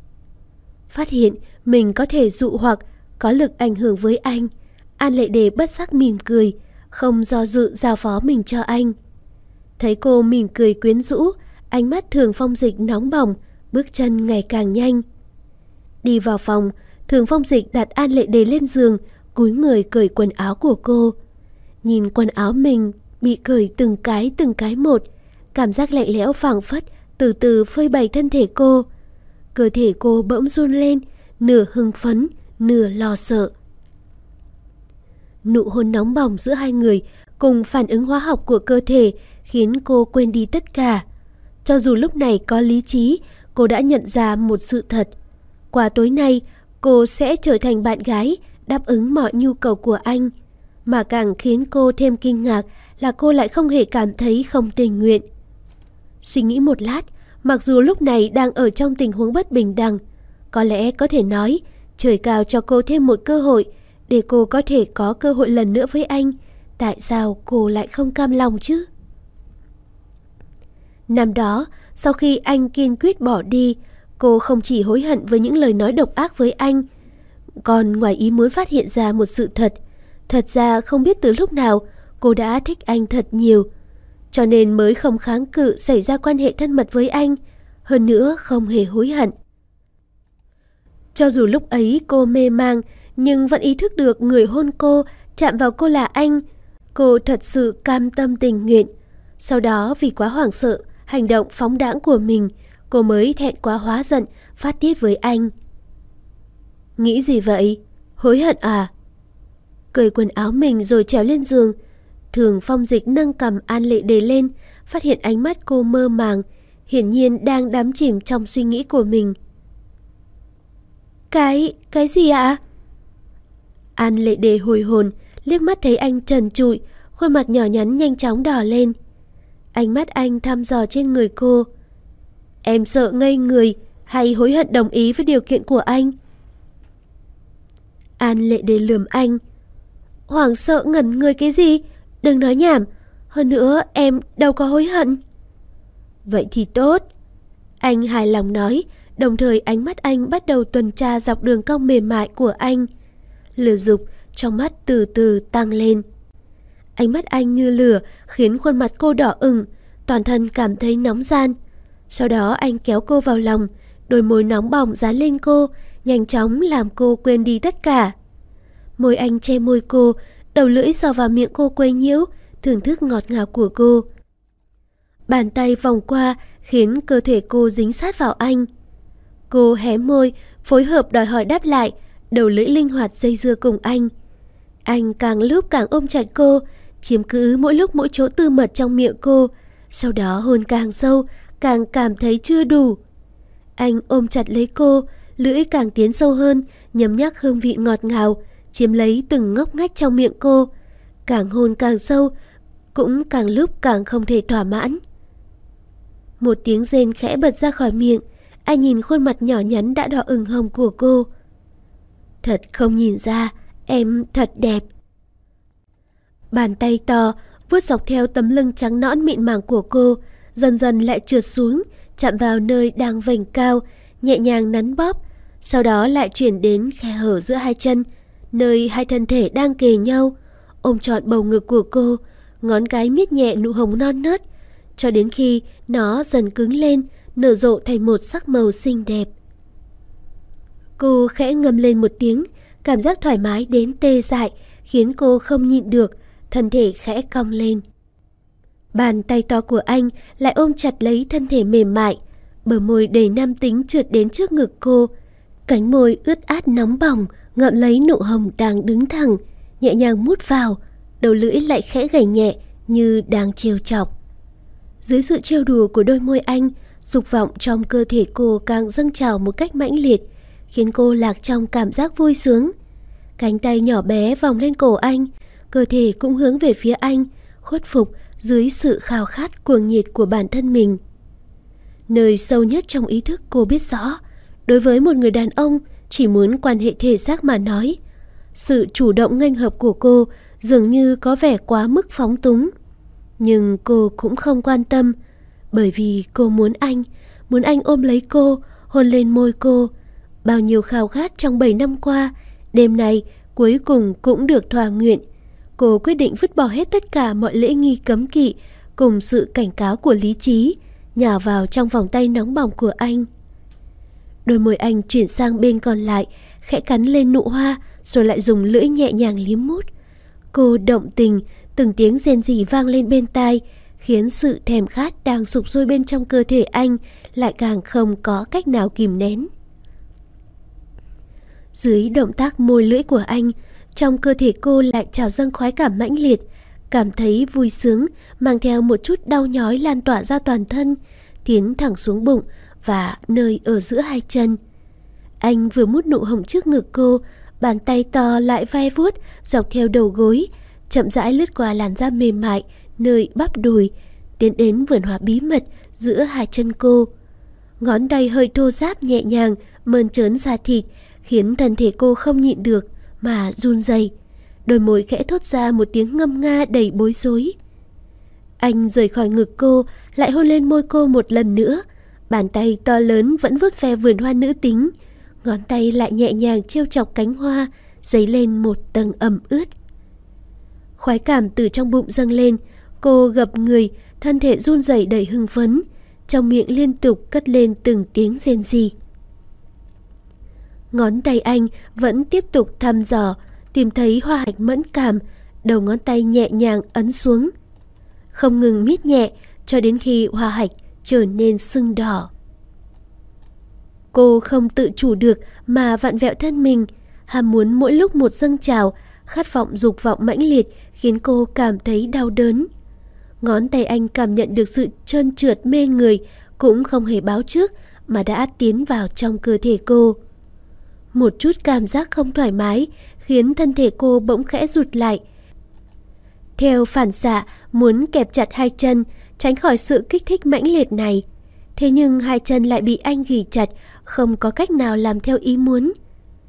Phát hiện mình có thể dụ hoặc, có lực ảnh hưởng với anh, An Lệ Đề bất giác mỉm cười, không do dự giao phó mình cho anh. Thấy cô mỉm cười quyến rũ, ánh mắt Thường Phong Dịch nóng bỏng, bước chân ngày càng nhanh. Đi vào phòng, Thường Phong Dịch đặt An Lệ Đề lên giường, cúi người cởi quần áo của cô. Nhìn quần áo mình bị cởi từng cái một, cảm giác lạnh lẽo phảng phất từ từ phơi bày thân thể cô. Cơ thể cô bỗng run lên, nửa hưng phấn, nửa lo sợ. Nụ hôn nóng bỏng giữa hai người cùng phản ứng hóa học của cơ thể khiến cô quên đi tất cả. Cho dù lúc này có lý trí, cô đã nhận ra một sự thật. Qua tối nay, cô sẽ trở thành bạn gái, đáp ứng mọi nhu cầu của anh. Mà càng khiến cô thêm kinh ngạc là cô lại không hề cảm thấy không tình nguyện. Suy nghĩ một lát, mặc dù lúc này đang ở trong tình huống bất bình đẳng, có lẽ có thể nói trời cao cho cô thêm một cơ hội để cô có thể có cơ hội lần nữa với anh. Tại sao cô lại không cam lòng chứ? Năm đó, sau khi anh kiên quyết bỏ đi, cô không chỉ hối hận với những lời nói độc ác với anh, còn ngoài ý muốn phát hiện ra một sự thật. Thật ra không biết từ lúc nào cô đã thích anh thật nhiều, cho nên mới không kháng cự xảy ra quan hệ thân mật với anh, hơn nữa không hề hối hận. Cho dù lúc ấy cô mê mang, nhưng vẫn ý thức được người hôn cô, chạm vào cô là anh. Cô thật sự cam tâm tình nguyện. Sau đó vì quá hoảng sợ hành động phóng đãng của mình, cô mới thẹn quá hóa giận, phát tiết với anh. Nghĩ gì vậy? Hối hận à? Cởi quần áo mình rồi trèo lên giường. Thường Phong Dịch nâng cằm An Lệ Đề lên, phát hiện ánh mắt cô mơ màng, hiển nhiên đang đắm chìm trong suy nghĩ của mình. Cái gì ạ? An Lệ Đề hồi hồn, liếc mắt thấy anh trần trụi, khuôn mặt nhỏ nhắn nhanh chóng đỏ lên. Ánh mắt anh thăm dò trên người cô. Em sợ ngây người hay hối hận đồng ý với điều kiện của anh? An Lệ Đế lườm anh. Hoảng sợ ngẩn người cái gì? Đừng nói nhảm. Hơn nữa em đâu có hối hận. Vậy thì tốt. Anh hài lòng nói, đồng thời ánh mắt anh bắt đầu tuần tra dọc đường cong mềm mại của anh. Lửa dục trong mắt từ từ tăng lên. Ánh mắt anh như lửa khiến khuôn mặt cô đỏ ửng, toàn thân cảm thấy nóng ran. Sau đó anh kéo cô vào lòng, đôi môi nóng bỏng dán lên cô, nhanh chóng làm cô quên đi tất cả. Môi anh che môi cô, đầu lưỡi sờ vào miệng cô quấy nhiễu, thưởng thức ngọt ngào của cô. Bàn tay vòng qua khiến cơ thể cô dính sát vào anh. Cô hé môi, phối hợp đòi hỏi đáp lại, đầu lưỡi linh hoạt dây dưa cùng anh. Anh càng lúc càng ôm chặt cô, chiếm cứ mỗi lúc mỗi chỗ tư mật trong miệng cô, sau đó hôn càng sâu, càng cảm thấy chưa đủ. Anh ôm chặt lấy cô, lưỡi càng tiến sâu hơn, nhấm nhắc hương vị ngọt ngào, chiếm lấy từng ngóc ngách trong miệng cô. Càng hôn càng sâu, cũng càng lúc càng không thể thỏa mãn. Một tiếng rên khẽ bật ra khỏi miệng, anh nhìn khuôn mặt nhỏ nhắn đã đỏ ửng hồng của cô. Thật không nhìn ra, em thật đẹp. Bàn tay to vuốt dọc theo tấm lưng trắng nõn mịn màng của cô, dần dần lại trượt xuống, chạm vào nơi đang vành cao, nhẹ nhàng nắn bóp, sau đó lại chuyển đến khe hở giữa hai chân, nơi hai thân thể đang kề nhau, ôm trọn bầu ngực của cô, ngón cái miết nhẹ nụ hồng non nớt, cho đến khi nó dần cứng lên, nở rộ thành một sắc màu xinh đẹp. Cô khẽ ngâm lên một tiếng, cảm giác thoải mái đến tê dại, khiến cô không nhịn được, thân thể khẽ cong lên. Bàn tay to của anh lại ôm chặt lấy thân thể mềm mại, bờ môi đầy nam tính trượt đến trước ngực cô, cánh môi ướt át nóng bỏng ngậm lấy nụ hồng đang đứng thẳng, nhẹ nhàng mút vào, đầu lưỡi lại khẽ gảy nhẹ như đang trêu chọc. Dưới sự trêu đùa của đôi môi anh, dục vọng trong cơ thể cô càng dâng trào một cách mãnh liệt, khiến cô lạc trong cảm giác vui sướng. Cánh tay nhỏ bé vòng lên cổ anh, cơ thể cũng hướng về phía anh, khuất phục dưới sự khao khát cuồng nhiệt của bản thân mình. Nơi sâu nhất trong ý thức cô biết rõ, đối với một người đàn ông chỉ muốn quan hệ thể xác mà nói, sự chủ động nghênh hợp của cô dường như có vẻ quá mức phóng túng. Nhưng cô cũng không quan tâm, bởi vì cô muốn anh ôm lấy cô, hôn lên môi cô. Bao nhiêu khao khát trong 7 năm qua, đêm này cuối cùng cũng được thỏa nguyện. Cô quyết định vứt bỏ hết tất cả mọi lễ nghi cấm kỵ cùng sự cảnh cáo của lý trí, nhào vào trong vòng tay nóng bỏng của anh. Đôi môi anh chuyển sang bên còn lại, khẽ cắn lên nụ hoa, rồi lại dùng lưỡi nhẹ nhàng liếm mút. Cô động tình, từng tiếng rên rỉ vang lên bên tai, khiến sự thèm khát đang sục sôi bên trong cơ thể anh lại càng không có cách nào kìm nén. Dưới động tác môi lưỡi của anh, trong cơ thể cô lại trào dâng khoái cảm mãnh liệt, cảm thấy vui sướng, mang theo một chút đau nhói lan tỏa ra toàn thân, tiến thẳng xuống bụng và nơi ở giữa hai chân. Anh vừa mút nụ hồng trước ngực cô, bàn tay to lại vai vuốt dọc theo đầu gối, chậm rãi lướt qua làn da mềm mại nơi bắp đùi, tiến đến vườn hoa bí mật giữa hai chân cô. Ngón tay hơi thô ráp nhẹ nhàng mơn trớn da thịt, khiến thân thể cô không nhịn được mà run rẩy. Đôi môi khẽ thốt ra một tiếng ngâm nga đầy bối rối. Anh rời khỏi ngực cô, lại hôn lên môi cô một lần nữa. Bàn tay to lớn vẫn vuốt ve vườn hoa nữ tính, ngón tay lại nhẹ nhàng trêu chọc cánh hoa, dấy lên một tầng ẩm ướt. Khoái cảm từ trong bụng dâng lên, cô gập người, thân thể run rẩy đầy hưng phấn, trong miệng liên tục cất lên từng tiếng rên rỉ. Ngón tay anh vẫn tiếp tục thăm dò, tìm thấy hoa hạch mẫn cảm, đầu ngón tay nhẹ nhàng ấn xuống, không ngừng miết nhẹ cho đến khi hoa hạch trở nên sưng đỏ. Cô không tự chủ được mà vặn vẹo thân mình, ham muốn mỗi lúc một dâng trào, khát vọng dục vọng mãnh liệt khiến cô cảm thấy đau đớn. Ngón tay anh cảm nhận được sự trơn trượt mê người, cũng không hề báo trước mà đã tiến vào trong cơ thể cô. Một chút cảm giác không thoải mái khiến thân thể cô bỗng khẽ rụt lại. Theo phản xạ muốn kẹp chặt hai chân, tránh khỏi sự kích thích mãnh liệt này. Thế nhưng hai chân lại bị anh ghì chặt, không có cách nào làm theo ý muốn.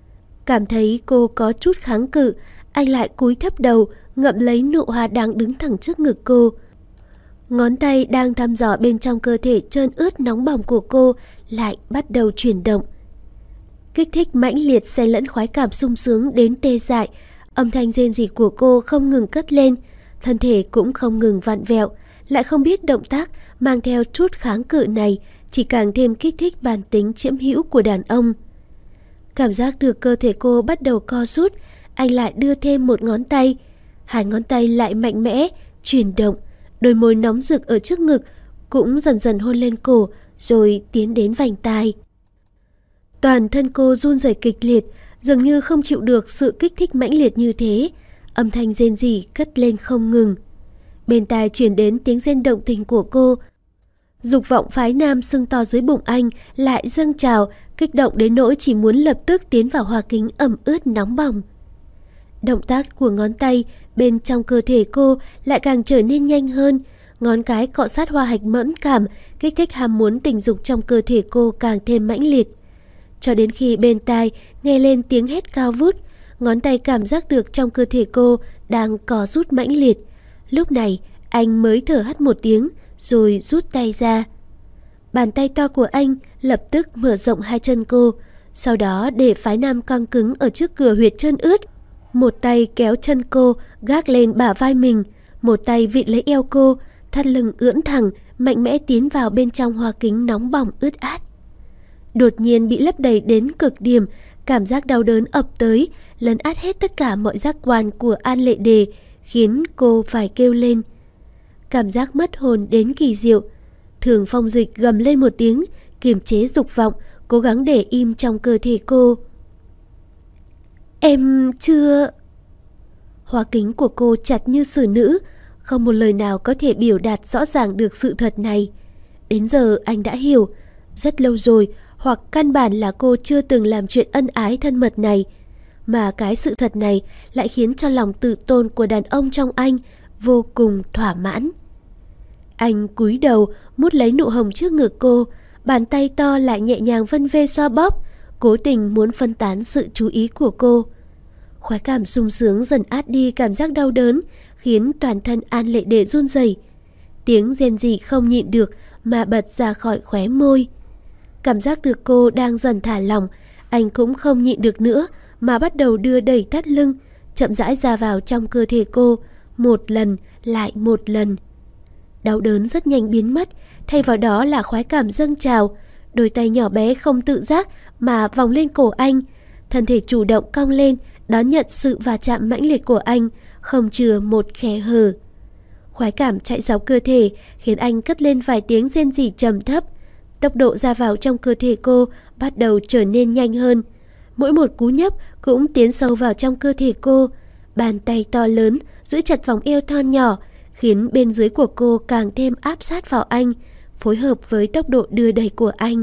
Cảm thấy cô có chút kháng cự, anh lại cúi thấp đầu, ngậm lấy nụ hoa đang đứng thẳng trước ngực cô. Ngón tay đang thăm dò bên trong cơ thể trơn ướt nóng bỏng của cô lại bắt đầu chuyển động. Kích thích mãnh liệt xen lẫn khoái cảm sung sướng đến tê dại, âm thanh rên rỉ của cô không ngừng cất lên, thân thể cũng không ngừng vặn vẹo, lại không biết động tác mang theo chút kháng cự này chỉ càng thêm kích thích bản tính chiếm hữu của đàn ông. Cảm giác được cơ thể cô bắt đầu co rút, anh lại đưa thêm một ngón tay, hai ngón tay lại mạnh mẽ chuyển động, đôi môi nóng rực ở trước ngực cũng dần dần hôn lên cổ rồi tiến đến vành tai. Toàn thân cô run rẩy kịch liệt, dường như không chịu được sự kích thích mãnh liệt như thế, âm thanh rên rỉ cất lên không ngừng. Bên tai truyền đến tiếng rên động tình của cô. Dục vọng phái nam sưng to dưới bụng anh lại dâng trào, kích động đến nỗi chỉ muốn lập tức tiến vào hoa kính ẩm ướt nóng bỏng. Động tác của ngón tay bên trong cơ thể cô lại càng trở nên nhanh hơn, ngón cái cọ sát hoa hạch mẫn cảm, kích thích ham muốn tình dục trong cơ thể cô càng thêm mãnh liệt. Cho đến khi bên tai nghe lên tiếng hét cao vút, ngón tay cảm giác được trong cơ thể cô đang co rút mãnh liệt. Lúc này anh mới thở hắt một tiếng rồi rút tay ra. Bàn tay to của anh lập tức mở rộng hai chân cô, sau đó để phái nam căng cứng ở trước cửa huyệt chân ướt. Một tay kéo chân cô gác lên bả vai mình, một tay vịn lấy eo cô, thắt lưng ưỡn thẳng, mạnh mẽ tiến vào bên trong hoa kính nóng bỏng ướt át. Đột nhiên bị lấp đầy đến cực điểm, cảm giác đau đớn ập tới, lấn át hết tất cả mọi giác quan của An Lệ Đề, khiến cô phải kêu lên. Cảm giác mất hồn đến kỳ diệu. Thường Phong Dịch gầm lên một tiếng, kiềm chế dục vọng, cố gắng để im trong cơ thể cô. Em chưa... Hoa kính của cô chặt như xử nữ, không một lời nào có thể biểu đạt rõ ràng được sự thật này. Đến giờ anh đã hiểu, rất lâu rồi, hoặc căn bản là cô chưa từng làm chuyện ân ái thân mật này, mà cái sự thật này lại khiến cho lòng tự tôn của đàn ông trong anh vô cùng thỏa mãn. Anh cúi đầu mút lấy nụ hồng trước ngực cô, bàn tay to lại nhẹ nhàng vân vê xoa bóp, cố tình muốn phân tán sự chú ý của cô. Khoái cảm sung sướng dần át đi cảm giác đau đớn, khiến toàn thân An Lệ Đề run rẩy. Tiếng rên rỉ không nhịn được mà bật ra khỏi khóe môi. Cảm giác được cô đang dần thả lỏng, anh cũng không nhịn được nữa mà bắt đầu đưa đẩy thắt lưng, chậm rãi ra vào trong cơ thể cô, một lần lại một lần. Đau đớn rất nhanh biến mất, thay vào đó là khoái cảm dâng trào. Đôi tay nhỏ bé không tự giác mà vòng lên cổ anh, thân thể chủ động cong lên đón nhận sự va chạm mãnh liệt của anh, không chừa một khe hở. Khoái cảm chạy dọc cơ thể khiến anh cất lên vài tiếng rên rỉ trầm thấp. Tốc độ ra vào trong cơ thể cô bắt đầu trở nên nhanh hơn. Mỗi một cú nhấp cũng tiến sâu vào trong cơ thể cô. Bàn tay to lớn giữ chặt vòng eo thon nhỏ, khiến bên dưới của cô càng thêm áp sát vào anh, phối hợp với tốc độ đưa đẩy của anh.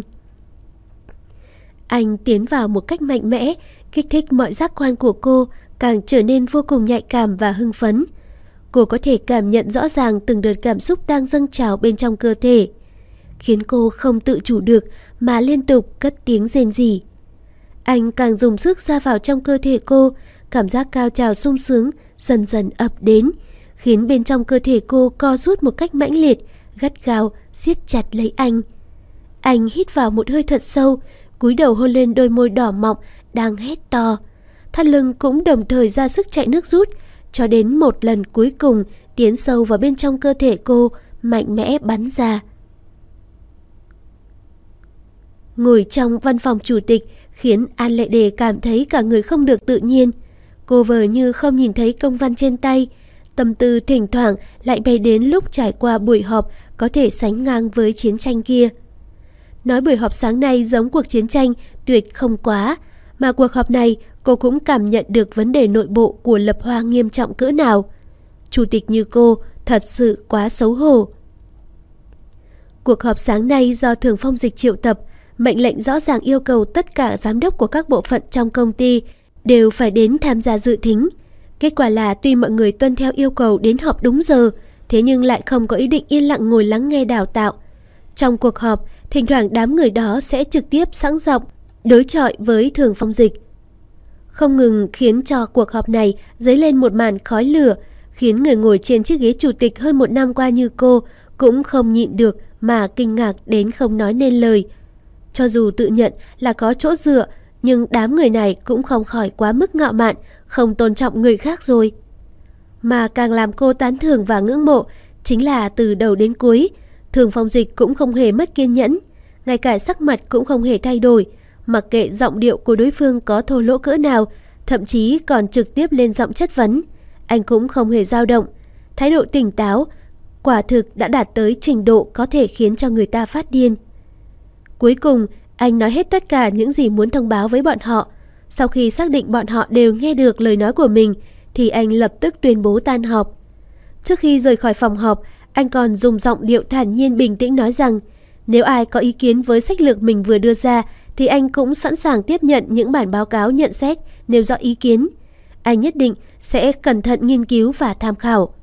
Anh tiến vào một cách mạnh mẽ, kích thích mọi giác quan của cô, càng trở nên vô cùng nhạy cảm và hưng phấn. Cô có thể cảm nhận rõ ràng từng đợt cảm xúc đang dâng trào bên trong cơ thể, khiến cô không tự chủ được mà liên tục cất tiếng rên rỉ. Anh càng dùng sức ra vào trong cơ thể cô, cảm giác cao trào sung sướng dần dần ập đến, khiến bên trong cơ thể cô co rút một cách mãnh liệt, gắt gao siết chặt lấy anh. Anh hít vào một hơi thật sâu, cúi đầu hôn lên đôi môi đỏ mọng đang hét to. Thắt lưng cũng đồng thời ra sức chạy nước rút, cho đến một lần cuối cùng tiến sâu vào bên trong cơ thể cô, mạnh mẽ bắn ra. Ngồi trong văn phòng chủ tịch khiến An Lệ Đề cảm thấy cả người không được tự nhiên. Cô vờ như không nhìn thấy công văn trên tay, tâm tư thỉnh thoảng lại bay đến lúc trải qua buổi họp có thể sánh ngang với chiến tranh kia. Nói buổi họp sáng nay giống cuộc chiến tranh tuyệt không quá, mà cuộc họp này cô cũng cảm nhận được vấn đề nội bộ của Lập Hoa nghiêm trọng cỡ nào. Chủ tịch như cô thật sự quá xấu hổ. Cuộc họp sáng nay do Thường Phong Dịch triệu tập, mệnh lệnh rõ ràng yêu cầu tất cả giám đốc của các bộ phận trong công ty đều phải đến tham gia dự thính. Kết quả là tuy mọi người tuân theo yêu cầu đến họp đúng giờ, thế nhưng lại không có ý định yên lặng ngồi lắng nghe đào tạo. Trong cuộc họp, thỉnh thoảng đám người đó sẽ trực tiếp sẵn giọng đối chọi với Thường Phong Dịch. không ngừng khiến cho cuộc họp này dấy lên một màn khói lửa, khiến người ngồi trên chiếc ghế chủ tịch hơn một năm qua như cô cũng không nhịn được mà kinh ngạc đến không nói nên lời. Cho dù tự nhận là có chỗ dựa, nhưng đám người này cũng không khỏi quá mức ngạo mạn, không tôn trọng người khác rồi. Mà càng làm cô tán thưởng và ngưỡng mộ chính là từ đầu đến cuối, Thường Phong Dịch cũng không hề mất kiên nhẫn, ngay cả sắc mặt cũng không hề thay đổi, mặc kệ giọng điệu của đối phương có thô lỗ cỡ nào, thậm chí còn trực tiếp lên giọng chất vấn, anh cũng không hề dao động. Thái độ tỉnh táo, quả thực đã đạt tới trình độ có thể khiến cho người ta phát điên. Cuối cùng, anh nói hết tất cả những gì muốn thông báo với bọn họ. Sau khi xác định bọn họ đều nghe được lời nói của mình, thì anh lập tức tuyên bố tan họp. Trước khi rời khỏi phòng họp, anh còn dùng giọng điệu thản nhiên bình tĩnh nói rằng nếu ai có ý kiến với sách lược mình vừa đưa ra thì anh cũng sẵn sàng tiếp nhận những bản báo cáo nhận xét nêu rõ ý kiến. Anh nhất định sẽ cẩn thận nghiên cứu và tham khảo.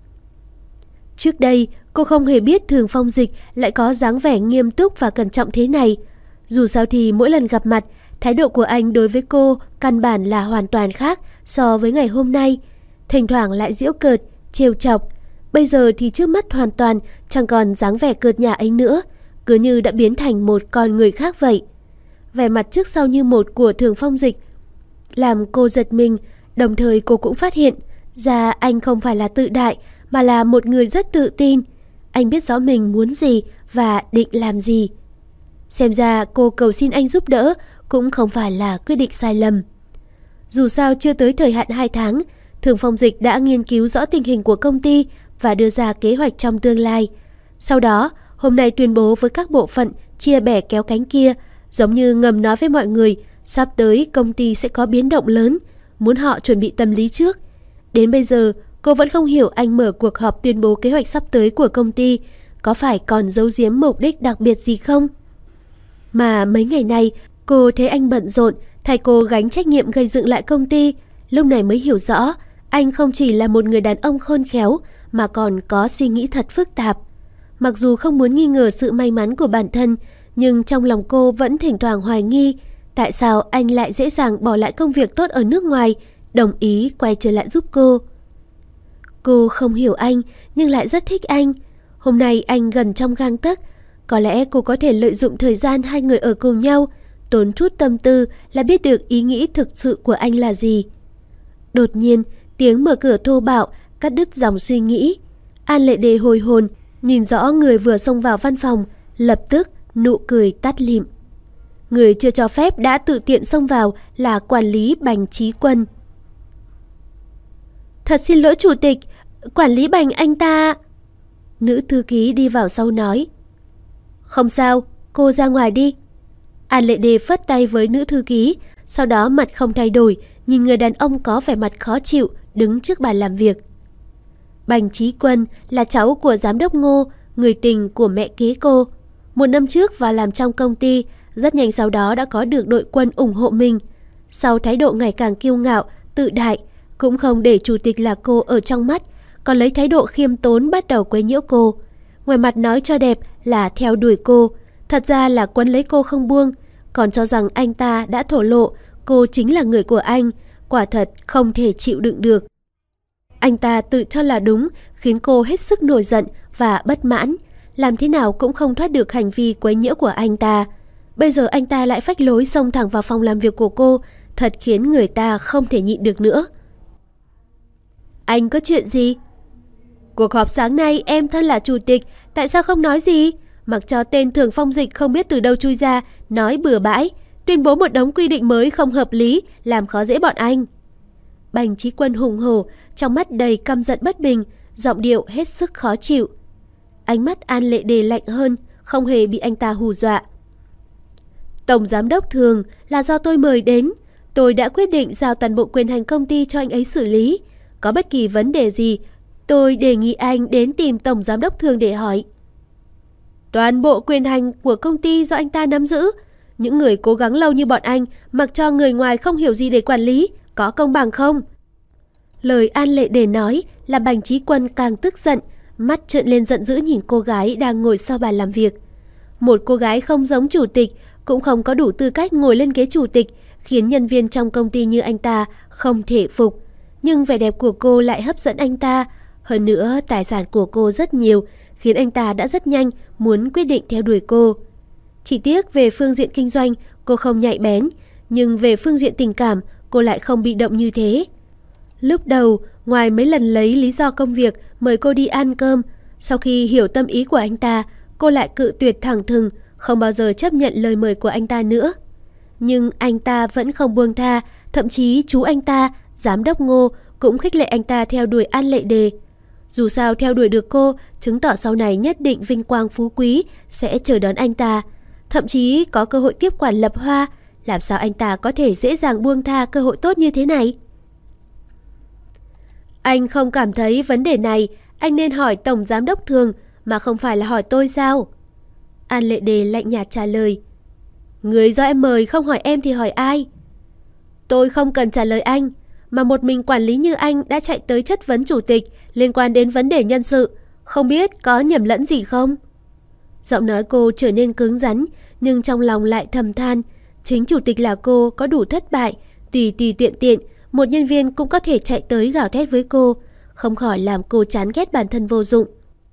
Trước đây, cô không hề biết Thường Phong Dịch lại có dáng vẻ nghiêm túc và cẩn trọng thế này. Dù sao thì mỗi lần gặp mặt, thái độ của anh đối với cô căn bản là hoàn toàn khác so với ngày hôm nay. Thỉnh thoảng lại giễu cợt, trêu chọc. Bây giờ thì trước mắt hoàn toàn chẳng còn dáng vẻ cợt nhả ấy nữa, cứ như đã biến thành một con người khác vậy. Vẻ mặt trước sau như một của Thường Phong Dịch làm cô giật mình, đồng thời cô cũng phát hiện ra anh không phải là tự đại mà là một người rất tự tin. Anh biết rõ mình muốn gì và định làm gì. Xem ra cô cầu xin anh giúp đỡ cũng không phải là quyết định sai lầm. Dù sao chưa tới thời hạn 2 tháng, Thường Phong Dịch đã nghiên cứu rõ tình hình của công ty và đưa ra kế hoạch trong tương lai. Sau đó, hôm nay tuyên bố với các bộ phận chia bè kéo cánh kia, giống như ngầm nói với mọi người sắp tới công ty sẽ có biến động lớn, muốn họ chuẩn bị tâm lý trước. Đến bây giờ, cô vẫn không hiểu anh mở cuộc họp tuyên bố kế hoạch sắp tới của công ty có phải còn giấu giếm mục đích đặc biệt gì không? Mà mấy ngày nay, cô thấy anh bận rộn, thay cô gánh trách nhiệm gây dựng lại công ty. Lúc này mới hiểu rõ, anh không chỉ là một người đàn ông khôn khéo, mà còn có suy nghĩ thật phức tạp. Mặc dù không muốn nghi ngờ sự may mắn của bản thân, nhưng trong lòng cô vẫn thỉnh thoảng hoài nghi tại sao anh lại dễ dàng bỏ lại công việc tốt ở nước ngoài, đồng ý quay trở lại giúp cô. Cô không hiểu anh, nhưng lại rất thích anh. Hôm nay anh gần trong gang tấc, có lẽ cô có thể lợi dụng thời gian hai người ở cùng nhau, tốn chút tâm tư là biết được ý nghĩ thực sự của anh là gì. Đột nhiên, tiếng mở cửa thô bạo cắt đứt dòng suy nghĩ. An Lệ Đề hồi hồn, nhìn rõ người vừa xông vào văn phòng, lập tức nụ cười tắt lịm. Người chưa cho phép đã tự tiện xông vào là quản lý Bành Chí Quân. Thật xin lỗi chủ tịch, quản lý Bành anh ta... Nữ thư ký đi vào sau nói. Không sao, cô ra ngoài đi. An Lệ Đề phất tay với nữ thư ký, sau đó mặt không thay đổi, nhìn người đàn ông có vẻ mặt khó chịu đứng trước bàn làm việc. Bành Chí Quân là cháu của giám đốc Ngô, người tình của mẹ kế cô. Một năm trước vào làm trong công ty, rất nhanh sau đó đã có được đội quân ủng hộ mình. Sau thái độ ngày càng kiêu ngạo, tự đại, cũng không để chủ tịch là cô ở trong mắt, còn lấy thái độ khiêm tốn bắt đầu quấy nhiễu cô. Ngoài mặt nói cho đẹp là theo đuổi cô, thật ra là quấn lấy cô không buông, còn cho rằng anh ta đã thổ lộ cô chính là người của anh, quả thật không thể chịu đựng được. Anh ta tự cho là đúng, khiến cô hết sức nổi giận và bất mãn, làm thế nào cũng không thoát được hành vi quấy nhiễu của anh ta. Bây giờ anh ta lại phách lối xông thẳng vào phòng làm việc của cô, thật khiến người ta không thể nhịn được nữa. Anh có chuyện gì? Cuộc họp sáng nay em thân là chủ tịch, tại sao không nói gì? Mặc cho tên Thường Phong Dịch không biết từ đâu chui ra, nói bừa bãi, tuyên bố một đống quy định mới không hợp lý, làm khó dễ bọn anh. Bành Chí Quân hùng hổ, trong mắt đầy căm giận bất bình, giọng điệu hết sức khó chịu. Ánh mắt An Lệ Đề lạnh hơn, không hề bị anh ta hù dọa. Tổng giám đốc Thường là do tôi mời đến, tôi đã quyết định giao toàn bộ quyền hành công ty cho anh ấy xử lý. Có bất kỳ vấn đề gì, tôi đề nghị anh đến tìm Tổng giám đốc Thường để hỏi. Toàn bộ quyền hành của công ty do anh ta nắm giữ. Những người cố gắng lâu như bọn anh, mặc cho người ngoài không hiểu gì để quản lý, có công bằng không? Lời An Lệ Đề nói làm Bành Chí Quân càng tức giận, mắt trợn lên giận dữ nhìn cô gái đang ngồi sau bàn làm việc. Một cô gái không giống chủ tịch, cũng không có đủ tư cách ngồi lên ghế chủ tịch, khiến nhân viên trong công ty như anh ta không thể phục. Nhưng vẻ đẹp của cô lại hấp dẫn anh ta. Hơn nữa, tài sản của cô rất nhiều, khiến anh ta đã rất nhanh muốn quyết định theo đuổi cô. Chỉ tiếc về phương diện kinh doanh, cô không nhạy bén, nhưng về phương diện tình cảm, cô lại không bị động như thế. Lúc đầu, ngoài mấy lần lấy lý do công việc mời cô đi ăn cơm, sau khi hiểu tâm ý của anh ta, cô lại cự tuyệt thẳng thừng, không bao giờ chấp nhận lời mời của anh ta nữa. Nhưng anh ta vẫn không buông tha, thậm chí chú anh ta, giám đốc Ngô, cũng khích lệ anh ta theo đuổi An Lệ Đề. Dù sao theo đuổi được cô, chứng tỏ sau này nhất định vinh quang phú quý sẽ chờ đón anh ta. Thậm chí có cơ hội tiếp quản Lập Hoa, làm sao anh ta có thể dễ dàng buông tha cơ hội tốt như thế này? Anh không cảm thấy vấn đề này anh nên hỏi Tổng Giám đốc Thường mà không phải là hỏi tôi sao? An Lệ Đề lạnh nhạt trả lời. Người do em mời không hỏi em thì hỏi ai? Tôi không cần trả lời anh, mà một mình quản lý như anh đã chạy tới chất vấn chủ tịch liên quan đến vấn đề nhân sự, không biết có nhầm lẫn gì không? Giọng nói cô trở nên cứng rắn, nhưng trong lòng lại thầm than, chính chủ tịch là cô có đủ thất bại, tùy tiện, một nhân viên cũng có thể chạy tới gào thét với cô, không khỏi làm cô chán ghét bản thân vô dụng.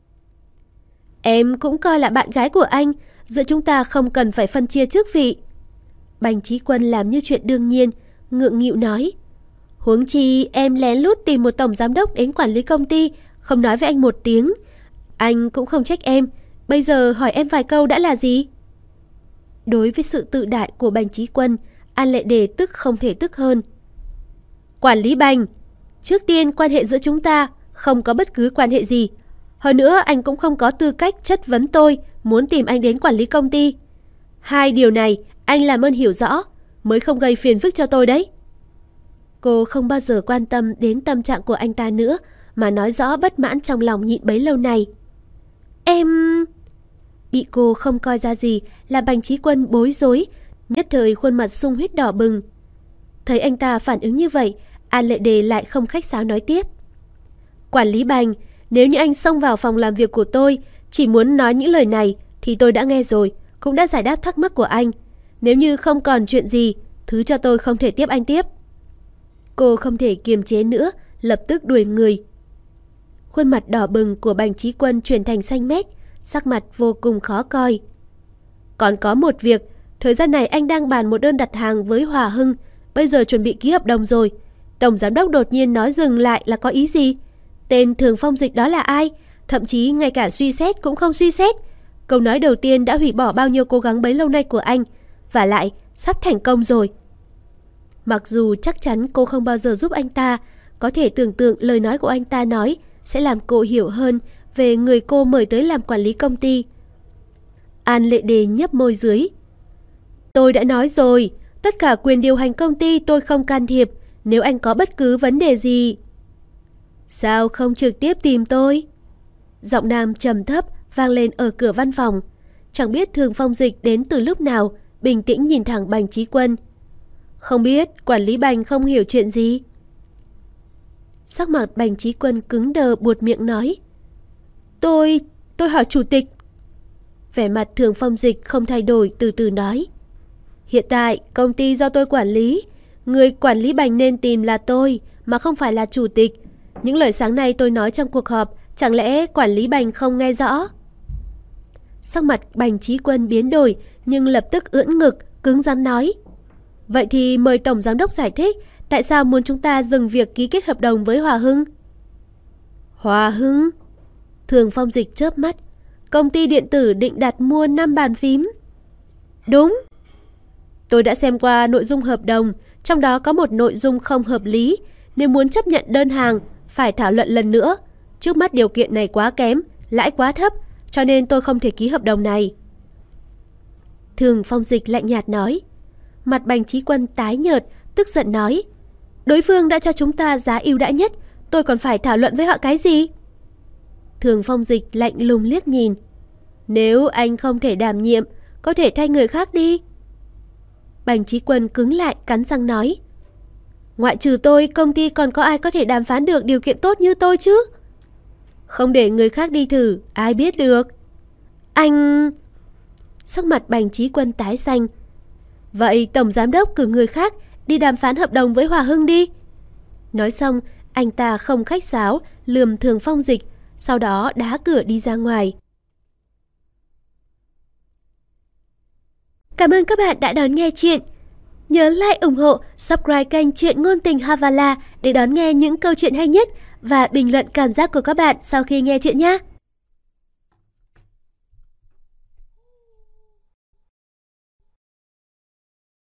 Em cũng coi là bạn gái của anh, giữa chúng ta không cần phải phân chia chức vị. Bành Chí Quân làm như chuyện đương nhiên, ngượng nghịu nói. Huống chi em lén lút tìm một tổng giám đốc đến quản lý công ty, không nói với anh một tiếng. Anh cũng không trách em, bây giờ hỏi em vài câu đã là gì? Đối với sự tự đại của Bành Chí Quân, An Lệ Đề tức không thể tức hơn. Quản lý Bành, trước tiên quan hệ giữa chúng ta không có bất cứ quan hệ gì. Hơn nữa anh cũng không có tư cách chất vấn tôi muốn tìm anh đến quản lý công ty. Hai điều này anh làm ơn hiểu rõ, mới không gây phiền phức cho tôi đấy. Cô không bao giờ quan tâm đến tâm trạng của anh ta nữa, mà nói rõ bất mãn trong lòng nhịn bấy lâu này. Em... Bị cô không coi ra gì làm Bành Chí Quân bối rối, nhất thời khuôn mặt sung huyết đỏ bừng. Thấy anh ta phản ứng như vậy, An Lệ Đề lại không khách sáo nói tiếp. Quản lý Bành, nếu như anh xông vào phòng làm việc của tôi, chỉ muốn nói những lời này thì tôi đã nghe rồi, cũng đã giải đáp thắc mắc của anh. Nếu như không còn chuyện gì, thứ cho tôi không thể tiếp anh tiếp. Cô không thể kiềm chế nữa, lập tức đuổi người. Khuôn mặt đỏ bừng của Bành Chí Quân chuyển thành xanh mét, sắc mặt vô cùng khó coi. Còn có một việc, thời gian này anh đang bàn một đơn đặt hàng với Hòa Hưng, bây giờ chuẩn bị ký hợp đồng rồi. Tổng giám đốc đột nhiên nói dừng lại là có ý gì? Tên Thường Phong Dịch đó là ai? Thậm chí ngay cả suy xét cũng không suy xét. Câu nói đầu tiên đã hủy bỏ bao nhiêu cố gắng bấy lâu nay của anh, và lại sắp thành công rồi. Mặc dù chắc chắn cô không bao giờ giúp anh ta, có thể tưởng tượng lời nói của anh ta nói sẽ làm cô hiểu hơn về người cô mời tới làm quản lý công ty. An Lệ Đề nhấp môi dưới. Tôi đã nói rồi, tất cả quyền điều hành công ty tôi không can thiệp, nếu anh có bất cứ vấn đề gì. Sao không trực tiếp tìm tôi? Giọng nam trầm thấp vang lên ở cửa văn phòng. Chẳng biết Thường Phong Dịch đến từ lúc nào, bình tĩnh nhìn thẳng Bành Chí Quân. Không biết quản lý Bành không hiểu chuyện gì? Sắc mặt Bành Chí Quân cứng đờ buột miệng nói. Tôi hỏi chủ tịch. Vẻ mặt Thường Phong Dịch không thay đổi, từ từ nói. Hiện tại công ty do tôi quản lý, người quản lý Bành nên tìm là tôi, mà không phải là chủ tịch. Những lời sáng nay tôi nói trong cuộc họp, chẳng lẽ quản lý Bành không nghe rõ? Sắc mặt Bành Chí Quân biến đổi, nhưng lập tức ưỡn ngực, cứng rắn nói. Vậy thì mời Tổng Giám đốc giải thích tại sao muốn chúng ta dừng việc ký kết hợp đồng với Hòa Hưng? Hòa Hưng? Thường Phong Dịch chớp mắt. Công ty điện tử định đặt mua 5 bàn phím. Đúng. Tôi đã xem qua nội dung hợp đồng, trong đó có một nội dung không hợp lý. Nếu muốn chấp nhận đơn hàng, phải thảo luận lần nữa. Trước mắt điều kiện này quá kém, lãi quá thấp, cho nên tôi không thể ký hợp đồng này. Thường Phong Dịch lạnh nhạt nói. Mặt Bành Chí Quân tái nhợt, tức giận nói. Đối phương đã cho chúng ta giá ưu đãi nhất, tôi còn phải thảo luận với họ cái gì? Thường Phong Dịch lạnh lùng liếc nhìn. Nếu anh không thể đảm nhiệm, có thể thay người khác đi. Bành Chí Quân cứng lại, cắn răng nói. Ngoại trừ tôi, công ty còn có ai có thể đàm phán được điều kiện tốt như tôi chứ? Không để người khác đi thử, ai biết được. Anh... Sắc mặt Bành Chí Quân tái xanh. Vậy tổng giám đốc cử người khác đi đàm phán hợp đồng với Hòa Hưng đi. Nói xong, anh ta không khách sáo, lườm Thường Phong Dịch, sau đó đá cửa đi ra ngoài. Cảm ơn các bạn đã đón nghe chuyện. Nhớ like, ủng hộ, subscribe kênh Chuyện Ngôn Tình Havala để đón nghe những câu chuyện hay nhất và bình luận cảm giác của các bạn sau khi nghe chuyện nhé.